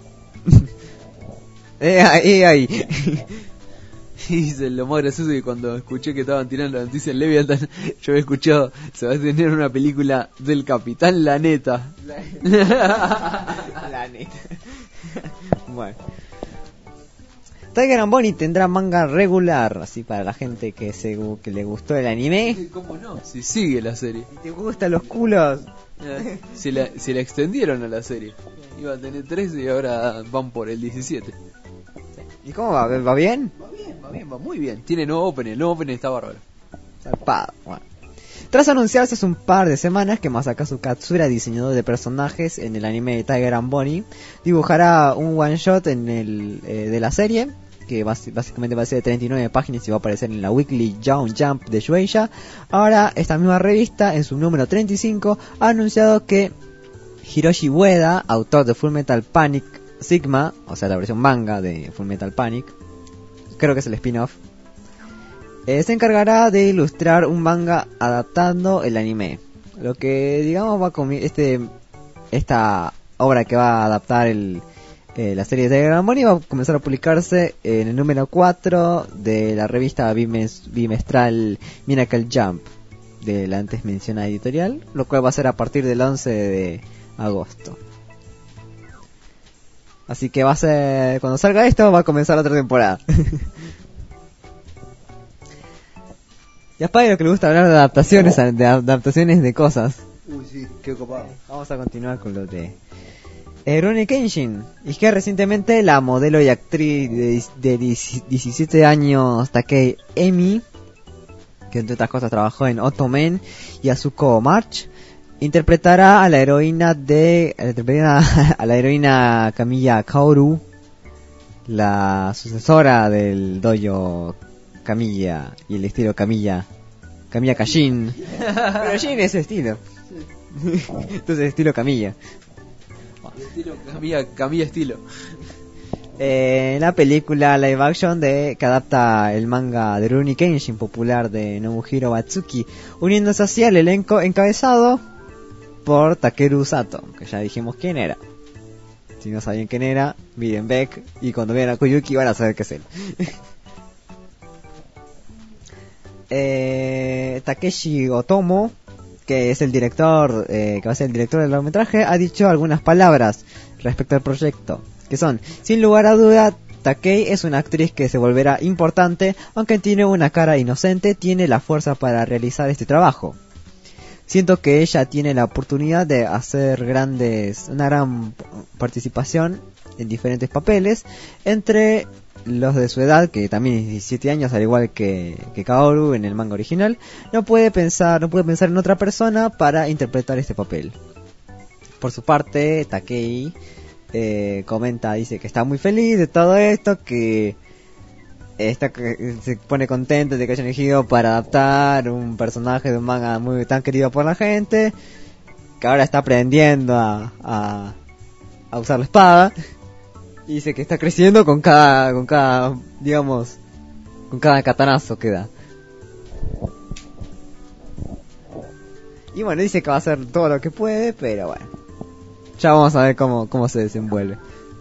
eh, ahí, ahí. Y lo más gracioso que cuando escuché que estaban tirando la noticia en Leviathan, yo había escuchado, se va a tener una película del Capitán La Neta. La Neta. Bueno. Tiger and Bonnie tendrá manga regular, así para la gente que se que le gustó el anime. ¿Cómo no? Si sigue la serie. ¿Y te gustan los culos? Eh, se, la, se la extendieron a la serie. Iba a tener trece y ahora van por el diecisiete. ¿Y cómo va? ¿Va bien? Va bien, va bien, va muy bien. Tiene nuevo opening, el nuevo opening está bárbaro. Zarpado, bueno. Tras anunciarse hace un par de semanas que Masakazu Katsura, diseñador de personajes en el anime de Tiger and Bonnie, dibujará un one shot en el eh, de la serie, que bas- básicamente va a ser de treinta y nueve páginas y va a aparecer en la Weekly Young Jump de Shueisha. Ahora esta misma revista, en su número treinta y cinco, ha anunciado que Hiroshi Ueda, autor de Full Metal Panic Sigma, o sea la versión manga de Full Metal Panic, creo que es el spin-off, eh, se encargará de ilustrar un manga adaptando el anime. Lo que digamos va con este esta obra que va a adaptar el eh, la serie de Tiger and Bonnie va a comenzar a publicarse en el número cuatro de la revista bimes, bimestral Miracle Jump de la antes mencionada editorial, lo cual va a ser a partir del once de agosto. Así que va a ser, cuando salga esto va a comenzar la otra temporada. Y a Spyro que le gusta hablar de adaptaciones, de adaptaciones de cosas. Uy, sí, qué copado. Vamos a continuar con lo de eh, Rurouni Kenshin. Y es que recientemente la modelo y actriz de, de diecisiete años Takei Emi, que entre otras cosas trabajó en Ottoman y Azuko March, interpretará a la heroína de interpretará a la heroína Kamiya Kaoru, la sucesora del dojo Kamiya y el estilo Kamiya Kamiya Kashin. Pero Shin es estilo. Entonces estilo Kamiya. Estilo Kamiya, Kamiya estilo. Eh, la película live action de que adapta el manga de Rurouni Kenshin popular de Nobuhiro Watsuki, uniéndose así al elenco encabezado por Takeru Sato, que ya dijimos quién era. Si no sabían quién era, miren Beck, y cuando vean a Koyuki van a saber qué es él. eh, Takeshi Otomo, que es el director, eh, que va a ser el director del largometraje, ha dicho algunas palabras respecto al proyecto, que son: sin lugar a duda, Takei es una actriz que se volverá importante, aunque tiene una cara inocente, tiene la fuerza para realizar este trabajo. Siento que ella tiene la oportunidad de hacer grandes, una gran participación en diferentes papeles, entre los de su edad, que también es diecisiete años, al igual que, que Kaoru en el manga original. No puede pensar, no puede pensar en otra persona para interpretar este papel. Por su parte, Takei eh, comenta, dice que está muy feliz de todo esto, que está que se pone contento de que hayan elegido para adaptar un personaje de un manga muy tan querido por la gente, que ahora está aprendiendo a, a, a usar la espada, y dice que está creciendo con cada, con cada, digamos, con cada katanazo que da. Y bueno, dice que va a hacer todo lo que puede, pero bueno, ya vamos a ver cómo, cómo se desenvuelve.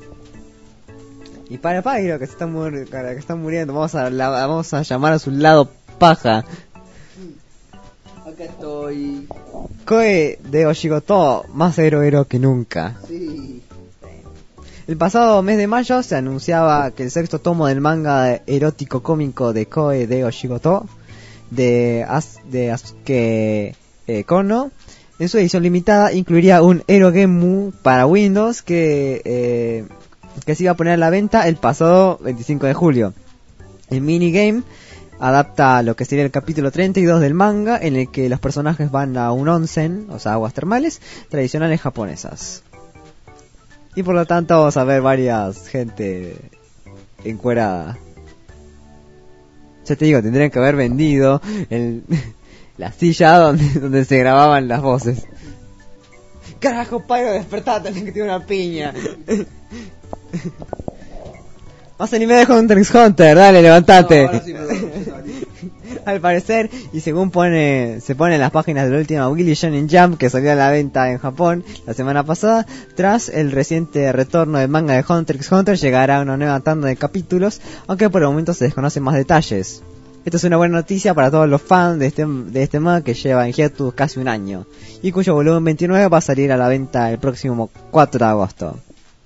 Y para Pyro, que se está, mur- que está muriendo, vamos a, la, vamos a llamar a su lado paja. Acá estoy. Koe de Oshigoto, más héroe que nunca. Sí. El pasado mes de mayo se anunciaba que el sexto tomo del manga erótico cómico de Koe de Oshigoto, de, As, de Asuke eh, Kono. En su edición limitada incluiría un Erogemu para Windows que, eh, que se iba a poner a la venta el pasado veinticinco de julio. El minigame adapta lo que sería el capítulo treinta y dos del manga, en el que los personajes van a un onsen, o sea, aguas termales, tradicionales japonesas. Y por lo tanto vamos a ver varias gente encuerada. Ya te digo, tendrían que haber vendido el, la silla donde, donde se grababan las voces. Carajo, Pyro, despertate, que tiene una piña. Más anime de Hunter x Hunter, dale, levantate. No, sí, perdón, al parecer, y según pone se pone en las páginas de la última Weekly Shonen Jump que salió a la venta en Japón la semana pasada, tras el reciente retorno del manga de Hunter x Hunter llegará una nueva tanda de capítulos, aunque por el momento se desconocen más detalles. Esta es una buena noticia para todos los fans de este, de este manga que lleva en hiatus casi un año, y cuyo volumen veintinueve va a salir a la venta el próximo cuatro de agosto.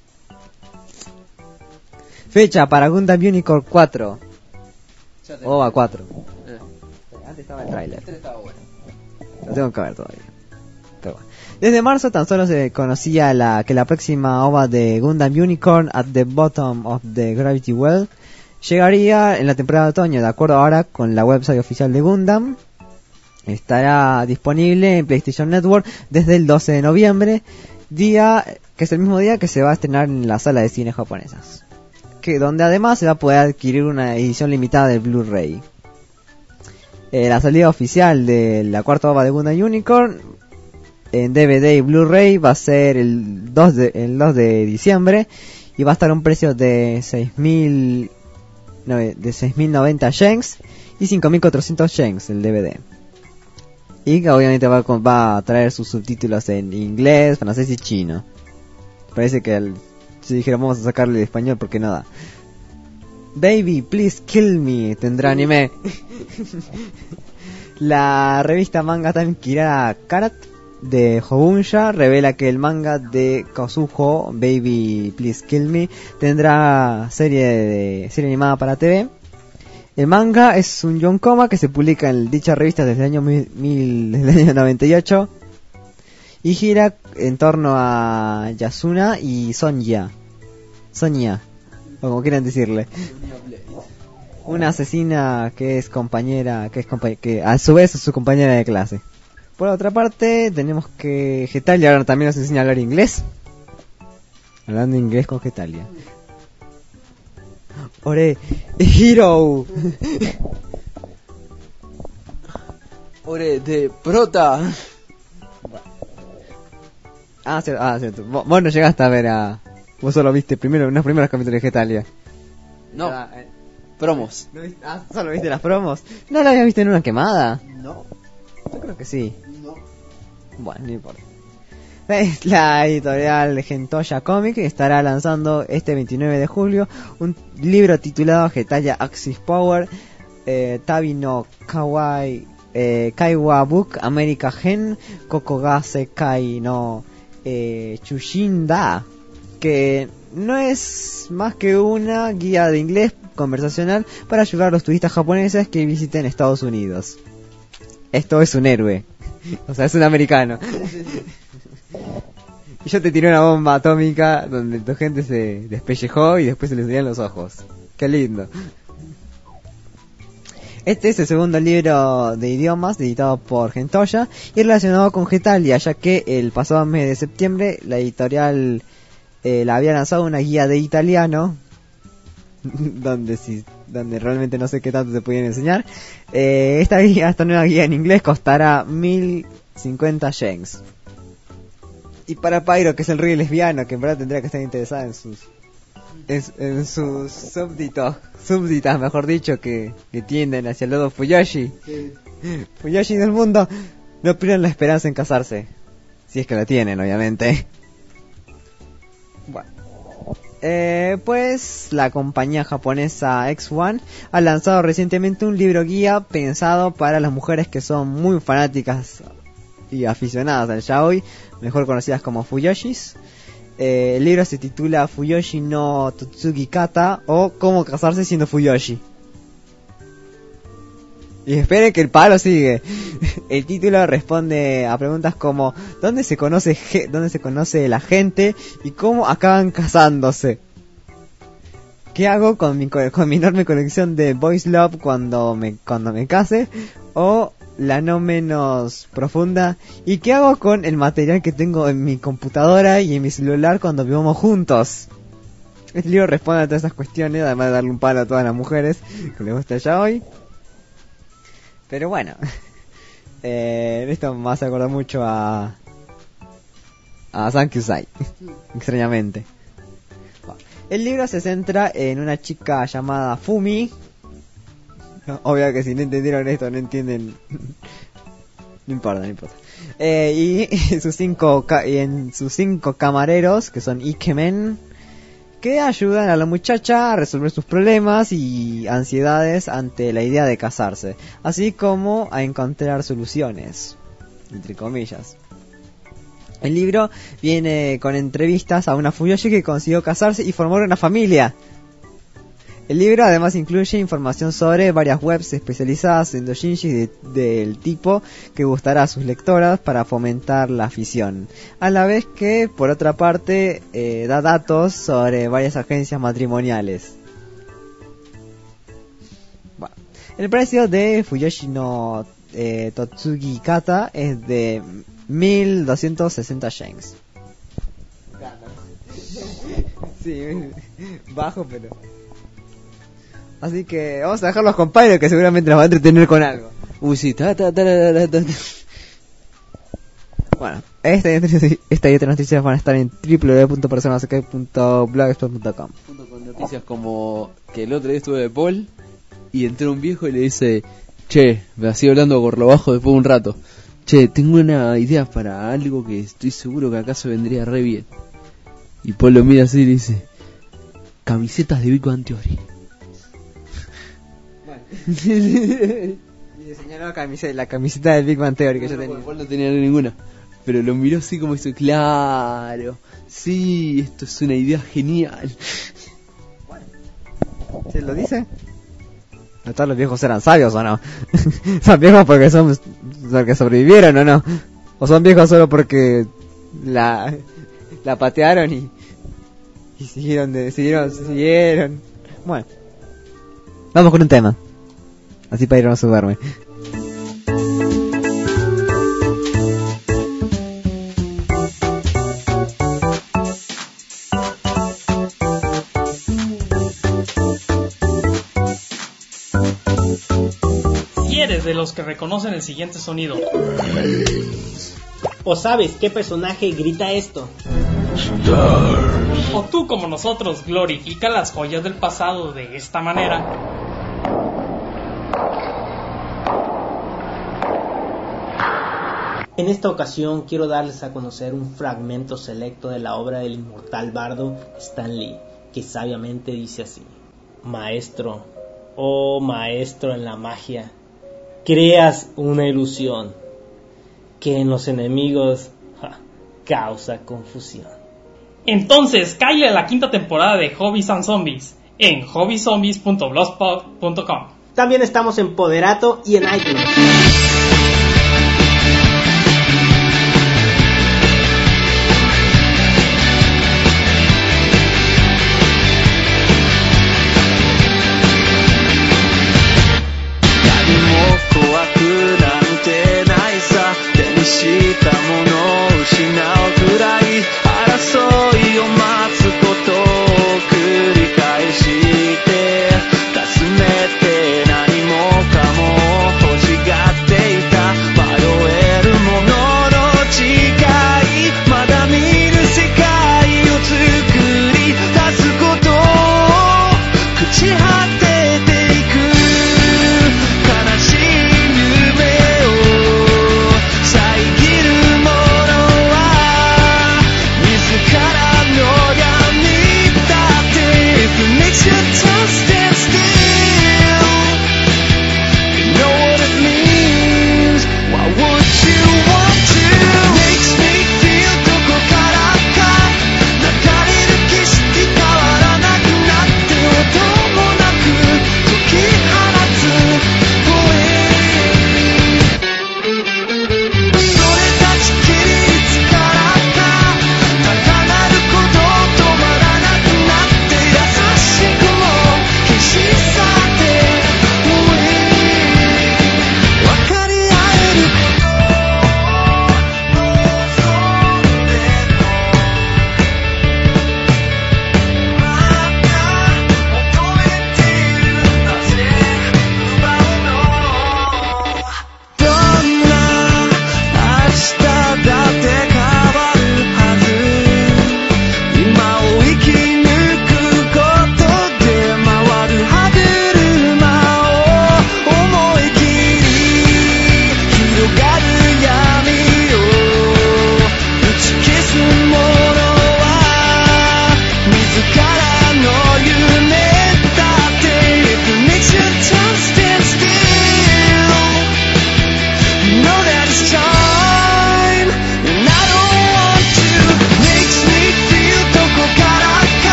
Fecha para Gundam Unicorn cuatro. O a cuatro. Eh. Antes estaba el tráiler. Bueno. Lo tengo que ver todavía. Pero bueno. Desde marzo tan solo se conocía la, que la próxima O V A de Gundam Unicorn at the Bottom of the Gravity Well llegaría en la temporada de otoño, de acuerdo ahora con la website oficial de Gundam. Estará disponible en PlayStation Network desde el doce de noviembre, día que es el mismo día que se va a estrenar en la sala de cine japonesas, que donde además se va a poder adquirir una edición limitada del Blu-ray. Eh, la salida oficial de la cuarta O V A de Gundam Unicorn en D V D y Blu-ray va a ser el dos de, el dos de diciembre y va a estar a un precio de seis mil de seis mil noventa yens y cinco mil cuatrocientos yens el D V D. Y que obviamente va, va a traer sus subtítulos en inglés, francés y chino. Parece que el, si dijeron vamos a sacarle de español porque no da. Baby, Please Kill Me tendrá anime. La revista Manga Time Kirara Karat de Hobunsha revela que el manga de Kazuho, Baby, Please Kill Me, tendrá serie de serie animada para T V. El manga es un yonkoma que se publica en dicha revista desde el año mil, mil, desde el año noventa y ocho y gira en torno a Yasuna y Sonya. Sonya, o como quieran decirle. Una asesina que es compañera, que es compa- que a su vez es su compañera de clase. Por otra parte, tenemos que Getalia ahora también nos enseña a hablar inglés. Hablando inglés con Getalia. Ore, Hero. Ore de prota. Ah, cierto, ah, cierto. Vos, vos no llegaste a ver a... Vos solo viste primero unos primeros capítulos de Getalia. No, ah, eh. promos. ¿No viste? Ah, solo viste las promos. ¿No la habías visto en una quemada? No. Yo creo que sí. No. Bueno, no importa. La editorial de Gentoya Comic estará lanzando este veintinueve de julio un libro titulado Getalia Axis Power eh, Tabi no Kawaii eh, Kaiwa Book America Gen Kokogase Kai no eh, Chushinda, que no es más que una guía de inglés conversacional para ayudar a los turistas japoneses que visiten Estados Unidos. Esto es un héroe, o sea, es un americano. Y yo te tiré una bomba atómica donde tu gente se despellejó y después se les salían los ojos. Qué lindo. Este es el segundo libro de idiomas editado por Gentoya y relacionado con Getalia, ya que el pasado mes de septiembre la editorial eh, la había lanzado una guía de italiano donde si donde realmente no sé qué tanto se podían enseñar. Eh, esta guía, esta nueva guía en inglés costará mil cincuenta yens. Y para Pyro, que es el rey lesbiano, que en verdad tendría que estar interesada en sus en, en sus súbditos, súbditas, mejor dicho, que, que tienden hacia el lado Fuyoshi. Sí. Fuyoshi del mundo, no pierdan la esperanza en casarse. Si es que la tienen, obviamente. Bueno. Eh, pues la compañía japonesa X uno ha lanzado recientemente un libro guía pensado para las mujeres que son muy fanáticas y aficionadas al yaoi, mejor conocidas como Fuyoshis. Eh, el libro se titula Fuyoshi no Totsugi Kata, o Cómo casarse siendo Fuyoshi. Y esperen que el palo sigue. El título responde a preguntas como ¿dónde se conoce ge- dónde se conoce la gente y cómo acaban casándose? ¿Qué hago con mi co- con mi enorme colección de Boys Love cuando me cuando me case? O la no menos profunda, ¿y qué hago con el material que tengo en mi computadora y en mi celular cuando vivamos juntos? Este libro responde a todas esas cuestiones, además de darle un palo a todas las mujeres que les gusta ya hoy. Pero bueno, eh, esto me hace acordar mucho a a Sankyusai, extrañamente. El libro se centra en una chica llamada Fumi. Obvio que si no entendieron esto no entienden. No importa, no importa. Eh, y en sus cinco ca- y en sus cinco camareros, que son Ikemen, que ayudan a la muchacha a resolver sus problemas y ansiedades ante la idea de casarse, así como a encontrar soluciones, entre comillas. El libro viene con entrevistas a una Fuyoshi que consiguió casarse y formar una familia. El libro además incluye información sobre varias webs especializadas en doujinshi de, del tipo que gustará a sus lectoras para fomentar la afición, a la vez que, por otra parte, eh, da datos sobre varias agencias matrimoniales. Bueno, el precio de Fuyoshi no eh, Totsugi Kata es de mil doscientos sesenta yens. Sí, bajo pero... Así que vamos a dejarlos con Pyro, que seguramente nos va a entretener con algo. Uy, sí, ta, ta, ta, ta, ta, ta. Bueno, esta y, otras- esta y otras noticias van a estar en w w w punto personasacay punto blogspot punto com. Junto con noticias como que el otro día estuve de Paul y entró un viejo y le dice, che, me hacía hablando por lo bajo después de un rato, che, tengo una idea para algo que estoy seguro que acaso vendría re bien. Y Paul lo mira así y le dice, camisetas de Big Bang Theory. Y le señaló la camiseta, la camiseta del Big Bang Theory que no, yo tenía. Paul no tenía ninguna, pero lo miró así como dice, claro, sí, esto es una idea genial. ¿Se lo dice? ¿No todos los viejos eran sabios o no? ¿Son viejos porque son porque sobrevivieron o no? ¿O son viejos solo porque la la patearon y y siguieron de, siguieron siguieron? Bueno, vamos con un tema. Así para ir a no subarme. Si eres de los que reconocen el siguiente sonido, ¿o sabes qué personaje grita esto? o tú como nosotros glorifica las joyas del pasado de esta manera, En esta ocasión quiero darles a conocer un fragmento selecto de la obra del inmortal bardo Stan Lee, que sabiamente dice así: Maestro, oh maestro en la magia, creas una ilusión que en los enemigos ja, causa confusión. entonces cállale a la quinta temporada de Hobbies and Zombies en hobby zombies punto blogspot punto com. También estamos en Poderato y en iTunes.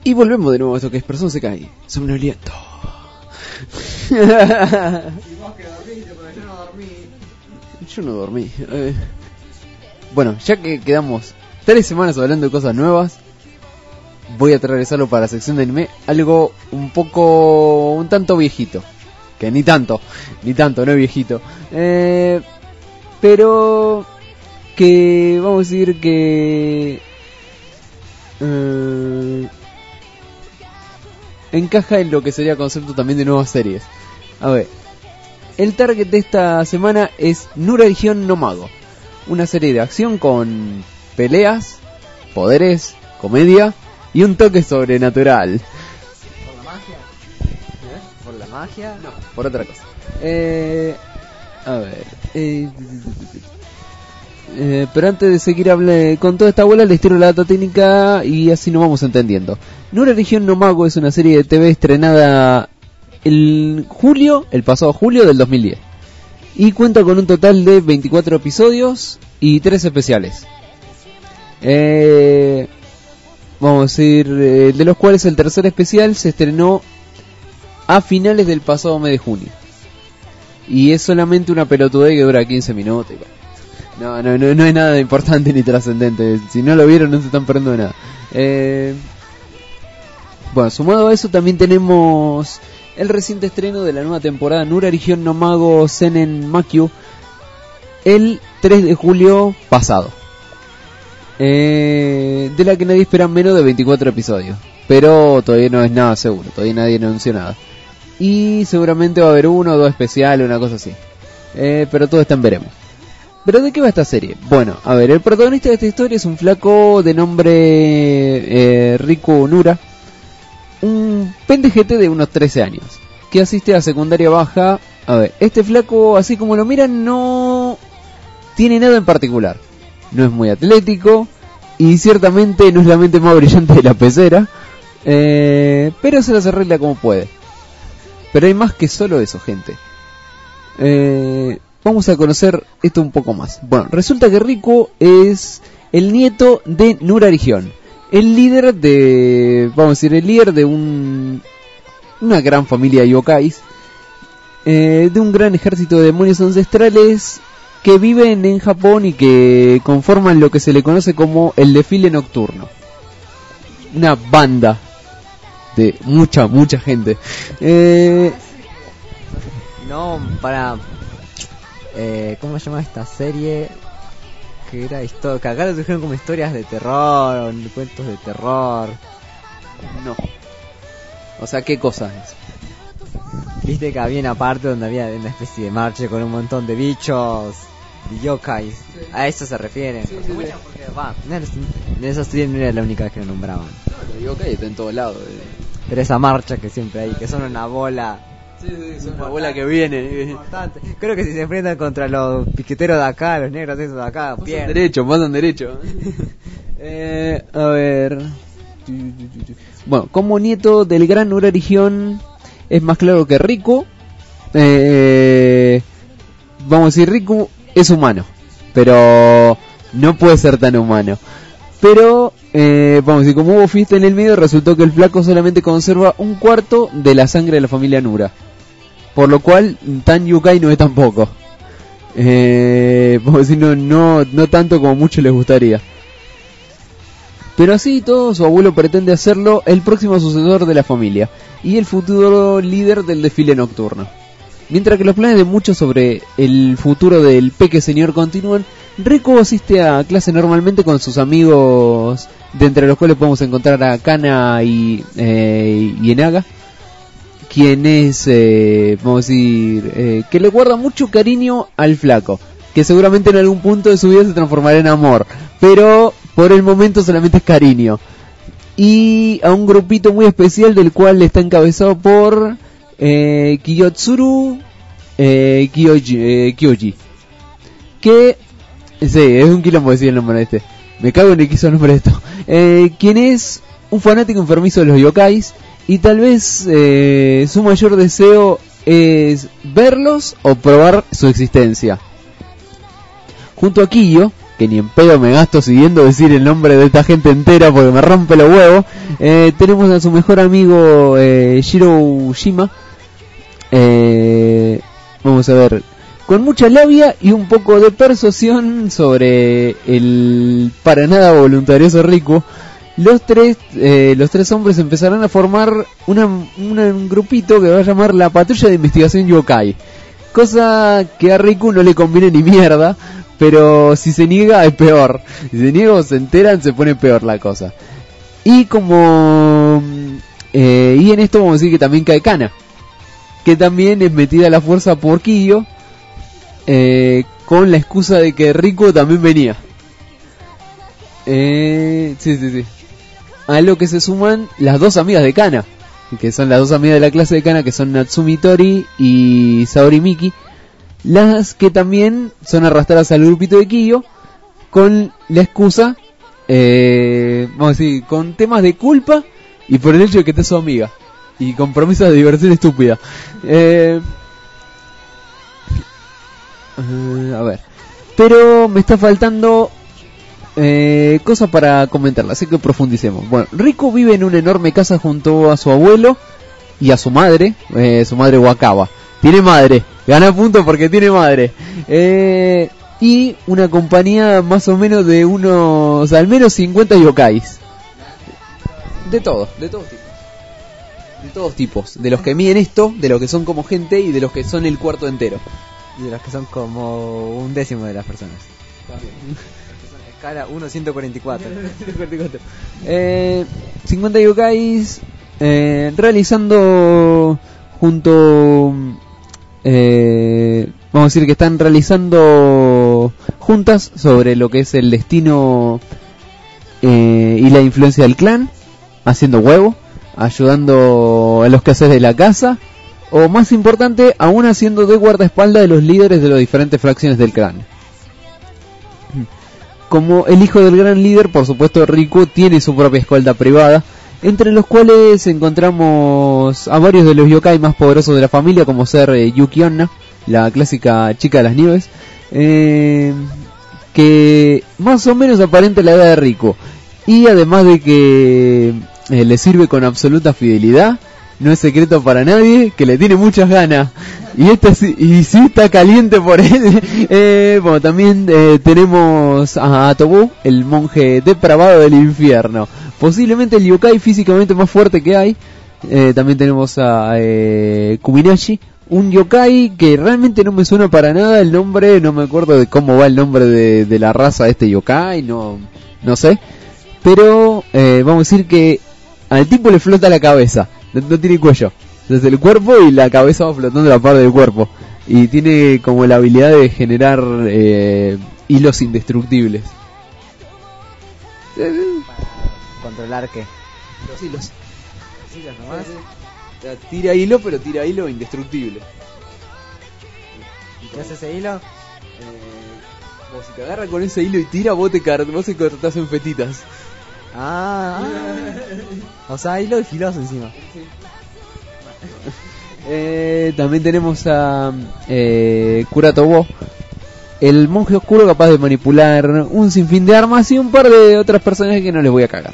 Y volvemos de nuevo a esto que es Persona se cae. Somnoliento. Y vos que dormiste, porque yo no dormí. Yo no dormí. Eh. Bueno, ya que quedamos tres semanas hablando de cosas nuevas, voy a atravesarlo para la sección de anime. Algo un poco, un tanto viejito. Que ni tanto, ni tanto, no es viejito. Eh, pero que vamos a decir que eh, encaja en lo que sería concepto también de nuevas series. A ver, el target de esta semana es Nuraregion no Mago, una serie de acción con peleas, poderes, comedia y un toque sobrenatural. ¿Por la magia? ¿Eh? ¿Por la magia? No, por otra cosa. Eh, a ver. Eh, eh, pero antes de seguir hable, con toda esta bola, les tiro la data técnica y así nos vamos entendiendo. Nuraregion no Mago es una serie de T V estrenada el julio, el pasado julio del dos mil diez. Y cuenta con un total de veinticuatro episodios y tres especiales. Eh, vamos a decir, eh, de los cuales el tercer especial se estrenó a finales del pasado mes de junio. Y es solamente una pelotudez que dura quince minutos. No, no, no, no es nada importante ni trascendente. Si no lo vieron no se están perdiendo de nada. Eh, bueno, sumado a eso también tenemos el reciente estreno de la nueva temporada Nuraregion no Mago Seinen Makyu el tres de julio pasado. Eh, de la que nadie espera menos de veinticuatro episodios. Pero todavía no es nada seguro, todavía nadie anunció nada. Y seguramente va a haber uno o dos especiales, una cosa así. Eh, pero todo está en veremos. ¿Pero de qué va esta serie? Bueno, a ver, el protagonista de esta historia es un flaco de nombre eh, Riku Nura. Un pendejete de unos trece años, que asiste a secundaria baja. A ver, este flaco, así como lo miran, no tiene nada en particular. No es muy atlético y ciertamente no es la mente más brillante de la pecera. Eh, pero se las arregla como puede. Pero hay más que solo eso, gente. Eh, vamos a conocer esto un poco más. Bueno, resulta que Riku es el nieto de Nuraregion, el líder de, vamos a decir, el líder de un una gran familia de yokais, eh, de un gran ejército de demonios ancestrales que viven en Japón y que conforman lo que se le conoce como el desfile nocturno. Una banda de mucha, mucha gente. Eh... No, para... Eh, ¿Cómo se llama esta serie? Que era historia, que acá lo trajeron como historias de terror, o cuentos de terror. No. O sea, ¿qué cosa es? Viste que había una parte donde había una especie de marcha con un montón de bichos, de yokais. Sí. A eso se refieren. Sí, sí, sí. Porque, va, en esa serie no era la única vez que lo nombraban. No, los yokais están en todos lados. Eh. Pero esa marcha que siempre hay, que son una bola. Sí, sí, son una bola que viene. Importante. Creo que si se enfrentan contra los piqueteros de acá, los negros esos de acá, pierden. Pasan derecho, pasan derecho. eh, a ver. Bueno, como nieto del gran Nuraregion, es más claro que Riku. Eh, vamos a decir, Riku es humano, pero no puede ser tan humano. Pero, eh, vamos a decir, como hubo fiesta en el medio, resultó que el flaco solamente conserva un cuarto de la sangre de la familia Nura. Por lo cual, tan yokai no es tampoco. Eh, vamos a decir, no, no, no tanto como muchos les gustaría. Pero así y todo, su abuelo pretende hacerlo el próximo sucesor de la familia y el futuro líder del desfile nocturno. Mientras que los planes de muchos sobre el futuro del peque señor continúan, Riku asiste a clase normalmente con sus amigos, de entre los cuales podemos encontrar a Kana y, eh, y Enaga, quien es, eh, vamos a decir, eh, que le guarda mucho cariño al flaco, que seguramente en algún punto de su vida se transformará en amor, pero por el momento solamente es cariño. Y a un grupito muy especial del cual está encabezado por eh, Kiyotsuru eh, Kyoji, eh, Kyoji, que sí, es un quilombo decir el nombre de este, me cago en el quiso el nombre de esto, eh, quien es un fanático enfermizo de los yokais y tal vez eh, su mayor deseo es verlos o probar su existencia. Junto a Kiyo, que ni en pedo me gasto siguiendo decir el nombre de esta gente entera porque me rompe los huevos. Eh, tenemos a su mejor amigo eh, Shiro Shima. Eh, vamos a ver, con mucha labia y un poco de persuasión sobre el para nada voluntarioso Riku, los tres eh, los tres hombres empezarán a formar una, una, un grupito que va a llamar la Patrulla de Investigación Yokai, cosa que a Riku no le conviene ni mierda, pero si se niega es peor, si se niega o se enteran se pone peor la cosa. Y como eh, y en esto vamos a decir que también cae Kana, que también es metida a la fuerza por Kiyo, eh, con la excusa de que Riku también venía. Eh, sí, sí, sí. A lo que se suman las dos amigas de Kana, que son las dos amigas de la clase de Kana, que son Natsumi Tori y Saori Miki, las que también son arrastradas al grupito de Kiyo con la excusa, eh, vamos a decir, con temas de culpa y por el hecho de que esté su amiga. Y con promesas de diversión estúpida. Eh, uh, a ver. Pero me está faltando eh, cosas para comentarla, así que profundicemos. Bueno, Riku vive en una enorme casa junto a su abuelo y a su madre, eh, su madre Wakaba. Tiene madre, gana puntos porque tiene madre. Eh, y una compañía más o menos de unos, al menos cincuenta yokais. De todos, de todos tipos. De todos tipos, de los que miden esto, de los que son como gente y de los que son el cuarto entero. Y de los que son como un décimo de las personas. Escala uno ciento cuarenta y cuatro. eh, cincuenta yokais eh, realizando junto... Eh, vamos a decir que están realizando juntas sobre lo que es el destino eh, y la influencia del clan, haciendo huevo, ayudando a los quehaceres de la casa, o más importante, aún haciendo de guardaespaldas de los líderes de las diferentes fracciones del clan. Como el hijo del gran líder, por supuesto, Riku tiene su propia escolta privada, entre los cuales encontramos a varios de los yokai más poderosos de la familia, como ser eh, Yuki Onna, la clásica chica de las nieves, eh, que más o menos aparenta la edad de Riku, y además de que eh, le sirve con absoluta fidelidad, no es secreto para nadie que le tiene muchas ganas, y esta sí, y sí está caliente por él. eh, bueno, también eh, tenemos a Atobu, el monje depravado del infierno, posiblemente el yokai físicamente más fuerte que hay. Eh, también tenemos a eh, Kuminashi, un yokai que realmente no me suena para nada el nombre, no me acuerdo de cómo va el nombre de, de la raza de este yokai, no, no sé, pero eh, vamos a decir que al tipo le flota la cabeza, no, no tiene cuello, desde el cuerpo y la cabeza va flotando la parte del cuerpo, y tiene como la habilidad de generar eh, hilos indestructibles. Controlar qué. Los hilos. Hilos nomás. O sea, tira hilo, pero tira hilo indestructible. ¿Y qué hace ese hilo? Eh, vos si te agarras con ese hilo y tira, vos te, car vos te cortás en fetitas. Ah, ah. O sea, hilo y filoso encima. Sí. eh, también tenemos a eh, Kuratobo, el monje oscuro capaz de manipular un sinfín de armas y un par de otras personas que no les voy a cagar.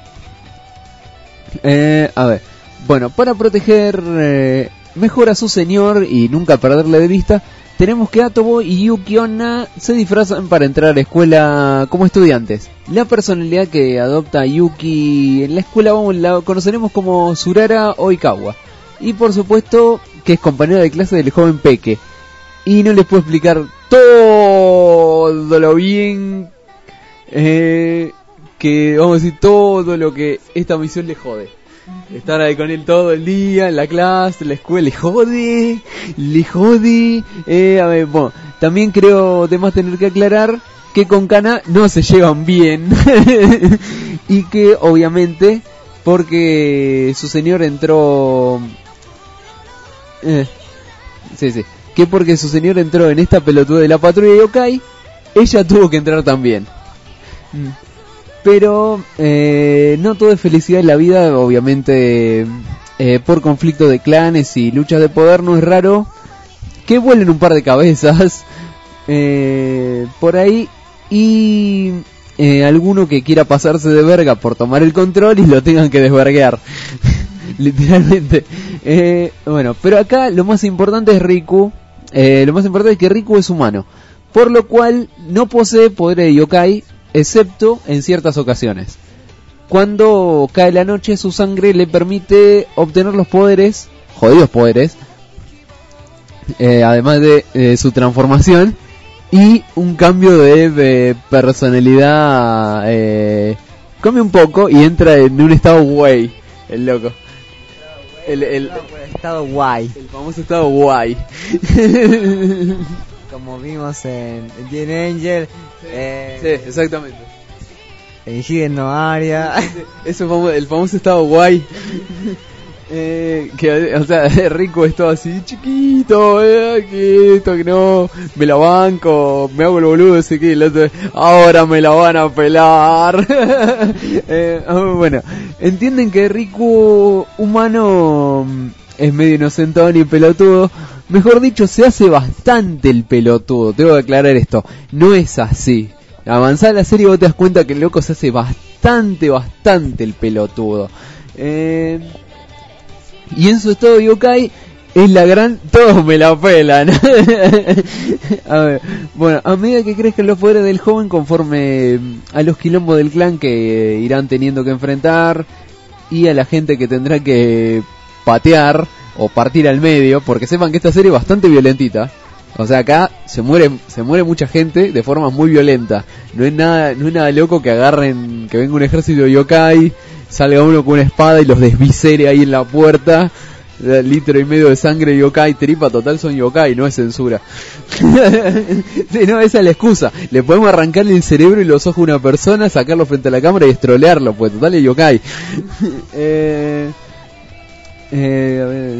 Eh, a ver, bueno, para proteger eh, mejor a su señor y nunca perderle de vista, tenemos que Atobo y Yuki Onna se disfrazan para entrar a la escuela como estudiantes. La personalidad que adopta Yuki en la escuela vamos, la conoceremos como Surara Oikawa, y por supuesto que es compañera de clase del joven Peque. Y no les puedo explicar todo lo bien eh, que, vamos a decir, todo lo que esta misión le jode. Estar ahí con él todo el día, en la clase, en la escuela, le jode, le jode. Eh, a ver, bueno, también creo de más tener que aclarar que con Kana no se llevan bien. Y que obviamente, porque su señor entró... Eh, sí, sí. Que porque su señor entró en esta pelotuda de la patrulla yokai, ella tuvo que entrar también. Mm. Pero eh, no todo es felicidad en la vida, obviamente eh, por conflicto de clanes y luchas de poder no es raro que vuelen un par de cabezas eh, por ahí, y eh, alguno que quiera pasarse de verga por tomar el control y lo tengan que desverguear. Literalmente. Eh, bueno, pero acá lo más importante es Riku. Eh, lo más importante es que Riku es humano, por lo cual no posee poderes de yokai, excepto en ciertas ocasiones. Cuando cae la noche, su sangre le permite obtener los poderes, jodidos poderes, eh, además de eh, su transformación y un cambio de, de personalidad. Eh, cambia un poco y entra en un estado guay, el loco. El, el, el estado guay. El famoso estado guay. Como vimos en Teen Angel. Sí, eh, sí, exactamente. En Hidden No Area. Eso famo- el famoso estado guay. Eh, que, o sea, Rico es todo así, chiquito, eh, que esto, que no, me la banco, me hago el boludo, ese que, el otro, ahora me la van a pelar. eh, bueno, entienden que Rico humano es medio inocentón y pelotudo. Mejor dicho, se hace bastante el pelotudo, tengo que aclarar esto, no es así. Avanzada la serie vos te das cuenta que el loco se hace bastante, bastante el pelotudo. Eh... Y en su estado yokai es la gran... Todos me la pelan. A ver, bueno, a medida que crezcan los poderes del joven conforme a los quilombos del clan que irán teniendo que enfrentar y a la gente que tendrá que patear o partir al medio, porque sepan que esta serie es bastante violentita. O sea, acá se muere se muere mucha gente de forma muy violenta. No es nada no es nada loco que agarren, que venga un ejército de yokai, salga uno con una espada y los desvisere ahí en la puerta, litro y medio de sangre yokai, tripa total, son yokai, no es censura. Sí, no, esa es la excusa. Le podemos arrancarle el cerebro y los ojos a una persona, sacarlo frente a la cámara y estrolearlo, pues total es yokai. eh, eh, a ver,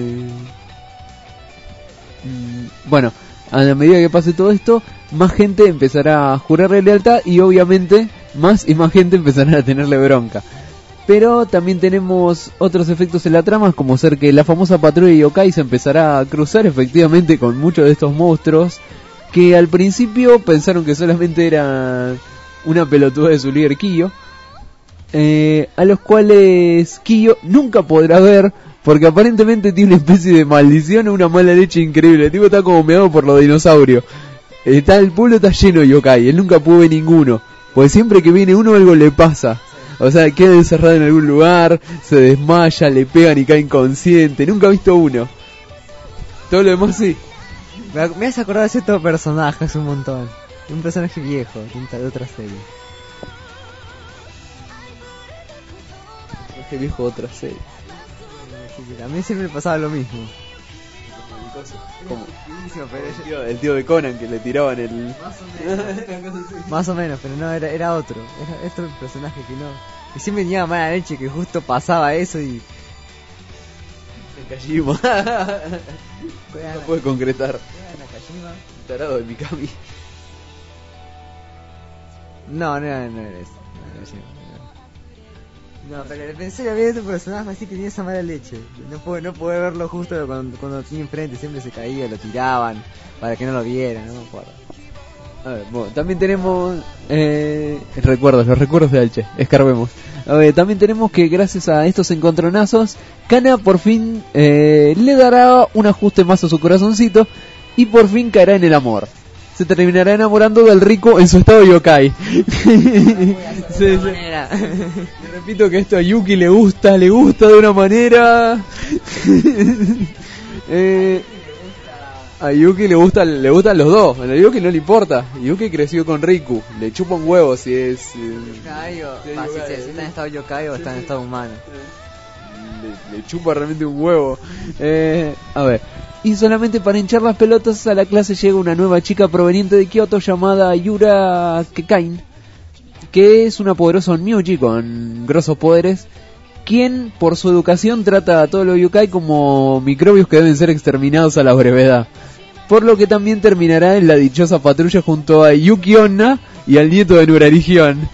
mm, bueno, a la medida que pase todo esto, más gente empezará a jurarle lealtad y obviamente más y más gente empezará a tenerle bronca. Pero también tenemos otros efectos en la trama, como ser que la famosa patrulla de yokai se empezará a cruzar efectivamente con muchos de estos monstruos que al principio pensaron que solamente era una pelotuda de su líder Kiyo, eh, a los cuales Kiyo nunca podrá ver porque aparentemente tiene una especie de maldición o una mala leche increíble. El tipo está como meado por los dinosaurios. Está, el pueblo está lleno de yokai, él nunca pudo ver ninguno, porque siempre que viene uno algo le pasa. O sea, queda encerrado en algún lugar, se desmaya, le pegan y cae inconsciente. Nunca he visto uno. Todo lo demás sí. Me, me has acordado de cierto personaje hace un montón. Un personaje viejo, de otra serie. Personaje viejo de otra serie. A mí siempre me pasaba lo mismo. Como el tío, el tío de Conan que le tiraban el... Más o menos, Más o menos pero no, era, era otro. Era otro personaje que no... Y siempre tenía mala leche que justo pasaba eso y... Nakajima. No puede concretar. Tarado de Mikami. No, no era, no era eso. No, pero pensé que había otro personaje así que tenía esa mala leche. No pude, no pude verlo justo cuando, cuando lo tenía enfrente, siempre se caía, lo tiraban para que no lo vieran, no me acuerdo. A ver, bueno, también tenemos eh, recuerdos, los recuerdos de Alche, escarbemos. A ver, también tenemos que gracias a estos encontronazos, Kana por fin eh, le dará un ajuste más a su corazoncito y por fin caerá en el amor. Se terminará enamorando del Rico en su estado yokai. sí, sí. Le repito que esto a Yuki le gusta, le gusta de una manera. eh, a Yuki le gusta, le gustan los dos. A Yuki no le importa. Yuki creció con Riku, le chupa un huevo si es. Eh, yokai o, si es yokai, si está en estado yokai o está en estado humano. Le, le chupa realmente un huevo. Eh, a ver. Y solamente para hinchar las pelotas a la clase llega una nueva chica proveniente de Kioto llamada Yura Kekain, que es una poderosa Onmyuji con grosos poderes, quien por su educación trata a todos los yokai como microbios que deben ser exterminados a la brevedad, por lo que también terminará en la dichosa patrulla junto a Yuki Onna y al nieto de Nurarigion.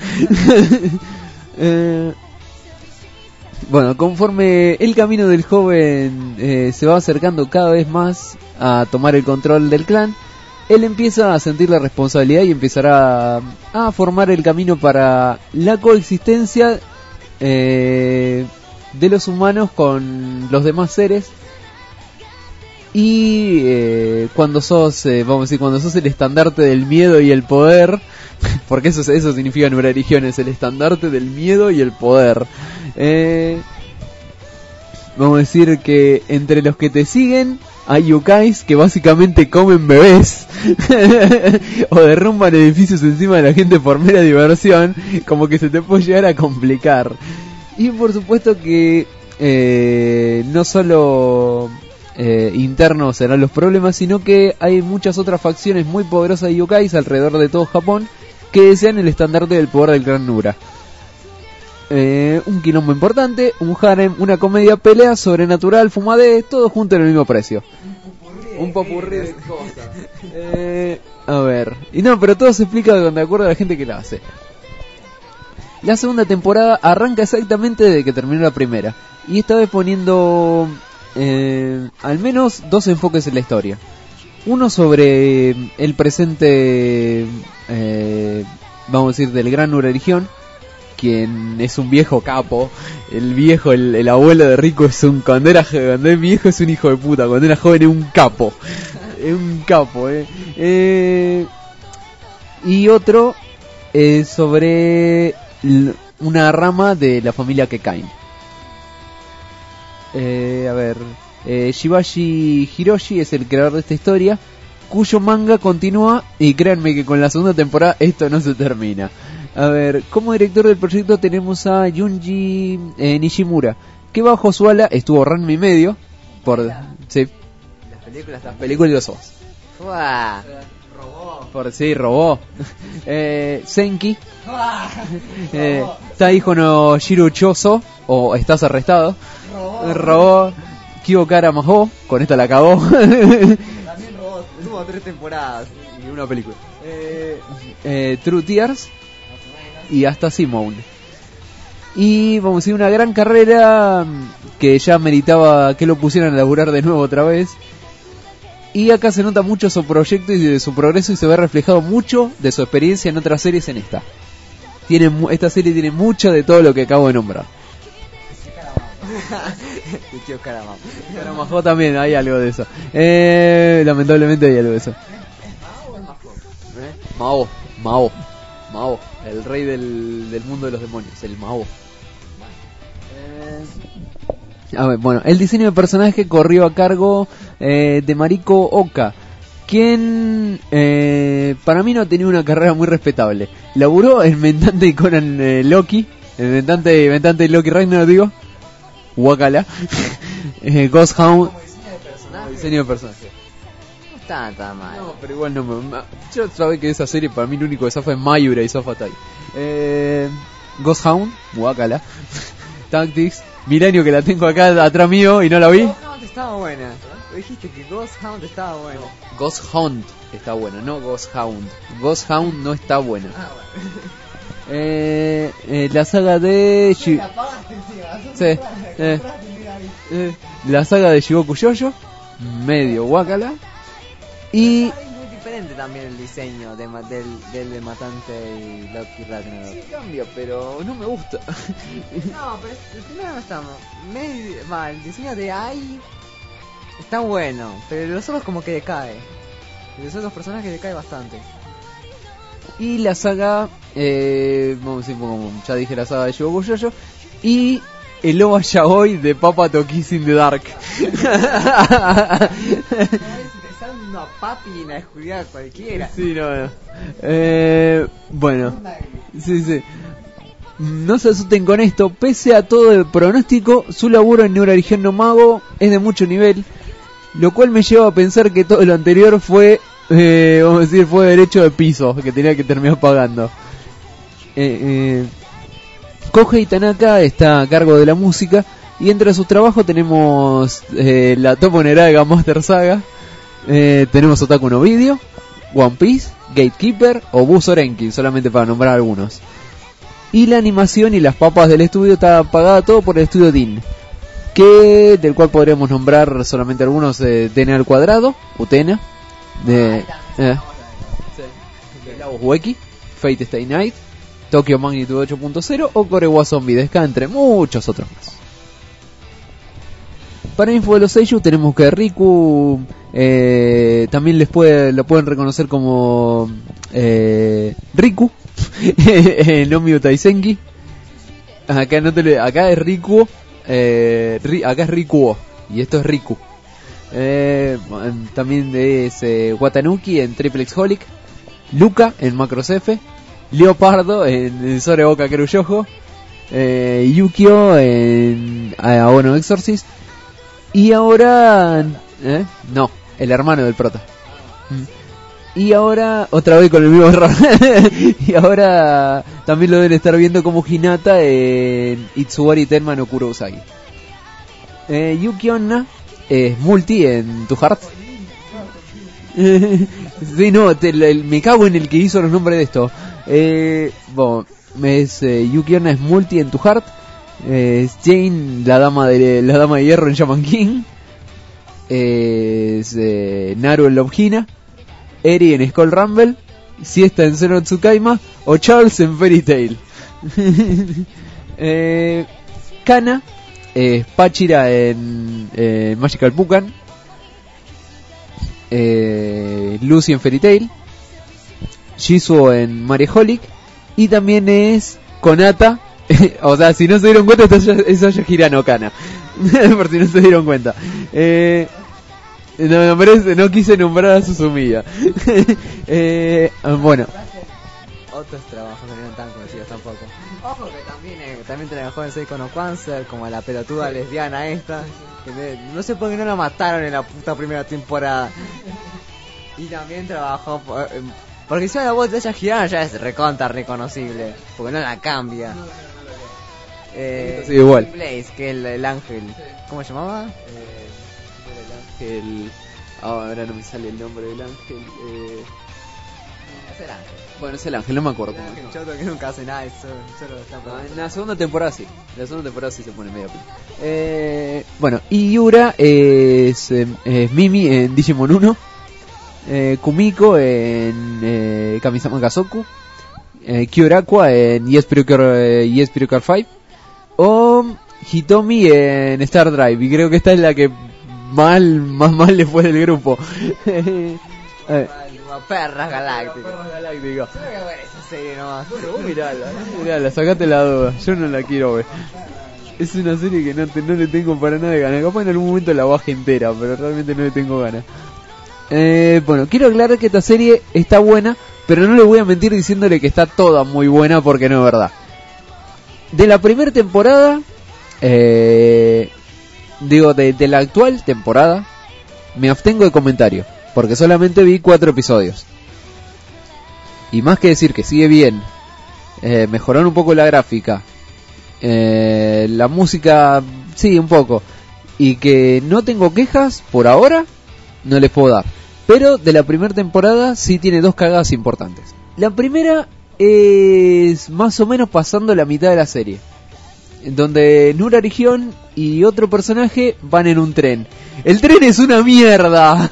eh... Bueno, conforme el camino del joven eh, se va acercando cada vez más a tomar el control del clan, él empieza a sentir la responsabilidad y empezará a, a formar el camino para la coexistencia eh, de los humanos con los demás seres. Y eh, cuando sos, eh, vamos a decir, cuando sos el estandarte del miedo y el poder, porque eso, eso significa nuestra religión, es el estandarte del miedo y el poder. Eh, vamos a decir que entre los que te siguen hay yokais que básicamente comen bebés o derrumban edificios encima de la gente por mera diversión, como que se te puede llegar a complicar. Y por supuesto que eh, no solo eh, internos serán los problemas, sino que hay muchas otras facciones muy poderosas de yokais alrededor de todo Japón que desean el estandarte del poder del Gran Nura. Eh, un quilombo importante, un harem, una comedia, pelea, sobrenatural, fumadé, todo junto en el mismo precio. Un popurrí de cosas. Eh, a ver. Y no, pero todo se explica de acuerdo a la gente que la hace. La segunda temporada arranca exactamente desde que terminó la primera. Y esta vez poniendo eh, al menos dos enfoques en la historia. Uno sobre el presente, eh, vamos a decir, del Gran Nura Religión, quien es un viejo capo. El viejo, el, el abuelo de Rico es un, cuando era cuando es viejo es un hijo de puta, cuando era joven es un capo. Es un capo, eh. eh y otro eh, sobre l- una rama de la familia Kekain. Eh, a ver, eh, Shibashi Hiroshi es el creador de esta historia, cuyo manga continúa, y créanme que con la segunda temporada esto no se termina. A ver, como director del proyecto tenemos a Junji eh, Nishimura, que bajo su ala estuvo Ranma y medio, por sí, Las películas las películas y los ojos. ¡Fua! Por sí, robó. eh, Senki, eh, Taiho no Shiru Choso, o Estás arrestado. Robó. Robó. Kyokara Maho, con esta la acabó. También robó, tuvo tres temporadas. Y una película. Eh, eh, True Tears. Y hasta Simone. Y vamos a decir, una gran carrera que ya meritaba que lo pusieran a laburar de nuevo otra vez. Y acá se nota mucho su proyecto y de su progreso, y se ve reflejado mucho de su experiencia en otras series en esta. Tiene, esta serie tiene mucho de todo lo que acabo de nombrar. Caramajo también, hay algo de eso. Eh, lamentablemente hay algo de eso. Mao, Mao, Mao, el rey del, del mundo de los demonios, el Mao. A ver, bueno, el diseño de personaje corrió a cargo eh, de Mariko Oka, quien eh, para mí no tenía una carrera muy respetable. Laburó en Mentante y Conan eh, Loki, en Mentante, Mentante y Loki Ragnarok, digo, Wakala, eh, Ghost Hound, diseño de personaje. No está tan mal. No, pero igual no me... Yo sabía que esa serie para mí lo único que zafa es Mayura y Sofatai. Eh, Ghost Hound, Wakala, Tactics, Milenio, que la tengo acá atrás mío y no la vi. Ghost Hound estaba buena. Dijiste que Ghost Hound estaba buena. Ghost Hound está buena, no Ghost Hound. Ghost Hound no está buena. Ah, bueno. eh, eh, la saga de... Shi- sí, eh, eh, la saga de Shigoku Shoujo, medio Wakala. Y... Es muy diferente también el diseño de, ma- del, del de Matante y Loki Ragnarok. Sí, cambia, pero no me gusta. No, pero el primero no está medio mal. El diseño de Ai está bueno, pero los otros como que decae. Los otros personajes decae bastante. Y la saga, eh, vamos a decir, como ya dije, la saga de Shigoku Shoujo. Y el O V A Yaoi de Papa to Kiss in the Dark. A papi y la oscuridad cualquiera. Sí, no, no. Eh, bueno, sí, sí. No se asusten con esto. Pese a todo el pronóstico, su laburo en Neurorigen no Mago es de mucho nivel, lo cual me lleva a pensar que todo lo anterior fue, eh, vamos a decir, fue derecho de piso, que tenía que terminar pagando. Eh, eh, Kohei Tanaka está a cargo de la música, y entre sus trabajos tenemos eh, la Topo Neraga Master Saga. Eh, tenemos Otaku no Video, One Piece, Gatekeeper o Buzz Orenki, solamente para nombrar algunos. Y la animación y las papas del estudio está pagada todo por el estudio D I N, que del cual podríamos nombrar solamente algunos: eh, T N al cuadrado, Utena, de Eh. Labo Weki, Fate Stay Night, Tokyo Magnitude ocho punto cero o Korewa Zombie Deska, entre muchos otros más. Para info de los seiyuu tenemos que Riku eh, también les puede, lo pueden reconocer como eh, Riku en Omio Taisenki. Acá no te le, acá es Riku, eh, ri, acá es Rikuo y esto es Riku. Eh, también es eh, Watanuki en Triplex Holic, Luca en Macross F, Leopardo en Sore Oka Keru Yojo, eh, Yukio en Aono Exorcist. Y ahora... ¿eh? No, el hermano del prota. Y ahora... Otra vez con el mismo error. Y ahora... También lo deben estar viendo como Hinata en Itsuwari Tenma no Kuro Usagi. Eh, Yuki Onna es multi en Tu Heart. Sí, no, te, el, me cago en el que hizo los nombres de esto. Eh, bueno, es, eh, Yuki Onna es multi en Tu Heart. Eh, Jane, la dama de la dama de hierro en Shaman King. Eh, es, eh, Naru en Love Hina, Eri en Skull Rumble, Siesta en Zeno Tsukaima o Charles en Fairy Tail. eh, Kana es eh, Pachira en eh, Magical Pukan, eh, Lucy en Fairy Tail, Jisuo en Marieholic y también es Konata. O sea, si no se dieron cuenta, es Ayahira no Kana. Por si no se dieron cuenta. Eh, no, no, parece, no quise nombrar a Suzumiya. eh, bueno. Otros trabajos no eran tan conocidos tampoco. Ojo que también, eh, también trabajó en Seiko no Cancer, como la pelotuda lesbiana esta. Que me, no sé por qué no la mataron en la puta primera temporada. Y también trabajó... Eh, porque si la voz de Ayahira ya es recontra reconocible. Porque no la cambia. Eh, sí, igual. Blaze, que el, el ángel. ¿Cómo se llamaba? Eh, el ángel. Oh, ahora no me sale el nombre del ángel. Eh... Es el ángel. Bueno, es el ángel, no me acuerdo. El ángel choto que nunca hace nada. Eso, solo está no, en la segunda temporada sí. En la segunda temporada sí se pone medio pila. Eh, bueno, y Yura es, eh, es Mimi en Digimon uno. Eh, Kumiko en eh, Kamisama Gazoku. Eh, Kyorakua en Yes Pyrocar eh, Yes Pyrocar cinco. O Hitomi en Star Drive. Y creo que esta es la que mal, más mal le fue del grupo. eh, Perras Galácticas. Perras Galácticas. Yo voy a ver esa serie nomás. Bueno, vos mirala, mirala, sacate la duda. Yo no la quiero ver. Es una serie que no, te, no le tengo para nada de ganas. Capaz en algún momento la baje entera, pero realmente no le tengo ganas. Eh, bueno, quiero aclarar que esta serie está buena, pero no le voy a mentir diciéndole que está toda muy buena porque no es verdad. De la primera temporada, eh, digo, de, de la actual temporada, me abstengo de comentario, porque solamente vi cuatro episodios. Y más que decir que sigue bien, eh, mejoraron un poco la gráfica, eh, la música, sí, un poco, y que no tengo quejas por ahora, no les puedo dar. Pero de la primera temporada sí tiene dos cagadas importantes. La primera es más o menos pasando la mitad de la serie, donde Nura Rigión y otro personaje van en un tren. El tren es una mierda.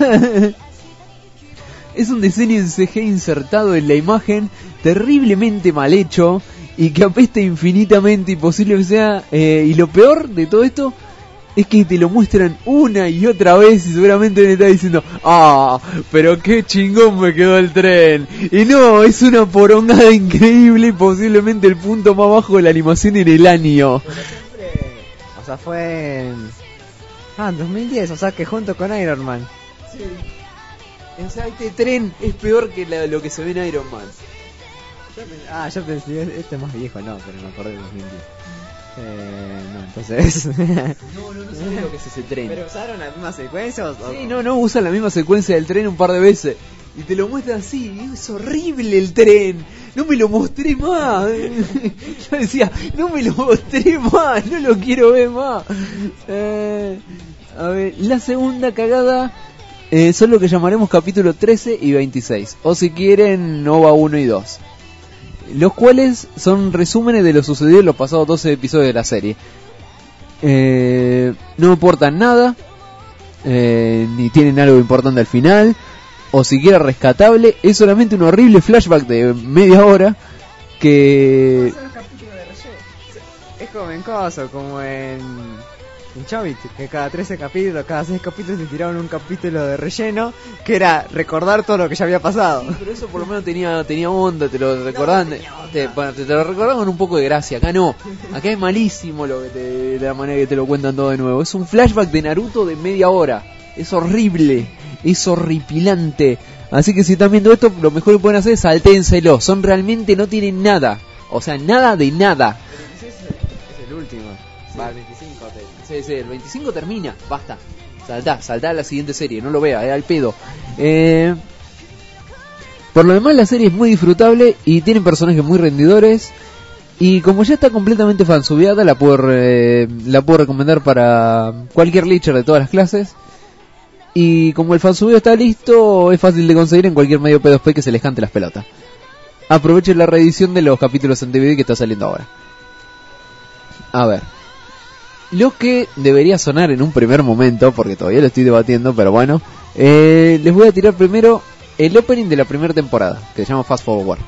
Es un diseño en C G insertado en la imagen, terriblemente mal hecho y que apesta infinitamente, imposible que sea. Eh, y lo peor de todo esto es que te lo muestran una y otra vez y seguramente me está diciendo, ah, pero qué chingón me quedó el tren. Y no, es una porongada increíble y posiblemente el punto más bajo de la animación en el año. O sea, fue en... Ah, en dos mil diez, o sea que junto con Iron Man. Sí. O sea, este tren es peor que la, lo que se ve en Iron Man. Ah, yo pensé, este es más viejo, no, pero me acordé de dos mil diez. Eh, no, entonces... no, no, no sé lo que es ese tren. ¿Pero usaron la misma secuencia o...? Sí, no, no, usan la misma secuencia del tren un par de veces. Y te lo muestran así, y es horrible el tren. No me lo mostré más. Yo decía, no me lo mostré más, no lo quiero ver más. Eh, a ver, la segunda cagada eh, son lo que llamaremos capítulo trece y veintiséis. O si quieren, Nova uno y dos. Los cuales son resúmenes de lo sucedido en los pasados doce episodios de la serie. Eh, no aportan nada, eh, ni tienen algo importante al final. o siquiera rescatable. Es solamente un horrible flashback de media hora que... Es como en Coso, como en, en Chobit, que cada trece capítulos, cada seis capítulos te tiraban un capítulo de relleno, que era recordar todo lo que ya había pasado. Sí, pero eso por lo menos tenía tenía onda, te lo recordaban, te, bueno, te, te lo recordaban con un poco de gracia. Acá no, acá es malísimo lo que te, de la manera que te lo cuentan todo de nuevo. Es un flashback de Naruto de media hora, es horrible, es horripilante. Así que si están viendo esto, lo mejor que pueden hacer es salténselo. Son realmente, no tienen nada, o sea, nada de nada. Es el último. Va, el veinticinco. Sí, sí, el veinticinco termina, basta. Saltá, saltá a la siguiente serie, no lo vea, es al pedo. Eh, por lo demás, la serie es muy disfrutable y tiene personajes muy rendidores. Y como ya está completamente fansubeada, la puedo, eh, la puedo recomendar para cualquier leacher de todas las clases. Y como el fansubeo está listo, es fácil de conseguir en cualquier medio P dos P que se les cante las pelotas. Aprovechen la reedición de los capítulos en D V D que está saliendo ahora. A ver, lo que debería sonar en un primer momento, porque todavía lo estoy debatiendo, pero bueno, eh, les voy a tirar primero el opening de la primera temporada, que se llama Fast Forward.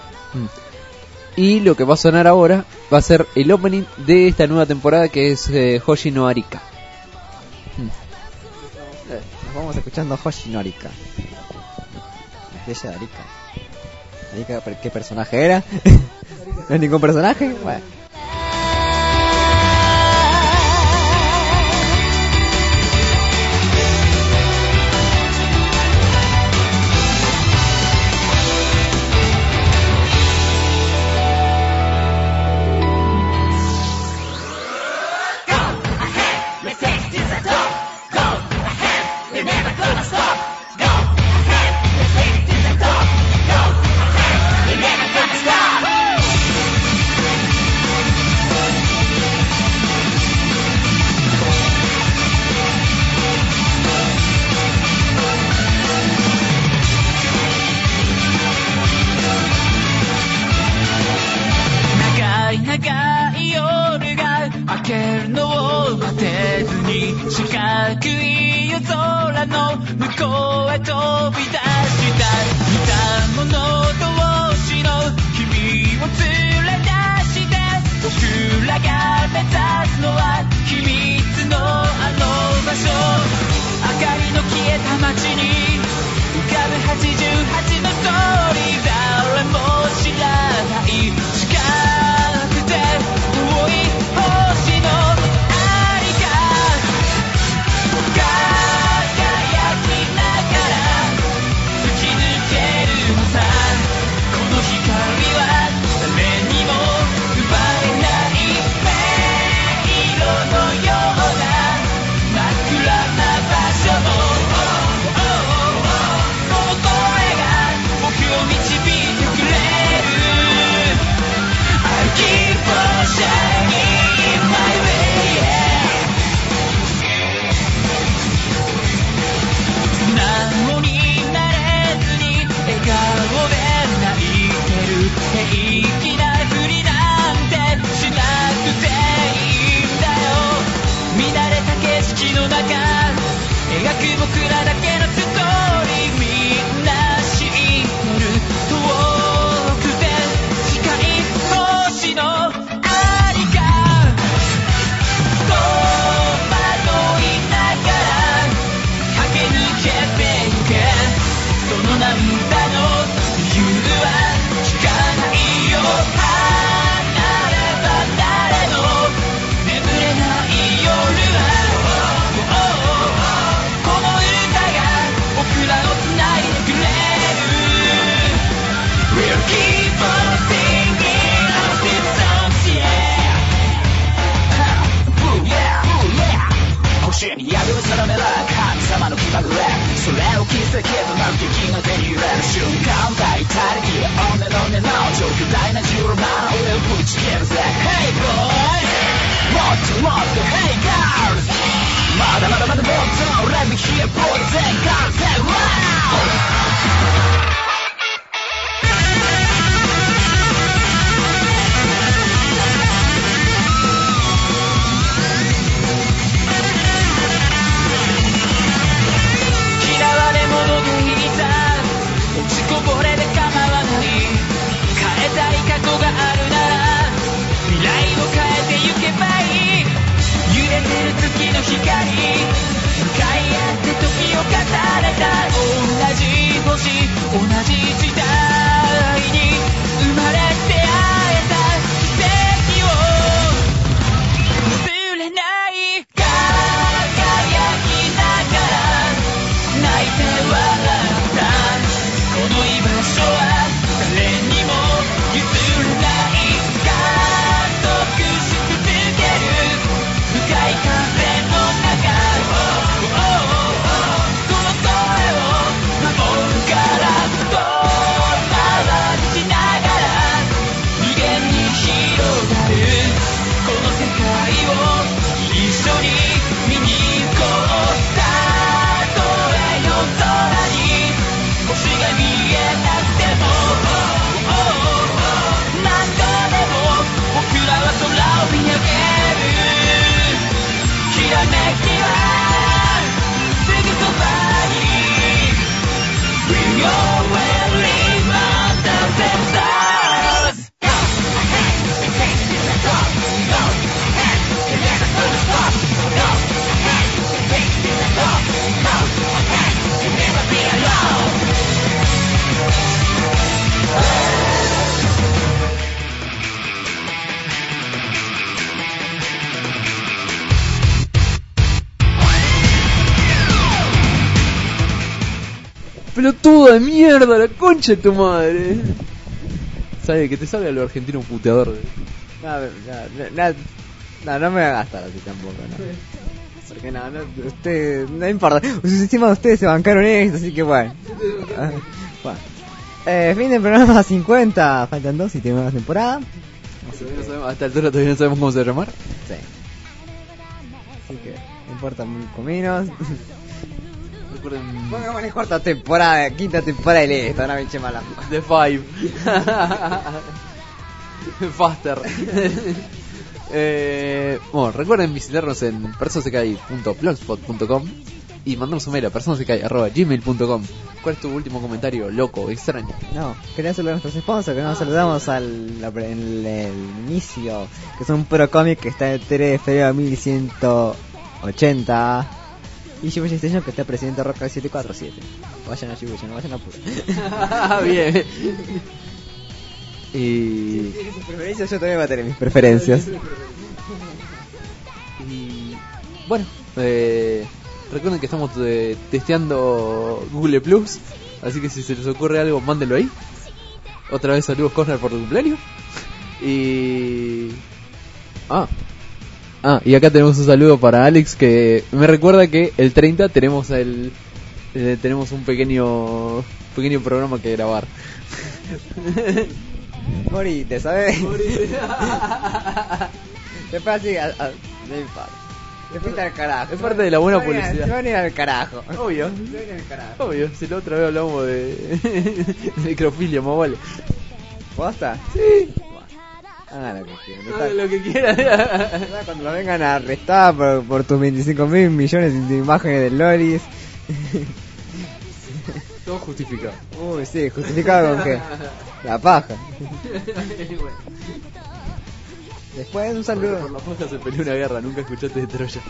Mm. Y lo que va a sonar ahora va a ser el opening de esta nueva temporada, que es eh, Hoshi no Arika. Mm. Nos vamos escuchando Hoshi no Arika. Ella de Arika. Arika, ¿qué personaje era? ¿No es ningún personaje? Bueno. 嫌われ者でいた Pelotudo de mierda, la concha de tu madre. ¿Sabes? Que te salga lo argentino puteador. No, no, no, no, no me va a gastar así tampoco, no. Porque no, no, usted, no importa. Encima de ustedes se bancaron esto, así que bueno. Ah, bueno. Eh, fin del programa cincuenta, faltan dos y terminamos la temporada. Así que no sabemos, hasta el altura todavía no sabemos cómo se va a llamar. Sí. Así que no importa muy cominos. Recuerden... Pongamos la cuarta temporada, quinta temporada y listo, una pinche mala. The Five. Faster. eh, bueno, recuerden visitarnos en personasecai punto blogspot punto com y mandarnos un mail a personasecai arroba gmail punto com. ¿Cuál es tu último comentario, loco, extraño? No, quería saludar a nuestros sponsors, que nos saludamos al en el inicio, que son un pro cómic que está el tres de febrero de mil ciento ochenta. Y Shibuya Station, que está presidente Roca siete cuatro siete. Vayan a Shibuya, no vayan a Pura. Bien. Y... sus preferencias, yo también voy a tener mis preferencias. Y... bueno, eh... recuerden que estamos eh, testeando Google Plus, así que si se les ocurre algo, mándenlo ahí. Otra vez saludos Corner por tu cumpleaños. Y... Ah... Ah, y acá tenemos un saludo para Alex, que me recuerda que el treinta tenemos el eh, tenemos un pequeño pequeño programa que grabar. Morite, ¿sabes? Después así, a, a, de después al carajo. Es parte de la buena publicidad. Se van a ir al carajo. Obvio. Se van a ir al carajo. Obvio, si la otra vez hablamos de, de necrofilia, más vale. ¿Posta? Sí. Hagan lo que quieran. Hagan lo que quieran. Cuando lo vengan a arrestar por, por tus veinticinco mil millones de imágenes de lolis. Todo justificado. Uy, sí, justificado con qué. La paja. Después un saludo. Por la paja se peleó una guerra, nunca escuchaste de Troya.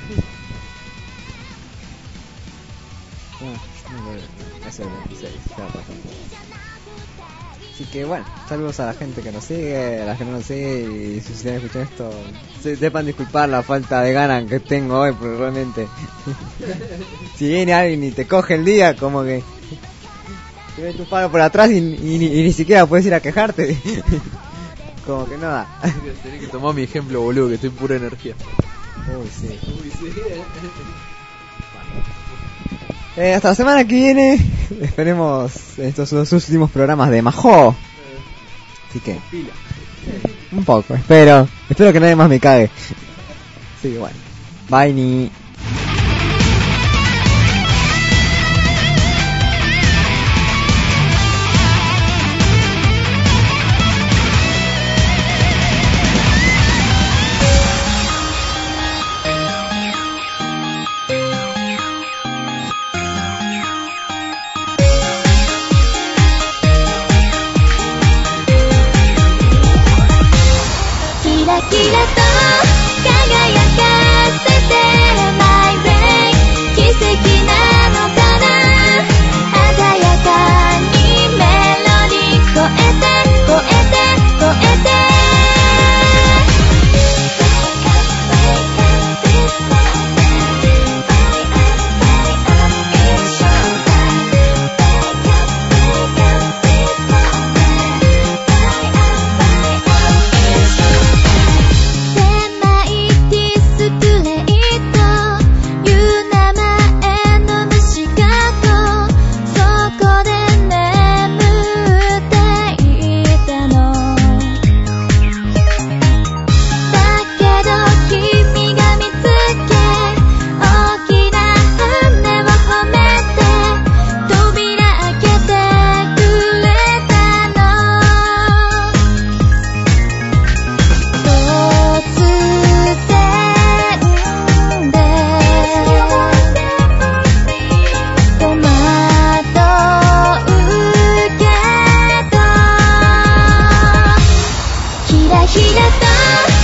Ah, eso es veintiséis, ya pasó. Así que bueno, saludos a la gente que nos sigue, a la que no nos sigue, y si ustedes escuchan esto, se, sepan disculpar la falta de ganas que tengo hoy, porque realmente si viene alguien y te coge el día, como que te ve tu palo por atrás y, y, y, y ni siquiera puedes ir a quejarte. Como que nada. Tenés que tomar mi ejemplo, boludo, que estoy en pura energía. Uy, sí. Uy, sí. Eh, hasta la semana que viene. Esperemos estos dos últimos programas de Mahou. Así que un poco, espero. Espero que nadie más me cague. Así que bueno. Bye ni. キラキラと輝かせてひれた